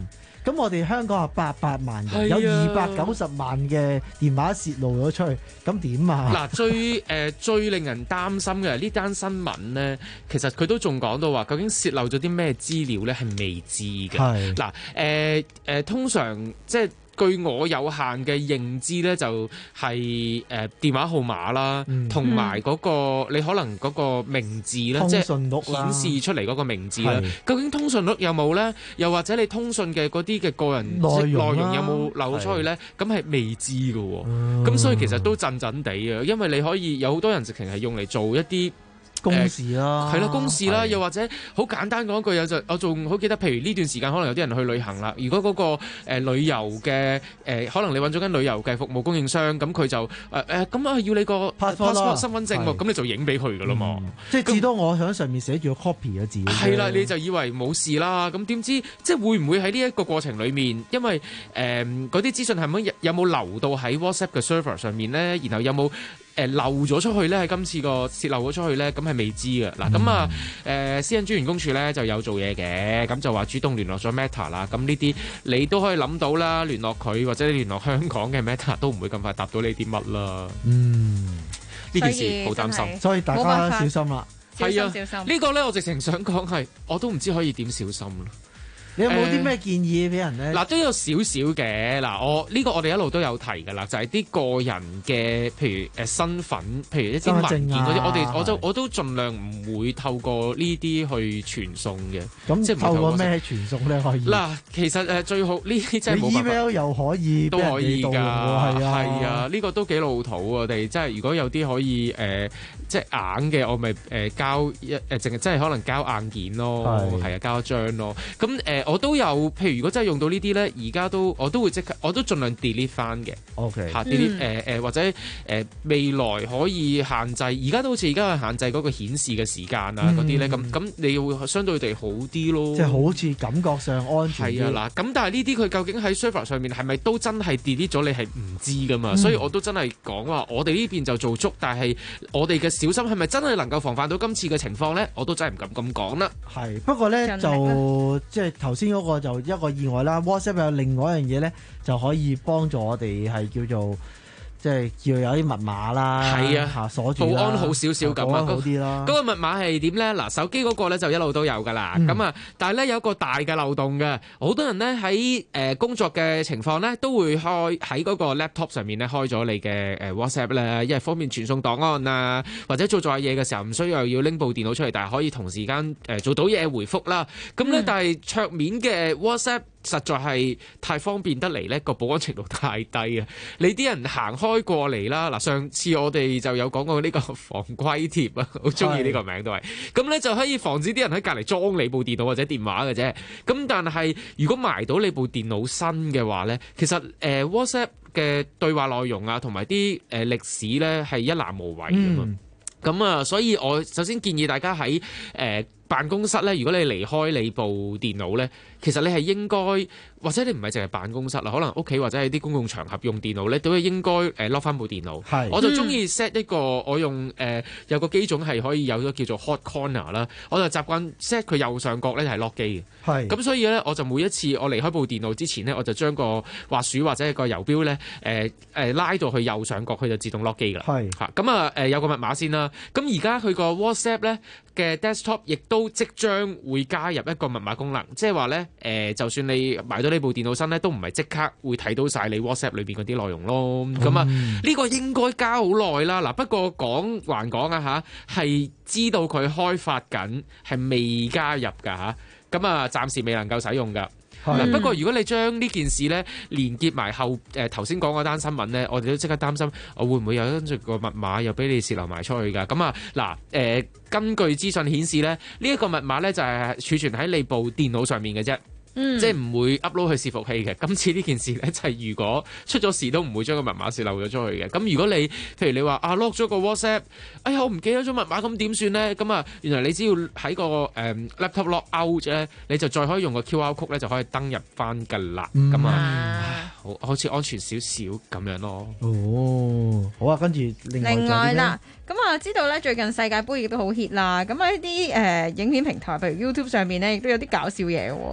咁我哋香港係八百萬人， 係啊有二百九十萬嘅電話泄露咗出去，咁點啊？ 嗱，最誒、呃、最令人擔心嘅呢單新聞咧，其實佢都仲講到話，究竟泄漏咗啲咩資料咧，係未知嘅。 係嗱誒誒，通常即係。據我有限嘅認知咧，就係、是、誒、呃、電話號碼啦，同埋嗰個你可能嗰個名字咧，即係顯示出嚟嗰個名字啦。究竟通訊錄有冇咧？又或者你通訊嘅嗰啲嘅個人內容，內容有冇流出去咧？咁係未知嘅喎。咁、嗯、所以其實都震震地啊，因為你可以有好多人直情係用嚟做一啲。 公事啦， 係啦、呃，公事啦，又或者好簡單講一句，有就我仲好記得，譬如呢段時間可能有啲人去旅行啦。如果嗰、那個、呃、旅遊嘅誒、呃，可能你揾咗間旅遊嘅服務供應商，咁佢就誒誒咁啊，要你個 passport 身份證喎，咁你就影俾佢噶啦嘛。嗯、 即係至多我喺上面寫住個 copy 嘅字。 係啦，你就以為冇事啦。咁點知即係會唔會喺呢一個過程裡面，因為誒嗰啲資訊係咪有冇流到喺 WhatsApp 嘅 server 上面咧？然後有冇？誒漏咗出去咧，喺今次個泄漏咗出去咧，咁係未知嘅。嗱、嗯，咁啊，誒、呃、私隱專員公署咧就有做嘢嘅，咁就話主動聯絡咗 Meta 啦。咁呢啲你都可以諗到啦，聯絡佢或者聯絡香港嘅 Meta 都唔會咁快答到你啲乜啦。嗯，呢件事好擔心， 所以大家小心啦。 係啊， 小心。 呢個咧我直情想講係，我都唔知可以點小心啦。 你有冇啲咩建議俾人咧？嗱、 呃，都有少少嘅。嗱，我呢、呢個我哋一路都有提㗎啦，就係、是、啲個人嘅，譬如誒身份，譬如一啲文件嗰啲、啊，我哋我都我都盡量唔會透過呢啲去傳送嘅。咁即係透過咩傳送咧？可以嗱， 其實誒最好呢啲真係冇辦法。 email 又可以都可以㗎，係啊， 係啊，呢、呢個都幾老土。我哋即係如果有啲可以誒、呃，即係硬嘅，我咪誒交一誒，淨係即係可能交硬件咯，係啊，交一張咯。咁誒。呃我都有，譬如如果真係用到呢啲咧，而家都我都會即刻，我都盡量 delete 翻嘅。 OK， 嚇 delete 誒誒或者誒、呃、未來可以限制，而家都好似而家係限制嗰個顯示嘅時間啊嗰啲咧，咁、嗯、咁你會相對地好啲咯。 即係好似感覺上安全啲。 係啊嗱，咁但係呢啲佢究竟喺 server 上面係咪都真係 delete 咗？你係唔知噶嘛、嗯，所以我都真係講話，我哋呢邊就做足，但係我哋嘅小心係咪真係能夠防範到今次嘅情況咧？我都真係唔敢咁講啦。 係不過咧就即係頭先嗰個就一個意外啦。WhatsApp 有另外一樣嘢咧，就可以幫助我哋係叫做即係叫有啲密碼啦，係啊，鎖住保安好少少咁啊， 好啲啦。 嗰、嗰個密碼係點咧？嗱，手機嗰個咧就一路都有噶啦。咁、嗯、啊，但係咧有一個大嘅漏洞嘅，好多人咧喺誒工作嘅情況咧，都會開喺嗰個 laptop 上面咧開咗你嘅誒 WhatsApp 咧，因為方便傳送檔案啊，或者做做下嘢嘅時候唔需要要拎部電腦出嚟，但係可以同時間誒做到嘢回覆啦。咁咧、嗯，但係桌面嘅 WhatsApp實在係太方便得嚟咧，個保安程度太低啊！你啲人行開過嚟啦，嗱，上次我哋就有講過呢個防窺貼啊，好中意呢個名都係，咁咧就可以防止啲人喺隔離裝你部電腦或者電話嘅啫。咁但係如果埋到你部電腦身嘅話咧，其實誒、呃、WhatsApp 嘅對話內容啊，同埋啲誒歷史咧係一覽無遺㗎嘛。咁、嗯、啊，所以我首先建議大家喺誒、呃辦公室咧，如果你離開你部電腦咧，其實你係應該，或者你唔係淨係辦公室啦，可能屋企或者係啲公共場合用電腦咧，都係應該誒 lock 翻部電腦。係，我就中意 set 一個，我用誒、呃、有個機種係可以有咗叫做 hot corner 啦，我就習慣 set 佢右上角咧係 lock 機嘅。係，咁所以咧我就每一次我離開部電腦之前咧，我就將個滑鼠或者個游標咧誒誒拉到去右上角，佢就自動 lock 機㗎啦。係，嚇咁啊誒有個密碼先啦。咁而家佢個 WhatsApp 咧嘅 desktop 亦都都即將會加入一個密碼功能，即係話咧，誒，就算你買到呢部電腦身咧，都唔係即刻會睇到晒你 WhatsApp 裏邊嗰啲內容咯。咁、嗯、啊，呢、呢個應該加好耐啦。嗱，不過講還講啊嚇，係知道佢開發緊，係未加入㗎嚇。咁啊，暫時未能夠使用㗎。嗱，不過如果你將呢件事咧連結埋後誒頭先講嗰單新聞咧，我哋都即刻擔心，我會唔會有跟住個密碼又俾你洩漏埋出去㗎？咁啊，嗱、呃、誒，根據資訊顯示咧，呢、這、一個密碼咧就係儲存喺你部電腦上面嘅啫。嗯、即係唔會 upload 去伺服器嘅。今次呢件事咧就係如洩出咗事都唔會將個密碼洩漏咗出去嘅。咁如果你譬如你話啊 lock 咗個 WhatsApp，哎呀我唔記得咗密碼，咁點算咧？咁啊原來你只要喺個誒、嗯、laptop lock out 啫，你就再可以用個 Q R code 咧就可以登入翻㗎啦。咁、嗯、啊好好似安全少少咁樣咯。 哦，好啊，跟住另外另外啦，咁啊知道咧最近世界盃亦都好 hit 啦。咁喺啲誒影片平台，譬如 YouTube 上面咧，亦都有啲搞笑嘢喎。 哇！呢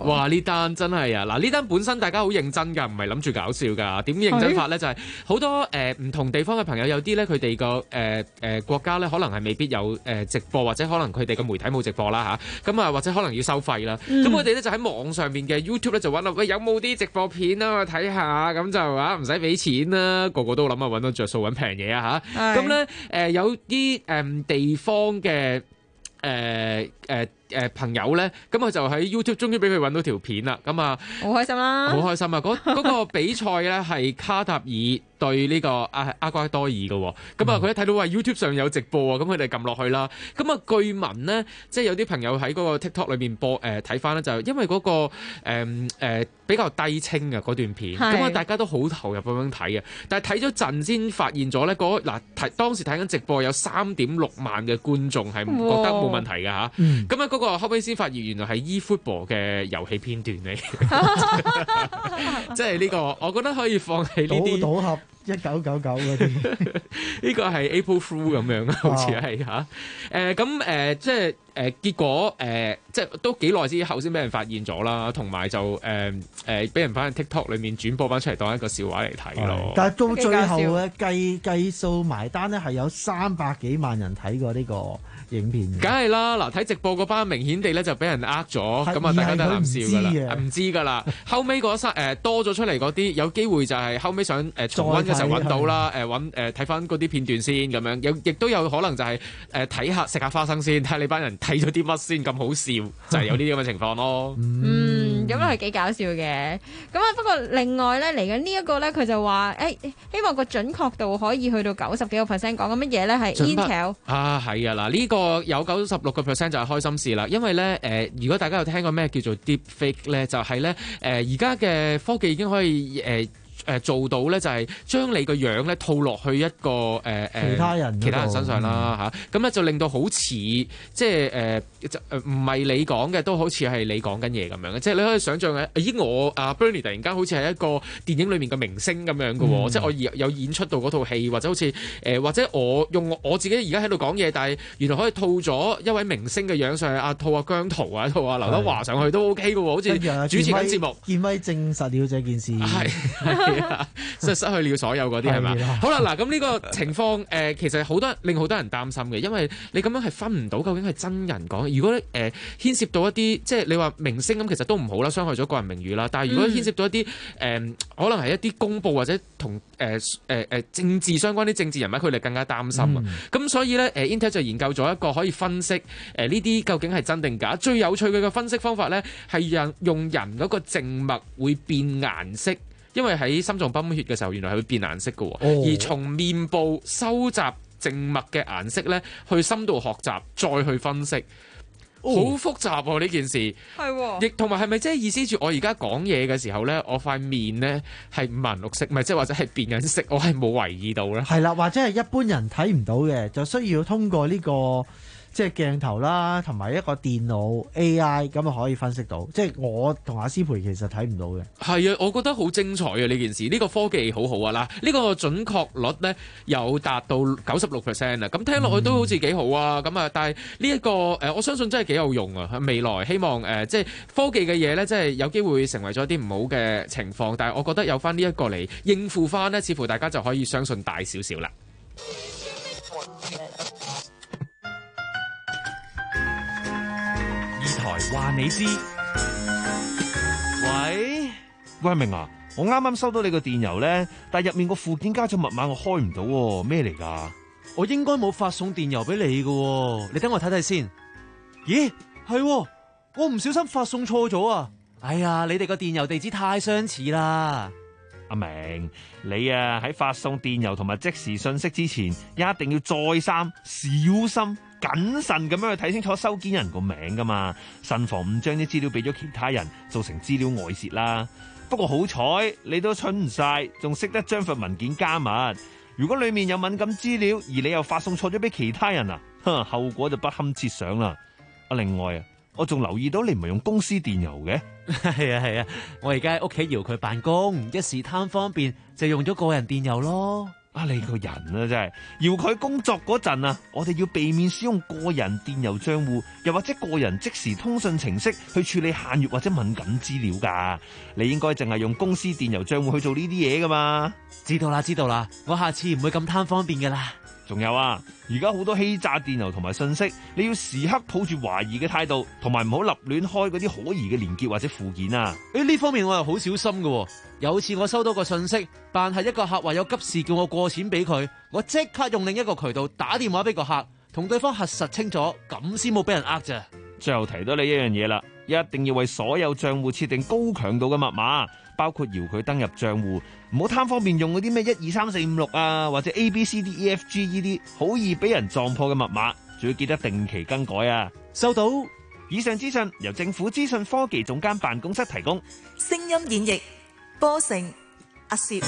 單真係啊！嗱，呢單本身大家好認真㗎，唔係諗住搞笑㗎。點認真法咧？就係、是、好多誒唔、呃、同地方嘅朋友，有啲咧佢哋個誒誒國家咧，可能係未必有誒、呃、直播，或者可能佢哋嘅媒體冇直播啦嚇。咁啊，或者可能要收費啦。咁佢哋咧就喺網上面嘅 YouTube 咧就揾啦，喂有冇啲直播片啊？我睇下，咁就啊唔使俾錢啦，個個都諗啊揾到着數揾平嘢啊嚇。咁咧誒有啲誒、呃、地方嘅誒誒誒朋友咧，咁佢就喺 YouTube 終於俾佢揾到條片啦。咁啊， 好開心啦！ 好開心啊！嗰嗰個比賽咧係卡塔爾對呢個阿阿瓜多爾嘅，咁啊佢一睇到話 YouTube 上有直播啊，咁佢哋撳落去啦。咁啊據聞咧，即係有啲朋友喺嗰個 TikTok 裏面播誒睇翻咧，就因為嗰個誒誒比較低清嘅嗰段片，咁啊大家都好投入咁樣睇嘅。但係睇咗陣先發現咗咧，嗰嗱睇當時睇緊直播有三點六萬嘅觀眾係唔覺得冇問題嘅嚇。咁啊嗰個後尾先發現原來係 eFootball 嘅遊戲片段嚟，即係呢個我覺得可以放喺呢啲賭俠一九九九嗰啲， 呢個係 April Fool 咁樣啊，好似係嚇。誒咁誒，即係誒、呃、結果誒、呃，即係都幾耐之後先俾人發現咗啦，同埋就誒誒俾人翻喺 TikTok 裏面轉播翻出嚟當一個笑話嚟睇咯。 但係到最後咧計計數埋單咧，係有三百幾萬人睇過呢個影片。 梗係啦，嗱睇直播嗰班明顯地咧就俾人呃咗，咁啊大家都係諗笑㗎啦，唔知㗎啦。後尾嗰三誒多咗出嚟嗰啲，有機會就係後尾想誒重溫嘅時候揾到啦，誒揾誒睇翻嗰啲片段先咁樣，有亦都有可能就係誒睇下食下花生先，睇下你班人睇咗啲乜先咁好笑，就係、是、有呢啲咁嘅情況咯。 嗯，咁係幾搞笑嘅。咁啊不過另外咧嚟緊呢一個咧，佢就話誒、欸、希望個準確度可以去到九十幾個 percent， 講緊乜嘢咧？係 Intel 啊，係啊嗱，呢、這個有九十六個 percent 就係開心事啦，因為咧誒、呃，如果大家有聽過咩叫做 Deepfake 咧，就係咧誒而家嘅科技已經可以誒。呃誒做到咧就係將你個樣咧套落去一個誒誒、呃、 其他人其他人身上啦嚇，咁咧、嗯、就令到好似即係誒誒唔係你講嘅，都好似係你講緊嘢咁樣嘅，即係你可以想象嘅，咦我阿 Bernie 突然間好似係一個電影裏面嘅明星咁樣嘅喎，嗯、即係我有演出到嗰套戲，或者好似誒、呃、或者我用我自己而家喺度講嘢，但係原來可以套咗一位明星嘅樣上去，啊套阿姜濤啊套阿劉德華上去都 OK 嘅喎，好似主持緊節目。 建威證實了這件事。 係。即係失去了所有嗰啲係嘛？好啦，嗱咁呢個情況誒、呃，其實好多令好多人擔心嘅，因為你咁樣係分唔到究竟係真人講。如果誒、呃、牽涉到一啲即係你話明星咁，其實都唔好啦，傷害咗個人名譽啦。但係如果牽涉到一啲誒、呃，可能係一啲公佈或者同誒誒誒政治相關啲政治人物，佢哋更加擔心啊。咁、嗯、所以咧，誒 Intel 就研究咗一個可以分析誒呢啲究竟係真定假。最有趣嘅個分析方法咧，係讓用人嗰個靜脈會變顏色。因為喺心臟泵血嘅時候，原來係會變顏色嘅，哦、而從面部收集靜脈嘅顏色咧，去深度學習，再去分析，好、哦、複雜喎、啊、呢件事。係喎，亦同埋係咪即係意思住我而家講嘢嘅時候咧，我塊面咧係五顏六色，唔係即係或者係變緊色，我係冇懷疑到咧。 係啦，或者係一般人睇唔到嘅，就需要通過呢、呢個。即係鏡頭啦，同埋一個電腦 A I 咁啊，可以分析到。即係我同阿思培其實睇唔到嘅。係啊，我覺得好精彩啊！呢件事，呢、呢個科技好好啊！嗱，呢個準確率咧有達到九十六 percent 啊！咁聽落去都好似幾好啊！咁啊、嗯，但係呢一個誒，我相信真係幾有用啊！未來希望誒、呃，即係科技嘅嘢咧，即係有機會成為咗一啲唔好嘅情況。但係我覺得有翻呢一個嚟應付翻咧，似乎大家就可以相信大少少啦。 話你知， 喂喂明啊，我啱啱收到你個電郵咧，但係入面個附件加咗密碼，我開唔到，咩嚟噶？ 我應該冇發送電郵俾你噶，你等我睇睇先。咦，係，我唔小心發送錯咗啊！哎呀，你哋個電郵地址太相似啦。 阿明，你啊喺發送電郵同埋即時信息之前，一定要再三小心謹慎咁樣去睇清楚收件人個名噶嘛，慎防唔將啲資料俾咗其他人，造成資料外泄啦。不過好彩你都蠢唔晒，仲識得將份文件加密。如果裏面有敏感資料，而你又發送錯咗俾其他人啊，哼，後果就不堪設想啦。啊，另外啊，我仲留意到你唔係用公司電郵嘅。 係啊係啊，我而家喺屋企搖佢辦公，一時貪方便就用咗個人電郵咯。 啊，你個人啊真係要佢工作嗰陣啊，我哋要避免使用個人電郵帳戶，又或者個人即時通訊程式去處理限閱或者敏感資料㗎。你應該淨係用公司電郵帳戶去做呢啲嘢㗎嘛。 知道啦，知道啦，我下次唔會咁貪方便㗎啦。 仲有啊，而家好多欺詐電郵同埋信息，你要時刻抱住懷疑嘅態度，同埋唔好立亂開嗰啲可疑嘅連結或者附件啊。 誒呢方面我又好小心嘅。有次我收到個信息，扮係一個客話有急事叫我過錢俾佢，我即刻用另一個渠道打電話俾個客，同對方核實清楚，咁先冇俾人呃咋。 最後提到你一樣嘢啦，一定要為所有賬戶設定高強度嘅密碼，包括搖佢登入賬戶，唔好貪方便用嗰啲咩一二三四五六啊，或者 A B C D E F G 呢啲好易俾人撞破嘅密碼，仲要記得定期更改啊。 收到。 以上資訊由政府資訊科技總監辦公室提供。 聲音演繹波成阿攝，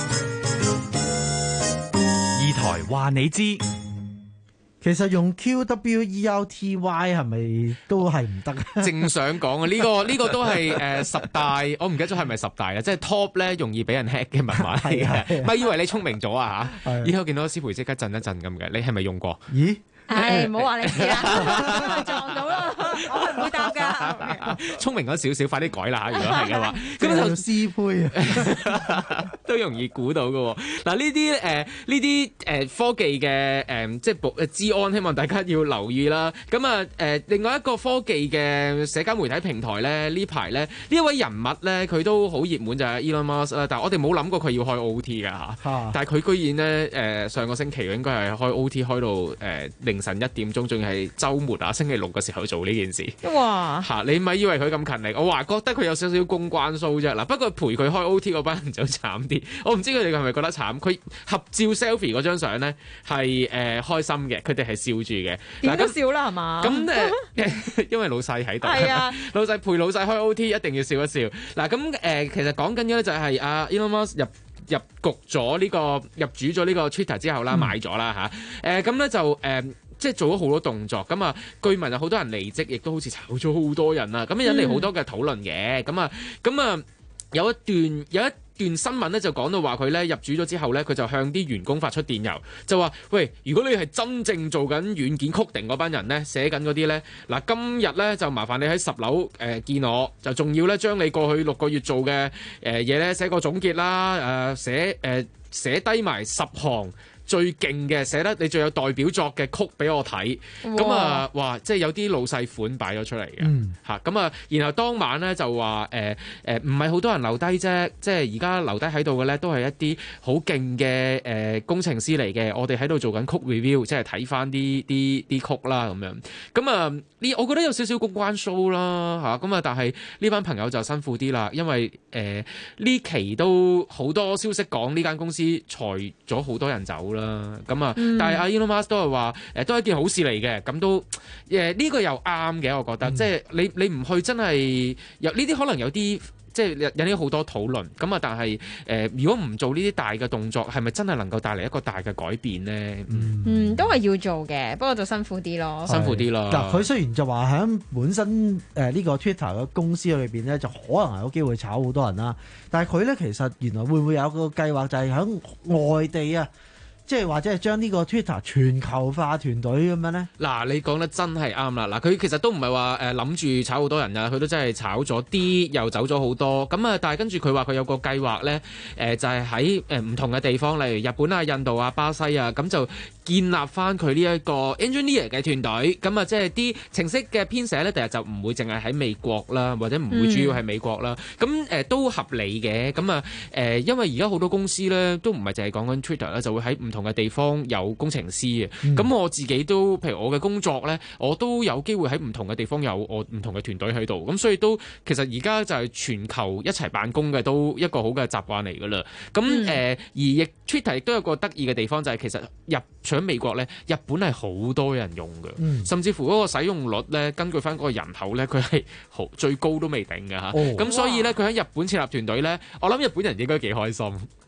二台話你知。 其實用 Q W E R T Y 係咪都係唔得？ 正想講啊，呢、這個呢、這個都係誒、呃、十大，我唔記得咗係咪十大啊，即係 top 咧容易俾人 hack 嘅密碼嚟嘅。咪以為你聰明咗啊嚇！以後見到師培即刻震一震咁嘅，你係咪用過？ 咦？ 唉，唔好話你知啦，撞到啦，我係唔會答㗎。 聰明咗少少，快啲改啦嚇！如果係嘅話， 咁就師胚都容易估到嘅喎。嗱，呢啲誒呢啲誒科技嘅誒、呃、即係保誒資安，希望大家要留意啦。咁啊誒，另外一個科技嘅社交媒體平台咧，呢排咧呢一位人物咧，佢都好熱門就係 Elon Musk 啦。但係我哋冇諗過佢要開 O T 㗎嚇，啊、但係佢居然咧誒、呃、上個星期應該係開 O T 開到誒。呃凌晨一點鐘，仲要係週末啊，星期六嘅時候做呢件事。 哇！ 嚇、啊，你咪以為佢咁勤力？我話覺得佢有少少公關 show 啫。嗱，不過陪佢開 O T 嗰班人就慘啲。我唔知佢哋係咪覺得慘。佢合照 selfie 嗰張相咧係誒開心嘅，佢哋係笑住嘅。 點都笑啦，係嘛？ 咁誒，因為老細喺度。係啊，老細陪老細開 O T 一定要笑一笑。嗱，咁誒，其實講緊嘅咧就係阿 Elon Musk 入。入局咗呢、這個入主咗呢個 Twitter 之後啦，買咗啦嚇，誒咁咧就誒、呃、即係做咗好多動作，咁啊據聞有好多人離職，亦都好似炒咗好多人啦，咁引嚟好多嘅討論嘅，咁啊咁啊有一段有一段新聞咧就講到話佢咧入主咗之後咧，佢就向啲員工發出電郵，就話：喂，如果你係真正做緊軟件 coding 嗰班人咧，寫緊嗰啲咧，嗱今日咧就麻煩你喺十樓誒、呃、見我，就仲要咧將你過去六個月做嘅誒嘢咧寫個總結啦，誒、呃、寫誒、呃、寫低埋十行。最勁嘅寫得你最有代表作嘅曲俾我睇，咁啊，哇！即係有啲老細款擺咗出嚟嘅嚇，咁啊、嗯，然後當晚咧就話誒誒唔係好多人留低啫，即係而家留低喺度嘅咧都係一啲好勁嘅誒工程師嚟嘅，我哋喺度做緊曲 review，即係睇翻啲啲啲曲啦咁樣，咁啊呢，我覺得有少少公關 show 啦嚇，咁啊，但係呢班朋友就辛苦啲啦，因為誒呢、呃、期都好多消息講呢間公司裁咗好多人走。啦，咁啊，嗯、但係阿 Elon Musk 都係話，誒都係一件好事嚟嘅，咁都誒呢、呃這個又啱嘅，我覺得，嗯、即係你你唔去真係有呢啲可能有啲即係引起好多討論，咁啊，但係誒、呃、如果唔做呢啲大嘅動作，係咪真係能夠帶嚟一個大嘅改變咧？嗯， 嗯，都係要做嘅，不過就辛苦啲咯， 辛苦啲咯。 嗱，佢雖然就話喺本身誒呢、呃這個 Twitter 嘅公司裏邊咧，就可能係有機會炒好多人啦，但係佢咧其實原來會唔會有個計劃，就係喺外地啊？即係或者係將呢個 Twitter 全球化團隊咁樣咧？ 嗱，你講得真係啱啦！嗱，佢其實都唔係話誒諗住炒好多人啊，佢都真係炒咗啲，又走咗好多。咁啊，但係跟住佢話佢有個計劃咧，誒、呃、就係喺誒唔同嘅地方，例如日本啊、印度啊、巴西啊，咁就建立翻佢呢一個 engineer 嘅團隊。咁啊，即係啲程式嘅編寫咧，第日就唔會淨係喺美國啦，或者唔會主要係美國啦。咁誒、呃、都合理嘅。咁啊誒，因為而家好多公司咧都唔係淨係講緊 Twitter 啦，就會喺唔同嘅地方有工程師嘅，咁、嗯、我自己都，譬如我嘅工作咧，我都有機會喺唔同嘅地方有我唔同嘅團隊喺度，咁所以都其實而家就係全球一齊辦公嘅，都一個好嘅習慣嚟噶啦。咁誒、嗯呃，而亦 Twitter 亦都有個得意嘅地方，就係、是、其實入除咗美國咧，日本係好多人用嘅，嗯、甚至乎嗰個使用率咧，根據翻嗰個人口咧，佢係好最高都未定嘅嚇。咁、哦、所以咧，佢喺日本設立團隊咧，我諗日本人應該幾開心。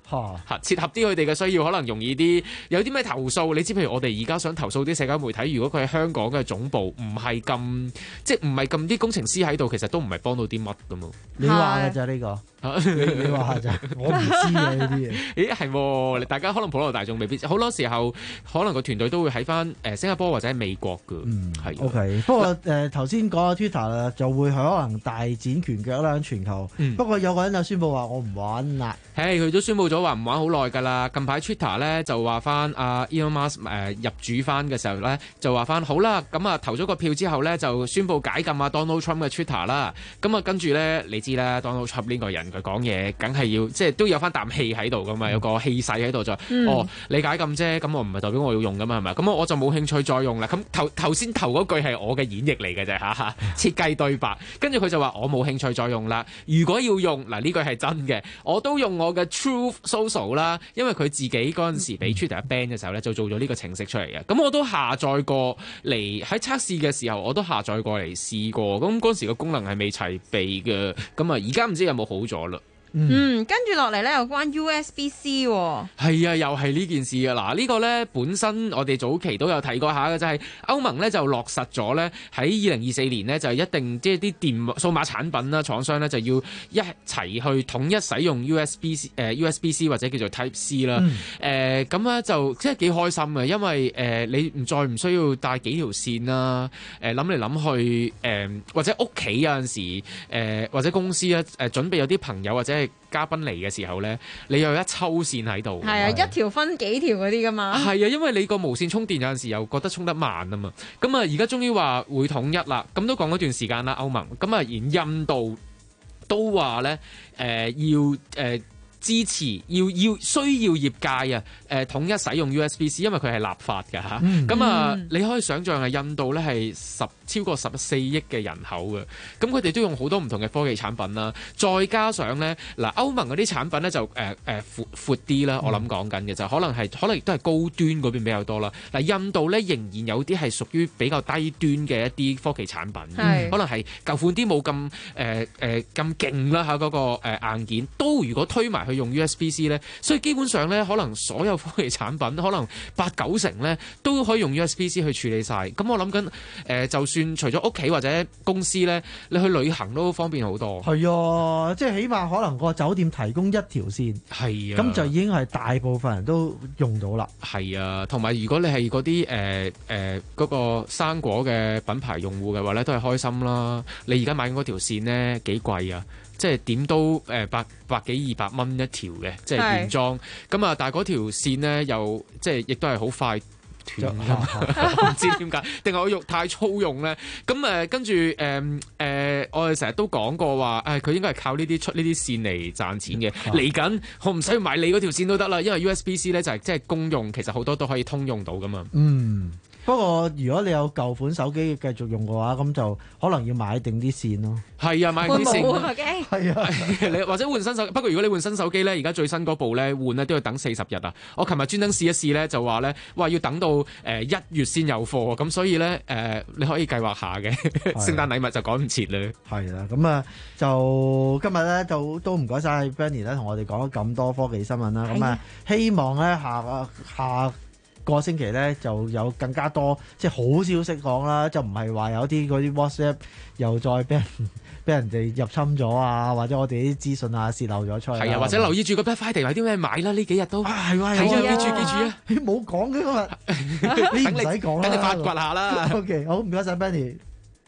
嚇切合啲佢哋嘅需要，可能容易啲。有啲咩投訴？你知譬如我哋而家想投訴啲社交媒體，如果佢喺香港嘅總部唔係咁，即係唔係咁啲工程師喺度，其實都唔係幫到啲乜噶嘛。 你話嘅就係呢個。你你話就我唔知嘅呢啲嘢。 咦係喎，大家可能普羅大眾未必好多時候，可能個團隊都會喺翻誒新加坡或者喺美國㗎。 嗯， 係。 OK， 不過誒頭先講嘅 Twitter 啦，就會可能大展拳腳啦喺全球。 嗯、 不過有個人就宣布話我唔玩啦。 係，佢都宣布咗話唔玩好耐㗎啦。近排 Twitter 咧就話翻阿 Elon Musk 誒入主翻嘅時候咧，就話翻好啦，咁啊投咗個票之後咧就宣布解禁啊 Donald Trump 嘅 Twitter 啦。咁啊跟住咧你知啦 Donald Trump 呢個人佢講嘢梗係要即係都有翻啖氣喺度㗎嘛，有個氣勢喺度就、嗯、哦你解禁啫，咁我唔係代表我要用㗎嘛係咪？咁我就冇興趣再用啦。咁頭頭先頭嗰句係我嘅演繹嚟嘅啫嚇，設計對白。跟住佢就話我冇興趣再用啦。如果要用嗱呢句係真嘅，我都用我嘅 Truth Social 啦，因為佢自己嗰陣時俾 Twitter ban 嘅時候咧，就做咗呢個程式出嚟嘅。咁我都下載過嚟喺測試嘅時候，我都下載過嚟試過。咁嗰陣時個功能係未齊備嘅，咁啊而家唔知有冇好咗啦。 嗯，跟住落嚟咧，有關 U S B C 喎、哦。係啊，又係呢件事啊！嗱，呢個咧本身我哋早期都有提過下嘅，就係、是、歐盟咧就落實咗咧喺二零二四年呢，就一定即係啲電數碼產品啦，廠商咧就要一齊去統一使用 U S B C 誒、呃、U S B C 或者叫做 Type C 啦。誒咁咧就即係幾開心嘅，因為誒、呃、你唔再唔需要帶幾條線啦。誒諗嚟諗去誒、呃、或者屋企有陣時誒、呃、或者公司咧誒、呃、準備有啲朋友或者係嘉賓嚟嘅時候咧，你又有一抽線喺度。 係啊，一條分幾條嗰啲噶嘛。係啊，因為你個無線充電有陣時又覺得充得慢啊嘛。咁啊，而家終於話會統一啦。咁都講咗段時間啦，歐盟。咁啊，連印度都話咧，誒、呃、要誒。呃支持要要需要業界啊，誒、呃、統一使用 U S B C， 因為佢係立法㗎嚇。咁、嗯、啊，嗯、你可以想象係印度咧係十超過十四億嘅人口嘅，咁佢哋都用好多唔同嘅科技產品啦。再加上咧，嗱歐盟嗰啲產品咧就誒誒、呃呃、闊闊啲啦。我諗講緊嘅就可能係可能亦都係高端嗰邊比較多啦。嗱，印度咧仍然有啲係屬於比較低端嘅一啲科技產品，嗯、可能係舊款啲冇咁誒誒咁勁啦嚇嗰個誒硬件，都如果推埋去用 U S B C 咧，所以基本上咧，可能所有科技產品可能八九成咧都可以用 U S B C 去處理晒。咁我諗緊誒，就算除咗屋企或者公司咧，你去旅行都方便好多。 係啊，即係起碼可能個酒店提供一條線， 係啊， 咁就已經係大部分人都用到啦。 係啊，同埋如果你係嗰啲誒誒嗰個生果嘅品牌用戶嘅話咧，都係開心啦。你而家買緊嗰條線咧幾貴啊？即係點都誒百百幾二百蚊一條嘅，即係原裝。咁啊，但係嗰條線咧又即係亦都係好快斷㗎，唔知點解，定係我用太粗用咧？咁誒跟住誒誒，我哋成日都講過話，誒、哎、佢應該係靠呢啲出呢啲線嚟賺錢嘅。嚟緊我唔使買你嗰條線都得啦，因為 U S B C 咧就係即係公用，其實好多都可以通用到㗎嘛。 嗯。不過如果你有舊款手機繼續用嘅話，咁就可能要買定啲線咯。 係啊，買啲線。 係啊， 你或者換新手。不過如果你換新手機咧，而家最新嗰部咧換咧都要等四十日啊。我琴日專登試一試咧，就話咧，哇要等到誒一月先有貨，咁所以咧誒、呃、你可以計劃下嘅聖誕禮物就趕唔切啦。 係啦，咁啊就今日咧就都唔該晒 Benny 咧，同我哋講咗咁多科技新聞啦。咁啊希望咧下個下個星期咧就有更加多即係好消息講啦，就唔係話有啲嗰啲 WhatsApp 又再俾人俾人哋入侵咗啊，或者我哋啲資訊啊泄漏咗出去。係啊，或者留意住個 Black Friday 有啲咩買啦，呢幾日都啊係喎， 係啊，記住記住啊， 你冇講嘅嘛，你唔使講啦， 等你發掘下啦。 OK， 好唔該晒 Benny。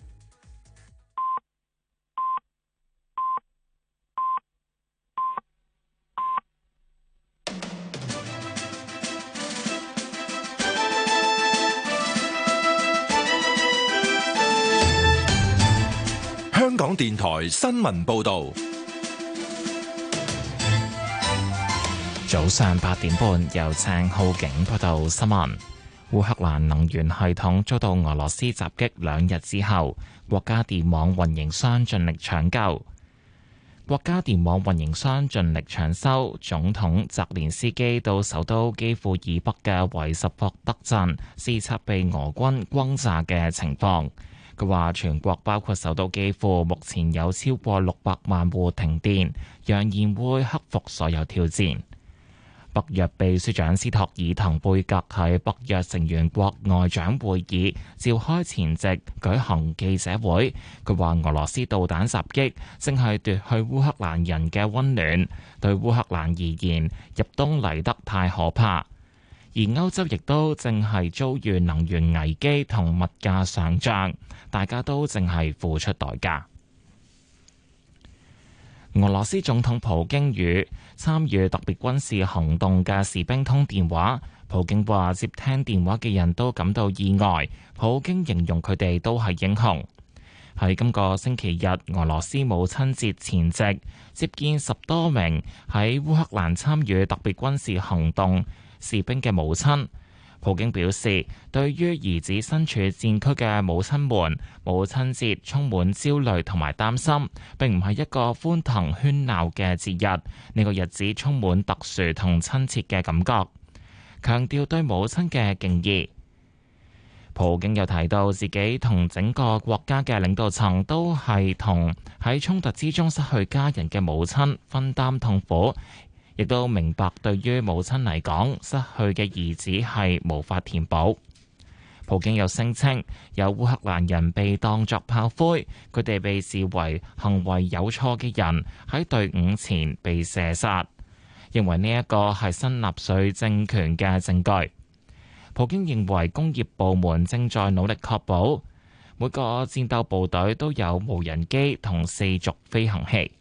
香港電台新聞報道， 早上八點半由鄭浩景報道新聞。烏克蘭能源系統遭到俄羅斯襲擊兩日之後，國家電網運營商盡力搶救。國家電網運營商盡力搶修。總統澤連斯基到首都基輔以北嘅維什霍德鎮視察被俄軍轟炸嘅情況。佢話全國包括首都基輔目前有超過六百萬戶停電，揚言會克服所有挑戰。 北約秘書長斯托爾滕貝格喺北約成員國外長會議召開前夕舉行記者會，佢話俄羅斯導彈襲擊正係奪去烏克蘭人嘅溫暖，對烏克蘭而言入冬嚟得太可怕，而歐洲亦都正係遭遇能源危機同物價上漲，大家都正係付出代價。俄羅斯總統普京與參與特別軍事行動嘅士兵通電話，普京話接聽電話嘅人都感到意外，普京形容佢哋都係英雄。喺今個星期日俄羅斯母親節前夕，接見十多名喺烏克蘭參與特別軍事行動士兵嘅母親。普京表示，對於兒子身處戰區嘅母親們，母親節充滿焦慮同埋擔心，並唔係一個歡騰喧鬧嘅節日。呢個日子充滿特殊同親切嘅感覺，強調對母親嘅敬意。普京又提到，自己同整個國家嘅領導層都係同喺衝突之中失去家人嘅母親分擔痛苦。亦都明白，對於母親嚟講，失去嘅兒子係無法填補。普京又聲稱，有烏克蘭人被當作炮灰，佢哋被視為行為有錯嘅人，喺隊伍前被射殺，認為呢一個係新納粹政權嘅證據。普京認為工業部門正在努力確保每個戰鬥部隊都有無人機同四軸飛行器。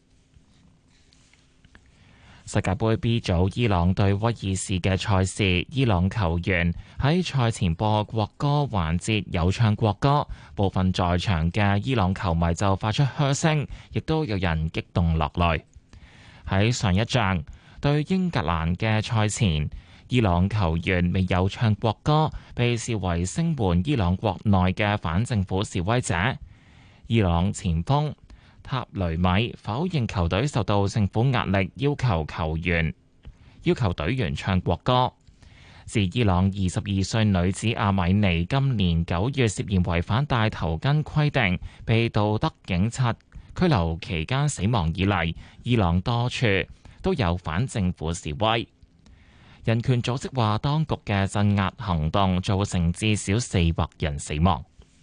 世界盃 B 組伊朗對威爾士嘅賽事，伊朗球員喺賽前播國歌環節有唱國歌，部分在場嘅伊朗球迷就發出噓聲，亦都有人激動落淚。喺上一仗對英格蘭嘅賽前，伊朗球員未有唱國歌，被視為聲援伊朗國內嘅反政府示威者。伊朗前鋒塔雷米否認球隊受到政府壓力，要求球員要求隊員唱國歌。自伊朗二十二歲女子阿米尼今年九月涉嫌違反戴頭巾規定，被道德警察拘留期間死亡以嚟，伊朗多處都有反政府示威。人權組織話，當局嘅鎮壓行動造成至少四百人死亡。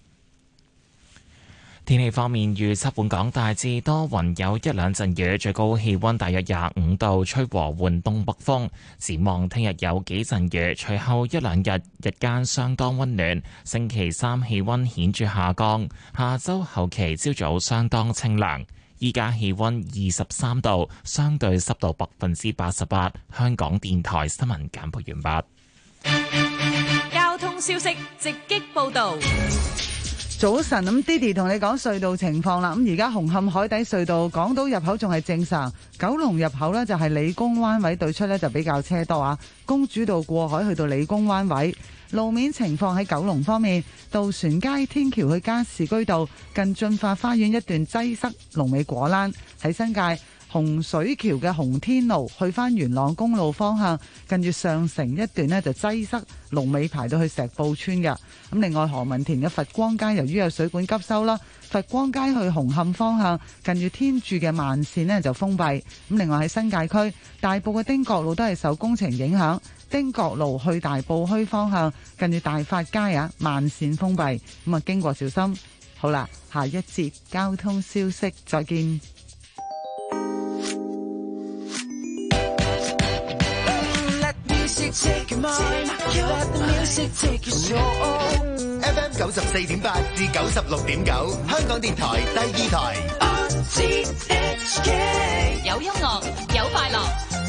天氣方面預測，本港大致多雲，有一兩陣雨，最高氣溫大約廿五度，吹和緩東北風。展望聽日有幾陣雨，隨後一兩日日間相當溫暖。星期三氣溫顯著下降，下周後期朝早相當清涼。依家氣溫二十三度，相對濕度百分之八十八。香港電台新聞簡報完畢。交通消息直擊報道。 早晨，咁 Didi 同你講隧道情況啦。咁而家紅磡海底隧道港島入口仲係正常，九龍入口呢就係理工灣位對出呢就比較車多啊。公主道過海去到理工灣位。路面情況喺九龍方面，渡船街天橋去加士居道近駿發花園一段擠塞，龍尾果欄。喺新界洪水橋嘅洪天路去返元朗公路方向，近住上城一段呢就擠塞，龍尾排到去石埔村嘅。咁另外何文田嘅佛光街由於有水管急修啦，佛光街去紅磡方向近住天柱嘅慢線呢就封閉。咁另外喺新界區大埔嘅汀角路都係受工程影響，汀角路去大埔墟方向近住大發街啊慢線封閉，咁啊經過小心。好啦，下一節交通消息再見。 F M 九十四點八至九十六點九，香港電台第二台。 有音樂，有快樂。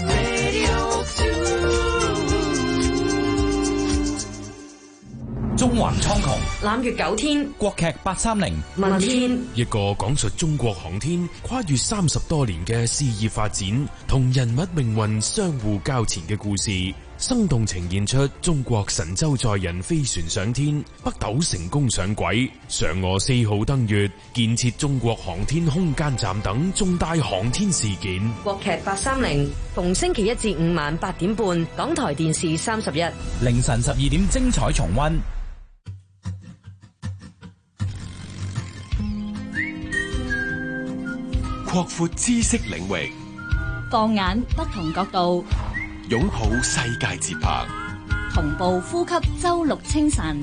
中環蒼穹， 攬月九天， 國劇八三零， 問天， 一個講述中國航天跨越三十多年嘅事業發展同人物命運相互交纏嘅故事，生動呈現出中國神舟載人飛船上天、北斗成功上軌、嫦娥四號登月、建設中國航天空間站等重大航天事件。 國劇八三零，逢星期一至五晚八點半，港台電視三十一， 凌晨十二點精彩重溫。 擴闊知識領域， 放眼不同角度， 擁抱世界節拍， 同步呼吸周六清晨。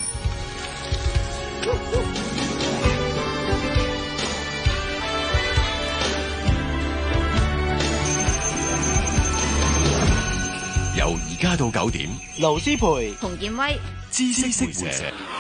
由而家到九點， 盧思培、 洪建威、 知識會社。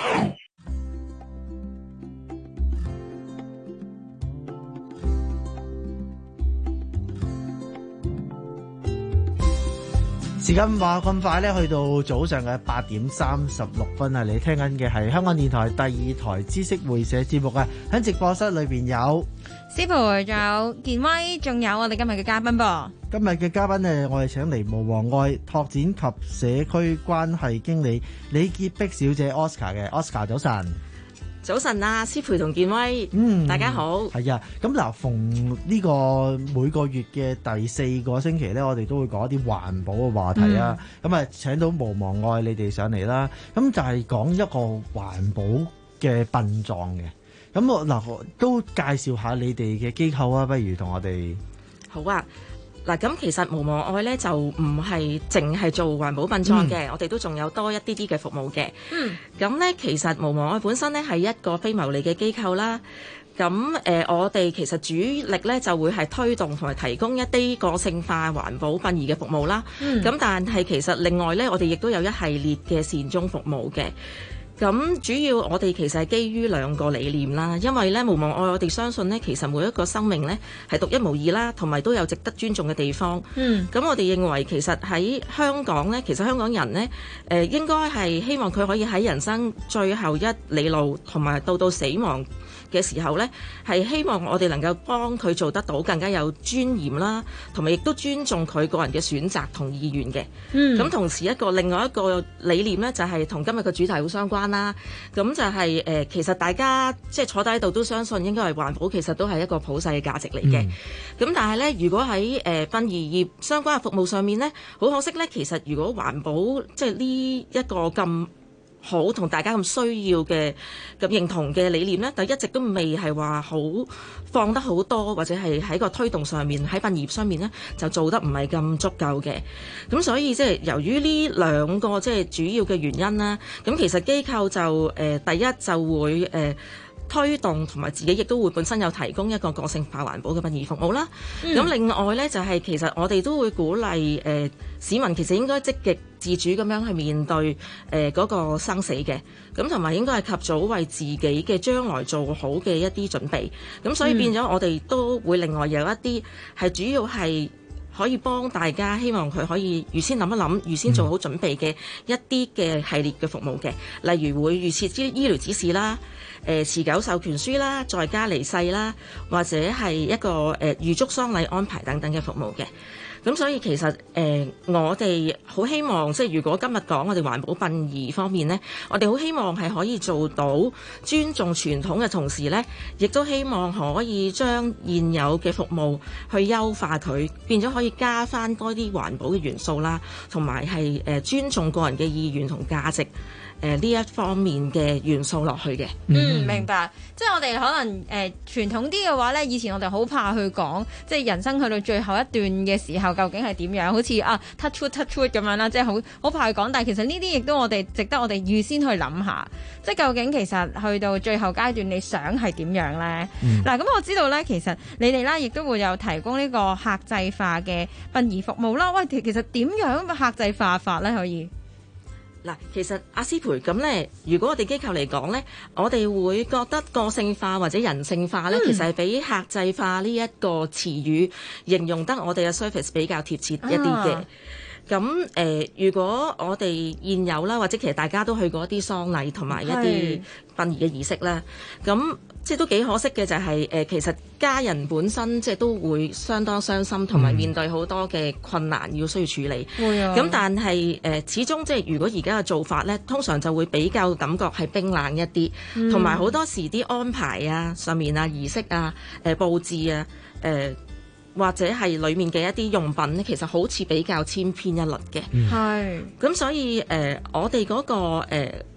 時間話咁快咧，去到早上嘅八點三十六分啊！你聽緊嘅係香港電台第二台知識會社節目啊！喺直播室裏邊有思培，仲有健威，仲有我哋今日嘅嘉賓噃。 今日嘅嘉賓呢，我哋請嚟無妨礙拓展及社區關係經理李潔碧小姐 Oscar 嘅 Oscar， 早晨。 早晨啊，思培同健威， 嗯， 大家好。 係啊，咁嗱，逢呢個每個月嘅第四個星期咧，我哋都會講一啲環保嘅話題啊。咁啊、嗯，請到無妨礙你哋上嚟啦。咁就係講一個環保嘅殯葬嘅。咁我嗱都介紹下你哋嘅機構啊，不如同我哋。 好啊。嗱，咁其實無妨礙咧就唔係淨係做環保殯葬嘅，嗯、我哋都仲有多一啲啲嘅服務嘅。嗯，咁咧其實無妨礙本身咧係一個非牟利嘅機構啦。咁誒、呃，我哋其實主力咧就會係推動同埋提供一啲個性化環保殯儀嘅服務啦。嗯，咁但係其實另外咧，我哋亦都有一系列嘅善終服務嘅。咁主要我哋其實係基於兩個理念啦，因為咧無妨礙我哋相信咧，其實每一個生命咧係獨一無二啦，同埋都有值得尊重嘅地方。嗯，咁我哋認為其實喺香港咧，其實香港人咧，誒、呃、應該係希望佢可以喺人生最後一里路，同埋到到死亡嘅時候呢，係希望我哋能夠幫佢做得到更加有尊嚴啦，同埋亦都尊重佢個人嘅選擇同意願嘅。嗯，咁同時一個另外一個理念呢，就係、是、同今日嘅主題好相關啦。咁就係、是、誒、呃，其實大家即係坐低喺度都相信應該係環保，其實都係一個普世嘅價值嚟嘅。咁、嗯、但係呢，如果喺誒殯儀業相關嘅服務上面呢，好可惜呢，其實如果環保即係呢一個咁好同大家咁需要嘅咁認同嘅理念呢，但一直都未係話好放得好多，或者係喺個推動上面喺殯儀業上面呢，就做得唔係咁足夠嘅。咁所以即係由於呢兩個即係主要嘅原因啦，咁其實機構就誒、呃、第一就會誒、呃推動同埋自己亦都會本身有提供一個個性化環保嘅殯儀服務啦。咁、嗯、另外呢，就係、是、其實我哋都會鼓勵誒、呃、市民其實應該積極自主咁樣去面對誒嗰、呃那個生死嘅，咁同埋應該係及早為自己嘅將來做好嘅一啲準備。咁所以變咗我哋都會另外有一啲係主要係可以幫大家，希望佢可以預先諗一諗，預先做好準備嘅一啲嘅系列嘅服務嘅，例如會預設啲醫療指示啦。誒、呃、持久授權書啦，在家離世啦，或者係一個誒、呃、預囑喪禮安排等等嘅服務嘅。咁所以其實誒、呃、我哋好希望，即係如果今日講我哋環保殯儀方面呢，我哋好希望係可以做到尊重傳統嘅同時呢，亦都希望可以將現有嘅服務去優化佢，變咗可以加返多啲環保嘅元素啦，同埋係誒尊重個人嘅意願同價值。誒呢、呃、一方面嘅元素落去嘅， 嗯，明白。即係我哋可能誒、呃、傳統啲嘅話咧，以前我哋好怕去講，即係人生去到最後一段嘅時候，究竟係點樣？好似啊 touch wood touch wood 咁樣啦，即係好好怕去講。但係其實呢啲亦都我哋值得我哋預先去諗下，即係究竟其實去到最後階段，你想係點樣咧？嗱、嗯，咁、啊、我知道咧，其實你哋啦，亦都會有提供呢個客製化嘅殯儀服務啦。喂，其實點樣客製化法咧？可以？ 嗱，其實阿思培咁咧，如果我哋機構嚟講咧，我哋會覺得個性化或者人性化咧，嗯、其實係比客製化呢一個詞語形容得我哋嘅 service 比較貼切一啲嘅。咁誒、啊呃，如果我哋現有啦，或者其實大家都去過一啲喪禮同埋一啲殯儀嘅儀式啦，咁即係都幾可惜嘅就係、是、誒、呃，其實家人本身即係都會相當傷心，同埋面對好多嘅困難要需要處理。會啊、嗯！咁但係誒、呃，始終即係如果而家嘅做法咧，通常就會比較感覺係冰冷一啲，同埋好多時啲安排啊、上面啊、儀式啊、誒、呃、佈置啊、誒、呃。或者係裡面嘅一啲用品咧，其實好似比較千篇一律嘅。係、嗯。咁所以誒、呃，我哋嗰、那個、呃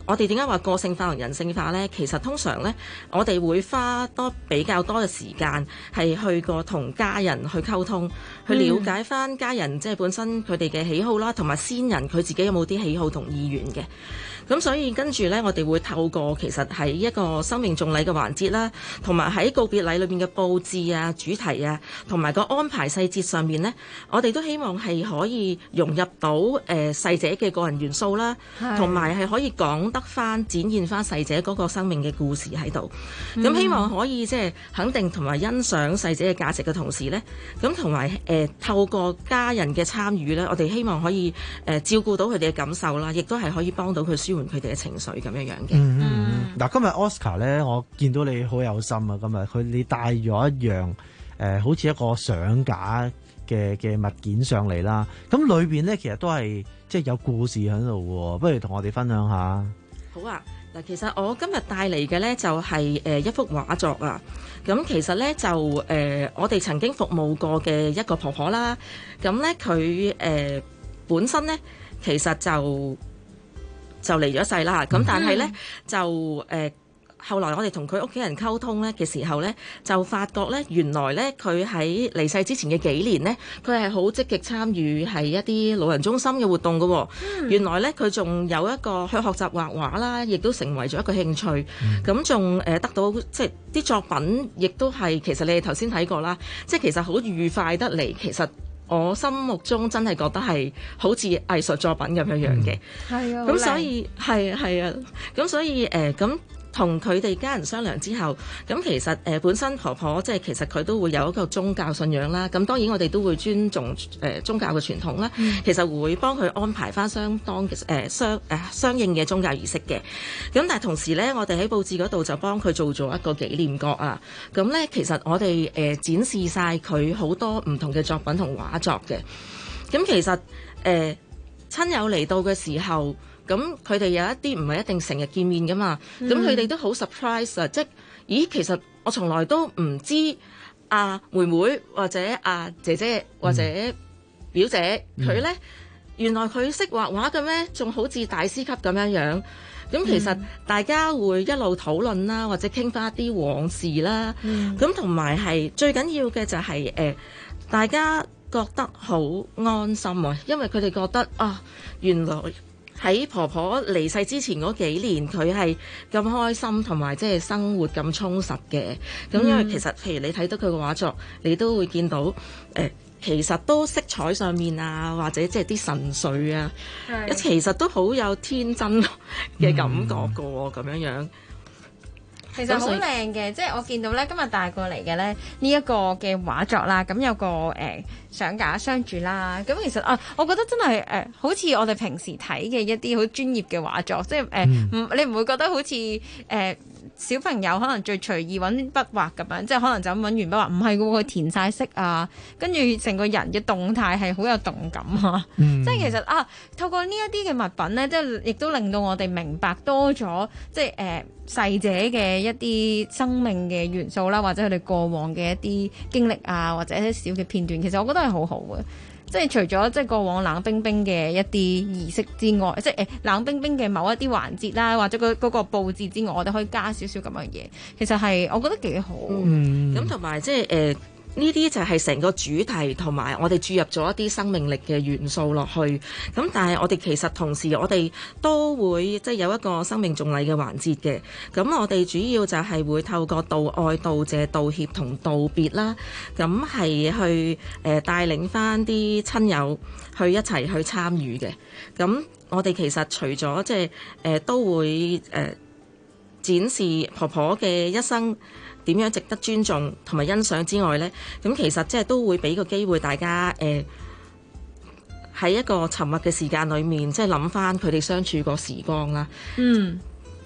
我哋點解話個性化同人性化呢？其實通常呢，我哋會花多比較多嘅時間係去過同家人去溝通，去了解翻家人即係本身佢哋嘅喜好啦，同埋先人佢自己有冇啲喜好同意願嘅。咁所以跟住呢，我哋會透過其實喺一個生命頌禮嘅環節啦，同埋喺告別禮裏面嘅佈置啊、主題啊，同埋個安排細節上面呢，我哋都希望係可以融入到誒、呃、逝者嘅個人元素啦，同埋係可以講得翻、展現翻逝者嗰個生命嘅故事喺度。咁、嗯、希望可以即係肯定同埋欣賞逝者嘅價值嘅同時呢，咁同埋誒透過家人嘅參與呢，我哋希望可以誒、呃、照顧到佢哋嘅感受啦，亦都係可以幫到佢舒緩佢哋嘅情緒咁樣樣嘅。 嗯嗯，嗱、嗯，今日 Oscar 咧，我見到你好有心啊！今日佢你帶咗一樣誒、呃，好似一個相架嘅嘅物件上嚟啦。咁裏邊咧，其實都係即係有故事喺度嘅。不如同我哋分享下。 好啊，嗱，其實我今日帶嚟嘅咧就係、是、誒、呃、一幅畫作啊。咁其實咧就誒、呃、我哋曾經服務過嘅一個婆婆啦。咁咧佢誒本身咧其實就。就離咗世啦，咁但係咧、嗯、就誒、呃、後來我哋同佢屋企人溝通咧嘅時候咧，就發覺咧原來咧佢喺離世之前嘅幾年咧，佢係好積極參與係一啲老人中心嘅活動嘅、哦嗯。原來咧佢仲有一個去學習畫畫啦，亦都成為咗一個興趣。咁仲誒得到即係啲作品，亦都係其實你哋頭先睇過啦，即係其實好愉快得嚟，其實。我心目中真係覺得係好似藝術作品咁樣樣嘅，係啊，咁所以係係啊，咁所以誒咁。同佢哋家人商量之後，咁其實誒、呃、本身婆婆即係其實佢都會有一個宗教信仰啦。咁當然我哋都會尊重誒、呃、宗教嘅傳統啦、嗯。其實會幫佢安排翻相當嘅誒、呃、相誒、呃、相應嘅宗教儀式嘅。咁但係同時咧，我哋喺佈置嗰度就幫佢做咗一個紀念角啊。咁咧其實我哋誒、呃、展示晒佢好多唔同嘅作品同畫作嘅。咁其實誒、呃、親友嚟到嘅時候。咁佢哋有一啲唔係一定成日見面噶嘛，咁佢哋都好 surprise 啊！即係咦，其實我從來都唔知阿、啊、妹妹或者阿、啊、姐姐或者表姐佢咧、嗯，原來佢識畫畫嘅咩？仲好似大師級咁樣樣。咁其實大家會一路討論啦，或者傾翻一啲往事啦。咁同埋係最緊要嘅就係、是、誒、呃，大家覺得好安心啊，因為佢哋覺得啊，原來。喺婆婆離世之前嗰幾年，佢係咁開心，同埋即係生活咁充實嘅。咁因為其實，譬如你睇到佢嘅畫作，你都會見到誒、呃，其實都色彩上面啊，或者即係啲神髓啊，其實都好有天真嘅感覺㗎喎，咁、嗯、樣樣。 其實好靚嘅，即係我見到咧，今日帶過嚟嘅咧呢一個嘅畫作啦，咁有個誒、呃、相架相住啦，咁其實啊，我覺得真係誒、呃，好似我哋平時睇嘅一啲好專業嘅畫作，即係誒，唔、呃嗯、你唔會覺得好似誒、呃、小朋友可能最隨意揾筆畫咁樣，即係可能就咁揾完筆畫，唔係嘅喎，佢填晒色啊，跟住成個人嘅動態係好有動感啊，嗯、即係其實啊，透過呢一啲嘅物品咧，即係亦都令到我哋明白多咗，即係誒。呃逝者嘅一啲生命嘅元素啦，或者佢哋過往嘅一啲經歷啊，或者一啲小嘅片段，其實我覺得係好好嘅。即係除咗即係過往冷冰冰嘅一啲儀式之外，即係誒冷冰冰嘅某一啲環節啦，或者嗰嗰個佈置之外，我哋可以加少少咁嘅嘢。其實係我覺得幾好。 嗯，咁同埋即係誒。呢啲就係成個主題，同埋我哋注入咗一啲生命力嘅元素落去。咁但係我哋其實同時我哋都會即係有一個生命頌禮嘅環節嘅。咁我哋主要就係會透過道愛、道謝、道歉同道別啦。咁係去誒帶領翻啲親友去一齊去參與嘅。咁我哋其實除咗即係誒都會誒、呃、展示婆婆嘅一生點樣值得尊重同埋欣賞之外呢，咁其實即係都會俾個機會大家誒喺、呃、一個沉默嘅時間裏面，即係諗翻佢哋相處過時光啦。嗯，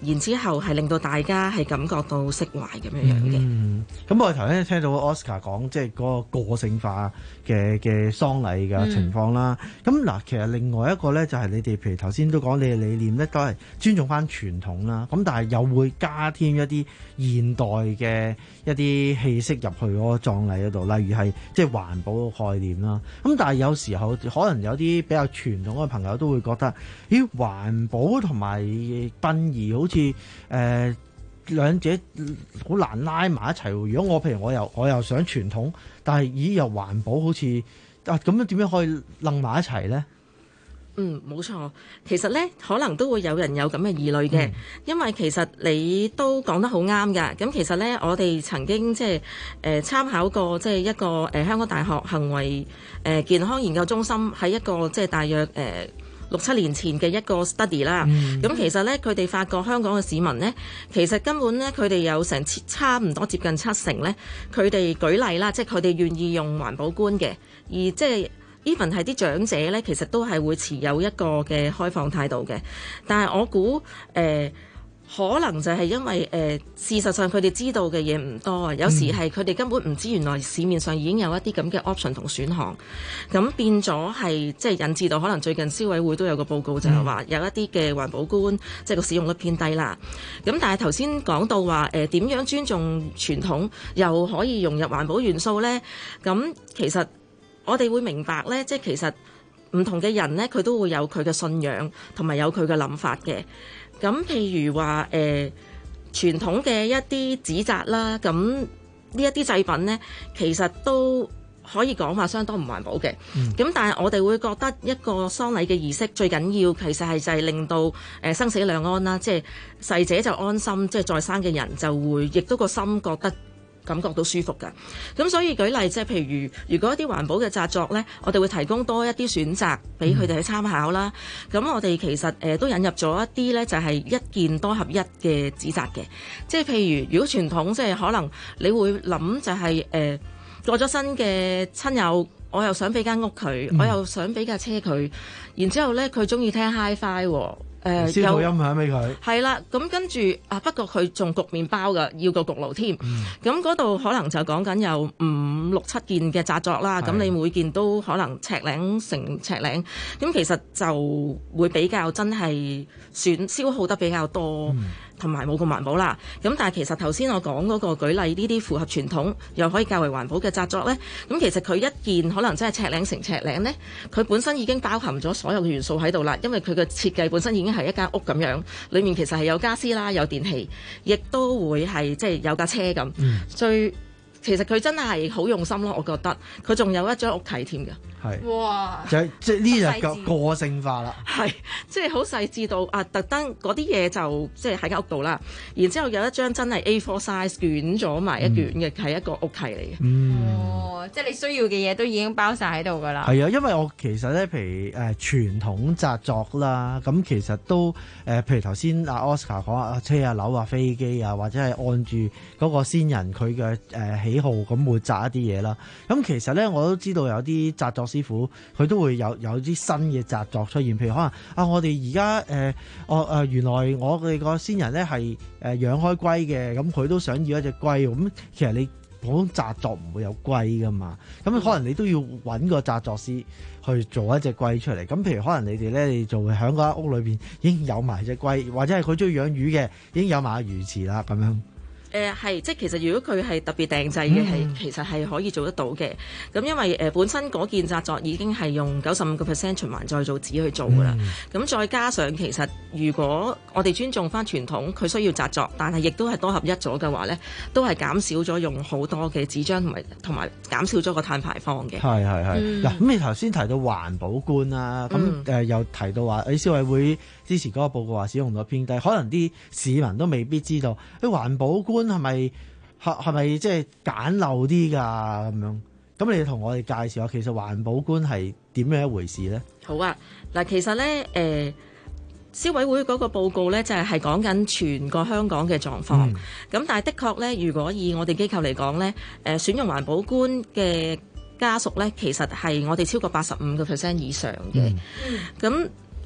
然之後係令到大家係感覺到釋懷咁樣樣嘅。 嗯，咁我哋頭先聽到 Oscar 講即係嗰個個性化嘅嘅喪禮嘅情況啦。咁嗱、嗯，其實另外一個咧就係你哋譬如頭先都講你嘅理念咧都係尊重翻傳統啦。咁但係又會加添一啲現代嘅一啲氣息入去嗰個葬禮嗰度，例如係即係環保嘅概念啦。咁但係有時候可能有啲比較傳統嘅朋友都會覺得，咦，環保同埋殯儀好似誒、呃、兩者好難拉埋一齊。如果我譬如我又我又想傳統，但係咦又環保好似啊咁樣點樣可以楞埋一齊呢？ 嗯，冇錯。其實咧，可能都會有人有咁嘅疑慮嘅，嗯、因為其實你都講得好啱㗎。咁其實咧，我哋曾經即係誒參考過即係一個誒、呃、香港大學行為誒、呃、健康研究中心喺一個即係大約誒、呃六七年前嘅一個 study 啦，咁、嗯、其實咧佢哋發覺香港嘅市民咧，其實根本咧佢哋有成差唔多接近七成咧，佢哋舉例啦，即係佢哋願意用環保觀嘅，而即係 even 係啲長者咧，其實都係會持有一個嘅開放態度嘅，但係我估誒。呃可能就係因為誒、呃、事實上佢哋知道嘅嘢唔多啊，有時係佢哋根本唔知原來市面上已經有一啲咁嘅 option 同選項，咁變咗係即係引致到可能最近消委會都有個報告就係話有一啲嘅環保觀即係個使用率偏低啦。咁但係頭先講到話誒點樣尊重傳統又可以融入環保元素呢？咁其實我哋會明白呢，即係其實唔同嘅人呢，佢都會有佢嘅信仰同埋有佢嘅諗法嘅。咁譬如話誒、呃、傳統嘅一啲紙紮啦，咁呢一啲製品呢，其實都可以講話相當唔環保嘅。咁、嗯、但係我哋會覺得一個喪禮嘅儀式最緊要其實係就係令到誒、呃、生死兩安啦，即係逝者就安心，即係在生嘅人就會亦都個心覺得感覺到舒服㗎。咁所以舉例即係譬如如果一啲環保嘅紮作呢，我哋會提供多一啲選擇俾佢哋去參考啦。咁、嗯、我哋其實誒、呃、都引入咗一啲呢，就係、是、一件多合一嘅紙紮嘅。即係譬如如果傳統即係可能你會諗就係、是、誒、呃、過咗身嘅親友，我又想俾間屋佢，嗯、我又想俾架車佢，然之後呢，佢中意聽 HiFi 喎。誒燒噪音響俾佢， 係啦，咁跟住啊，不過佢仲焗麵包㗎，要個焗爐添。咁嗰度可能就講緊有五六七件嘅紮作啦，咁你每件都可能尺零成尺零，咁其實就會比較真係損消耗得比較多，同埋冇咁環保啦。咁但係其實頭先我講嗰個舉例，呢啲符合傳統又可以較為環保嘅紮作咧，咁其實佢一件可能真係尺零成尺零咧，佢本身已經包含咗所有嘅元素喺度啦，因為佢嘅設計本身已經係一間屋咁樣，裡面其實係有家私啦，有電器，亦都會係即係有架車咁。嗯、最其實佢真係好用心咯，我覺得佢仲有一張屋契添㗎。 係哇！ 就係即係呢就個個性化啦。 係即係好細緻到啊！特登嗰啲嘢就即係喺間屋度啦。然之後有一張真係 A 四 size 捲咗埋一卷嘅，係、嗯、一個屋契嚟嘅。 嗯， 哦，即係你需要嘅嘢都已經包晒喺度㗎啦。 係啊，因為我其實咧，譬如誒、呃、傳統紮作啦，咁其實都誒、呃，譬如頭先阿 Oscar 講啊，車啊、樓啊、飛機啊，或者係按住嗰個先人佢嘅誒喜好咁會紮一啲嘢啦。咁其實咧，我都知道有啲紮作師傅佢都會有有啲新嘅紮作出現，譬如可能啊，我哋而家誒，我、呃、誒、呃、原來我哋個先人咧係誒養開龜嘅，咁佢都想要一隻龜，咁其實你普通紮作唔會有龜噶嘛，咁可能你都要揾個紮作師去做一隻龜出嚟。咁譬如可能你哋咧，你就會喺嗰間屋裏邊已經有埋隻龜，或者係佢中意養魚嘅，已經有埋魚池啦咁樣。 誒係、呃，即係其實如果佢係特別訂製嘅，係、嗯、其實係可以做得到嘅。咁因為誒、呃、本身嗰件紮作已經係用九十五個 percent 循環再造紙去做㗎啦。咁、嗯、再加上其實如果我哋尊重翻傳統，佢需要紮作，但係亦都係多合一咗嘅話咧，都係減少咗用好多嘅紙張同埋同埋減少咗個碳排放嘅。係係係。嗱咁、嗯、你頭先提到環保觀啦，咁誒、嗯呃、又提到話誒消委會之前嗰個報告話使用率偏低，可能啲市民都未必知道啲環保觀係咪係係咪即係簡陋啲㗎咁樣？咁你同我哋介紹下，其實環保觀係點樣一回事呢？好啊，嗱，其實咧誒、呃，消委會嗰個報告咧就係係講緊全個香港嘅狀況。咁、嗯、但係的確咧，如果以我哋機構嚟講咧，誒、呃、選用環保觀嘅家屬咧，其實係我哋超過八十五個 percent 以上嘅。咁、嗯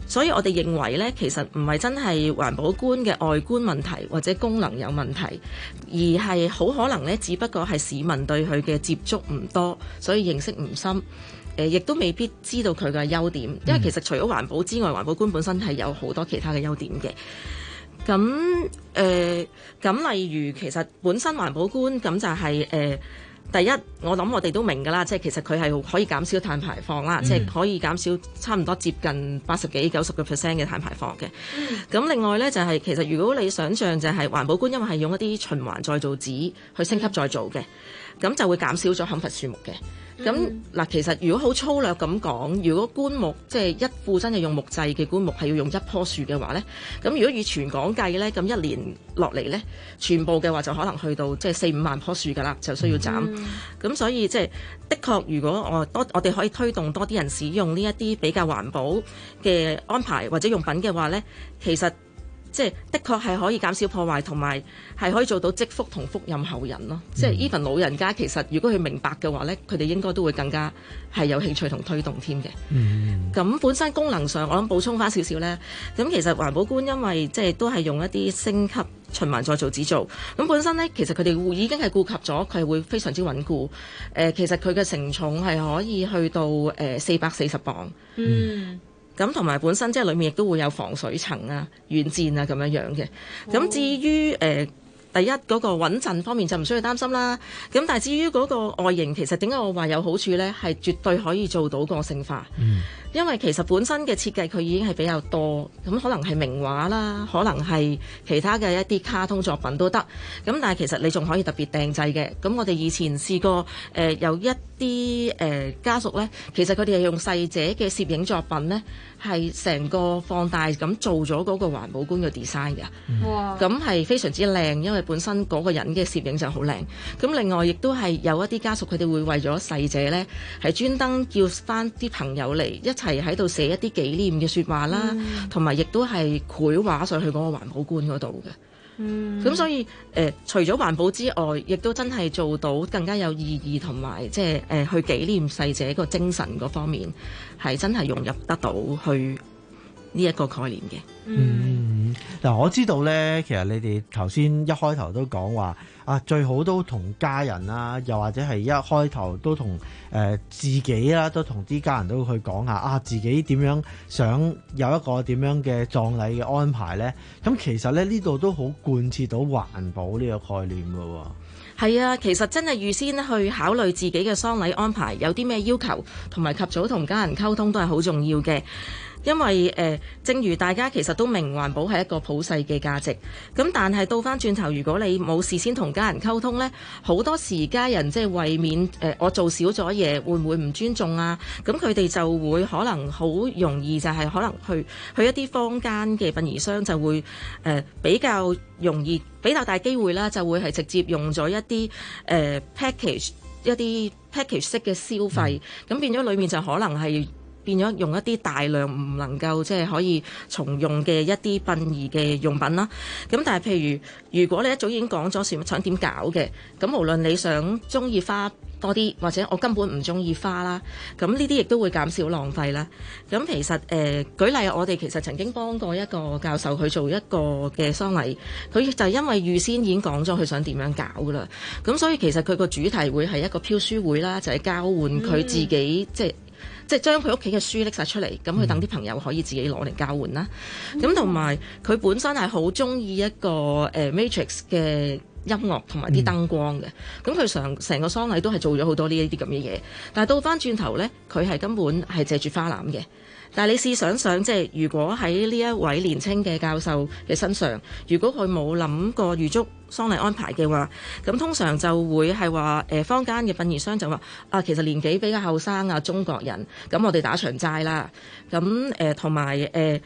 所以我哋認為呢，其實唔係真係環保棺嘅外觀問題或者功能有問題，而係好可能呢，只不過係市民對佢嘅接觸唔多，所以認識唔深。誒，亦都未必知道佢嘅優點，因為其實除咗環保之外，環保棺本身係有好多其他嘅優點嘅。咁誒，咁、呃、例如其實本身環保棺咁就係、是、誒、呃，第一我諗我哋都明㗎啦，即係其實佢係可以減少碳排放啦，嗯、即係可以減少差唔多接近八十幾九十個 percent 嘅碳排放嘅。咁、嗯、另外呢，就係、是、其實如果你想像就係環保棺，因為係用一啲循環再造紙去升級再造嘅，咁就會減少咗砍伐樹木嘅。咁嗱，其實如果好粗略咁講，如果棺木即係一副真係用木製嘅棺木係要用一棵樹嘅話咧，咁如果以全港計咧，咁一年落嚟咧，全部嘅話就可能去到即係四五萬棵樹㗎啦，就需要斬。咁、嗯、所以即係的確，如果我多我哋可以推動多啲人使用呢一啲比較環保嘅安排或者用品嘅話咧，其實即係的確係可以減少破壞，同埋係可以做到積福同福蔭後人咯。即係 even 老人家其實如果佢明白嘅話咧，佢哋應該都會更加係有興趣同推動添嘅。咁、嗯、本身功能上，我諗補充翻少少咧。咁其實環保棺因為即係都係用一啲升級循環再造紙做，咁本身咧其實佢哋已經係顧及咗，佢係會非常之穩固。誒、呃，其實佢嘅承重係可以去到誒四百四十磅。嗯。咁同埋本身即係裏面亦都會有防水層啊、軟墊啊咁樣樣嘅。咁、哦、至於誒、呃、第一嗰、那個穩陣方面就唔需要擔心啦。咁但係至於嗰個外形，其實點解我話有好處呢？係絕對可以做到個性化。嗯。因為其實本身嘅設計佢已經係比較多，咁可能係名畫啦，可能係其他嘅一啲卡通作品都得。咁但係其實你仲可以特別訂製嘅。咁我哋以前試過誒、呃、有一啲誒、呃、家屬呢，其實佢哋係用逝者嘅攝影作品呢，係成個放大咁做咗嗰個環保棺嘅 design 嘅。哇！咁係非常之靚，因為本身嗰個人嘅攝影就好靚。咁另外亦都係有一啲家屬佢哋會為咗逝者呢，係專登叫翻啲朋友嚟一齊喺度寫一啲紀念嘅説話啦，同埋亦都係繪畫上去嗰個環保棺嗰度嘅。嗯，咁所以誒、呃，除咗環保之外，亦都真係做到更加有意義，同埋即係誒去紀念逝者個精神嗰方面，係真係融入得到去呢一個概念嘅。 嗯，嗱、嗯，我知道咧，其實你哋頭先一開頭都講話啊，最好都同家人啊，又或者係一開頭都同誒、呃、自己啦，都同啲家人都去講下啊，自己點樣想有一個點樣嘅葬禮嘅安排咧？咁其實咧呢度都好貫徹到環保呢個概念㗎喎。 係啊，其實真係預先去考慮自己嘅喪禮安排有啲咩要求，同埋及早同家人溝通都係好重要嘅。因為誒、呃，正如大家其實都明環保係一個普世嘅價值，咁但係倒翻轉頭，如果你冇事先同家人溝通呢，好多時家人即係為免誒、呃、我做少咗嘢，會唔會唔尊重啊？咁佢哋就會可能好容易就係可能去去一啲坊間嘅殯儀商就會誒、呃、比較容易比較大機會啦，就會係直接用咗一啲誒、呃、package 一啲 package 式嘅消費，咁變咗裡面就可能係變咗用一啲大量唔能夠即係可以重用嘅一啲殯儀嘅用品啦。咁但係譬如如果你一早已經講咗想想點搞嘅，咁無論你想中意花多啲，或者我根本唔中意花啦，咁呢啲亦都會減少浪費啦。咁其實誒、呃、舉例，我哋其實曾經幫過一個教授去做一個嘅喪禮，佢就係因為預先已經講咗佢想點樣搞噶啦。咁所以其實佢個主題會係一個飄書會啦，就係、是、交換佢自己、嗯、即係。即係將佢屋企嘅書拎晒出嚟，咁佢等啲朋友可以自己攞嚟交換啦。咁同埋佢本身係好中意一個誒、呃、Matrix 嘅音樂同埋啲燈光嘅。咁佢成成個喪禮都係做咗好多呢一啲咁嘅嘢。但係倒翻轉頭呢，佢係根本係借住花籃嘅。但係你試想想，即係如果喺呢一位年青嘅教授嘅身上，如果佢冇諗過預足喪禮安排嘅話，咁通常就會係話誒坊間嘅殯儀商就話啊，其實年紀比較後生啊，中國人，咁我哋打場齋啦。咁誒同埋誒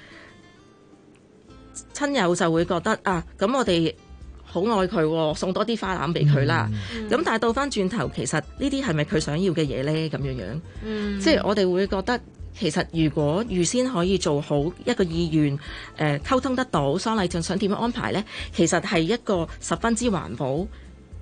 親友就會覺得啊，咁我哋好愛佢，送多啲花籃俾佢啦。咁、嗯、但係倒翻轉頭，其實呢啲係咪佢想要嘅嘢呢？咁樣樣，嗯、即係我哋會覺得。其實如果預先可以做好一個意願，誒、呃、溝通得到喪禮仲想點樣安排呢？其實係一個十分之環保，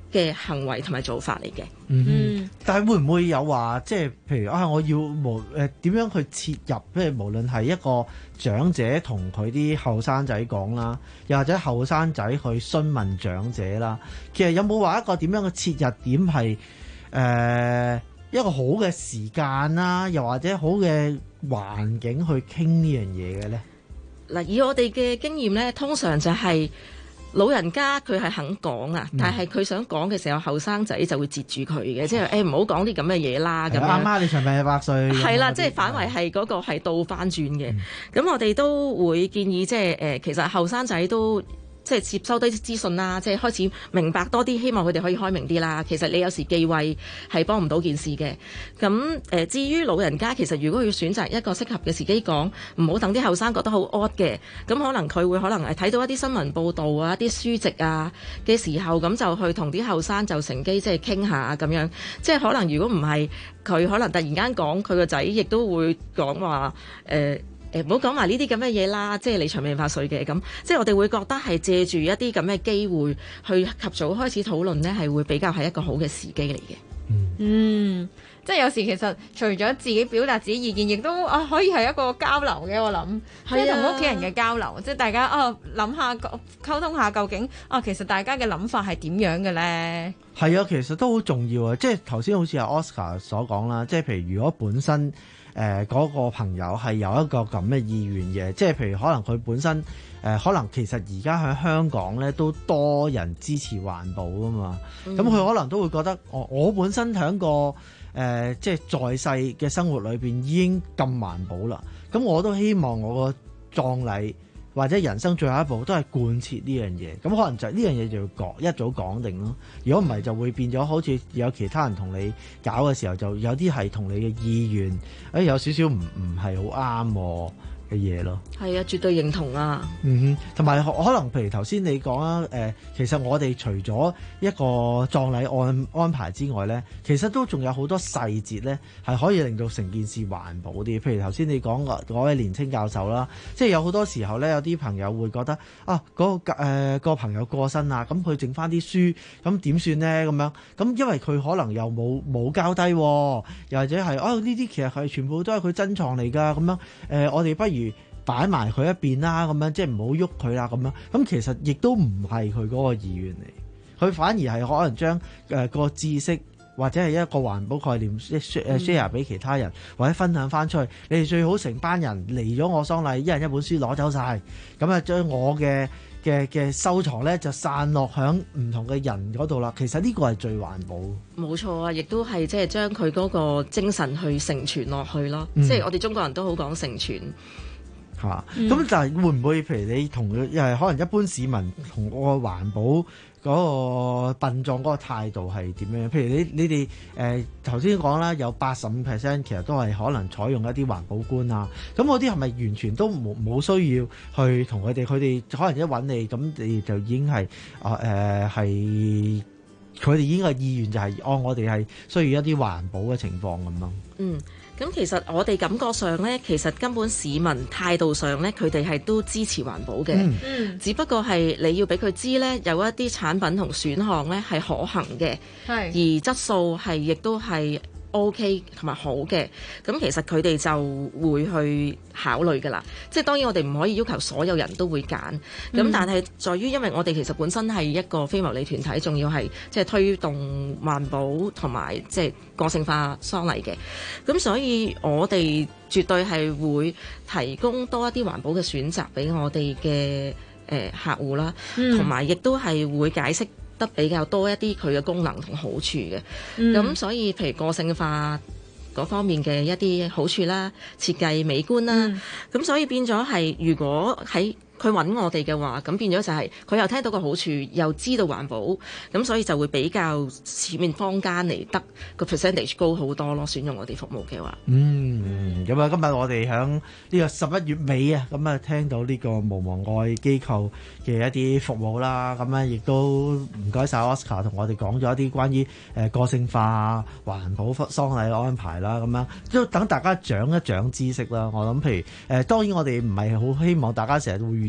嘅行為同埋做法嚟嘅。 嗯，嗯，但係會唔會有話，即係譬如啊，我要無誒點樣去切入，即係無論係一個長者同佢啲後生仔講啦，又或者後生仔去詢問長者啦，其實有冇話一個點樣嘅切入點係誒、呃、一個好嘅時間啦，又或者好嘅環境去傾呢樣嘢嘅咧？ 嗱，以我哋嘅經驗咧，通常就係老人家佢係肯講啊，但係佢想講嘅時候，後生仔就會截住佢嘅，即係誒唔好講啲咁嘅嘢啦。咁媽媽你長命百歲。 係啦，即係反為係嗰個係倒翻轉嘅。咁、嗯、我哋都會建議即係誒，其實後生仔都。即係接收啲資訊啦，即係開始明白多啲，希望佢哋可以開明啲啦。其實你有時忌諱係幫唔到件事嘅。咁誒、呃，至於老人家，其實如果要選擇一個適合嘅時機講，唔好等啲後生覺得好 odd 嘅。咁可能佢會可能係睇到一啲新聞報導啊、一啲書籍啊嘅時候，咁就去同啲後生就乘機即係傾下咁樣。即係可能如果唔係佢，可能突然間講佢個仔，亦都會講話誒。呃誒唔好講埋呢啲咁嘅嘢啦，即係你長命百歲嘅咁，即係我哋會覺得係借住一啲咁嘅機會去及早開始討論呢，係會比較係一個好嘅時機嚟嘅。 嗯， 嗯，即係有時其實除咗自己表達自己意見，亦都啊可以係一個交流嘅。我諗，即係同屋企人嘅交流，即係大家啊諗下溝通下究竟啊其實大家嘅諗法係點樣嘅咧？ 係啊，其實都好重要啊！即係頭先好似阿 Oscar 所講啦，即係譬如如果本身。誒嗰、呃那個朋友係有一個咁嘅意願嘅，即係譬如可能佢本身誒、呃，可能其實而家喺香港咧都多人支持環保啊嘛，咁佢、嗯、可能都會覺得我我本身喺個誒、呃、即係在世嘅生活裏邊已經咁環保啦，咁我都希望我個葬禮或者人生最後一步都係貫徹呢樣嘢，咁可能就呢樣嘢就要講一早講定咯。如果唔係就會變咗好似有其他人同你搞嘅時候，就有啲係同你嘅意願，誒有少少唔唔係好啱嘅嘢咯。 係啊，絕對認同啊。 嗯哼，同埋可能譬如頭先你講啊，誒、呃，其實我哋除咗一個葬禮安安排之外咧，其實都仲有好多細節咧，係可以令到成件事環保啲。譬如頭先你講嗰位年青教授啦，即係有好多時候咧，有啲朋友會覺得啊，嗰、嗰個誒、呃嗰個朋友過身啊，咁佢剩翻啲書，咁點算咧？咁樣咁，因為佢可能又冇冇交低，又或者係哦呢啲其實係全部都係佢珍藏嚟㗎，咁樣誒、呃，我哋不如擺埋佢一邊啦，咁樣即係唔好喐佢啦，咁樣咁其實亦都唔係佢嗰個意願嚟，佢反而係可能將誒個知識或者係一個環保概念 share 俾其他人，嗯、或者分享翻出去。你哋最好成班人嚟咗我喪禮，一人一本書攞走晒，咁啊將我嘅嘅嘅收藏咧就散落響唔同嘅人嗰度啦。其實呢個係最環保。 冇錯啊，亦都係即係將佢嗰個精神去承傳落去咯。 嗯、 即係我哋中國人都好講承傳。 嚇、啊，咁但係會唔會譬如你同又係可能一般市民同個環保嗰個殯葬嗰個態度係點樣？譬如你你哋誒頭先講啦，有八十五 percent 其實都係可能採用一啲環保觀啊。咁嗰啲係咪完全都冇冇需要去同佢哋？佢哋可能一揾你，咁你就已經係啊誒係佢哋已經嘅意願就係、是、哦，我哋係需要一啲環保嘅情況咁咯。 嗯。咁其實我哋感覺上呢，其實根本市民態度上呢，佢哋係都支持環保嘅。嗯，只不過係你要俾佢知呢，有一啲產品同選項呢係可行嘅，係而質素係亦都係OK 同埋好嘅，咁其實佢哋就會去考慮㗎啦。即係當然我哋唔可以要求所有人都會揀，咁、嗯、但係在於因為我哋其實本身係一個非牟利團體，仲要係即係推動環保同埋即係個性化喪禮嘅，咁所以我哋絕對係會提供多一啲環保嘅選擇俾我哋嘅誒客戶啦，同埋亦都係會解釋得比較多一啲佢嘅功能同好處嘅，咁、嗯、所以譬如個性化嗰方面嘅一啲好處啦，設計美觀啦，咁、嗯、所以變咗係如果喺佢揾我哋嘅話，咁變咗就係佢又聽到個好處，又知道環保，咁所以就會比較市面坊間嚟得個 percentage 高好多咯。選用我哋服務嘅話， 嗯，咁啊，今日我哋響呢個十一月尾啊，咁啊聽到呢個無望愛機構嘅一啲服務啦，咁啊亦都唔該晒 Oscar 同我哋講咗一啲關於誒個性化環保喪禮安排啦，咁樣都等大家長一長知識啦。我諗譬如誒、呃，當然我哋唔係好希望大家成日會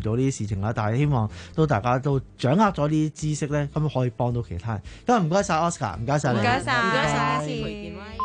遇到呢啲事情啦。但係希望都大家都掌握咗呢啲知識咧，咁可以幫到其他人。咁唔該晒 Oscar，唔該晒你， 唔該晒， 唔該晒。 下次。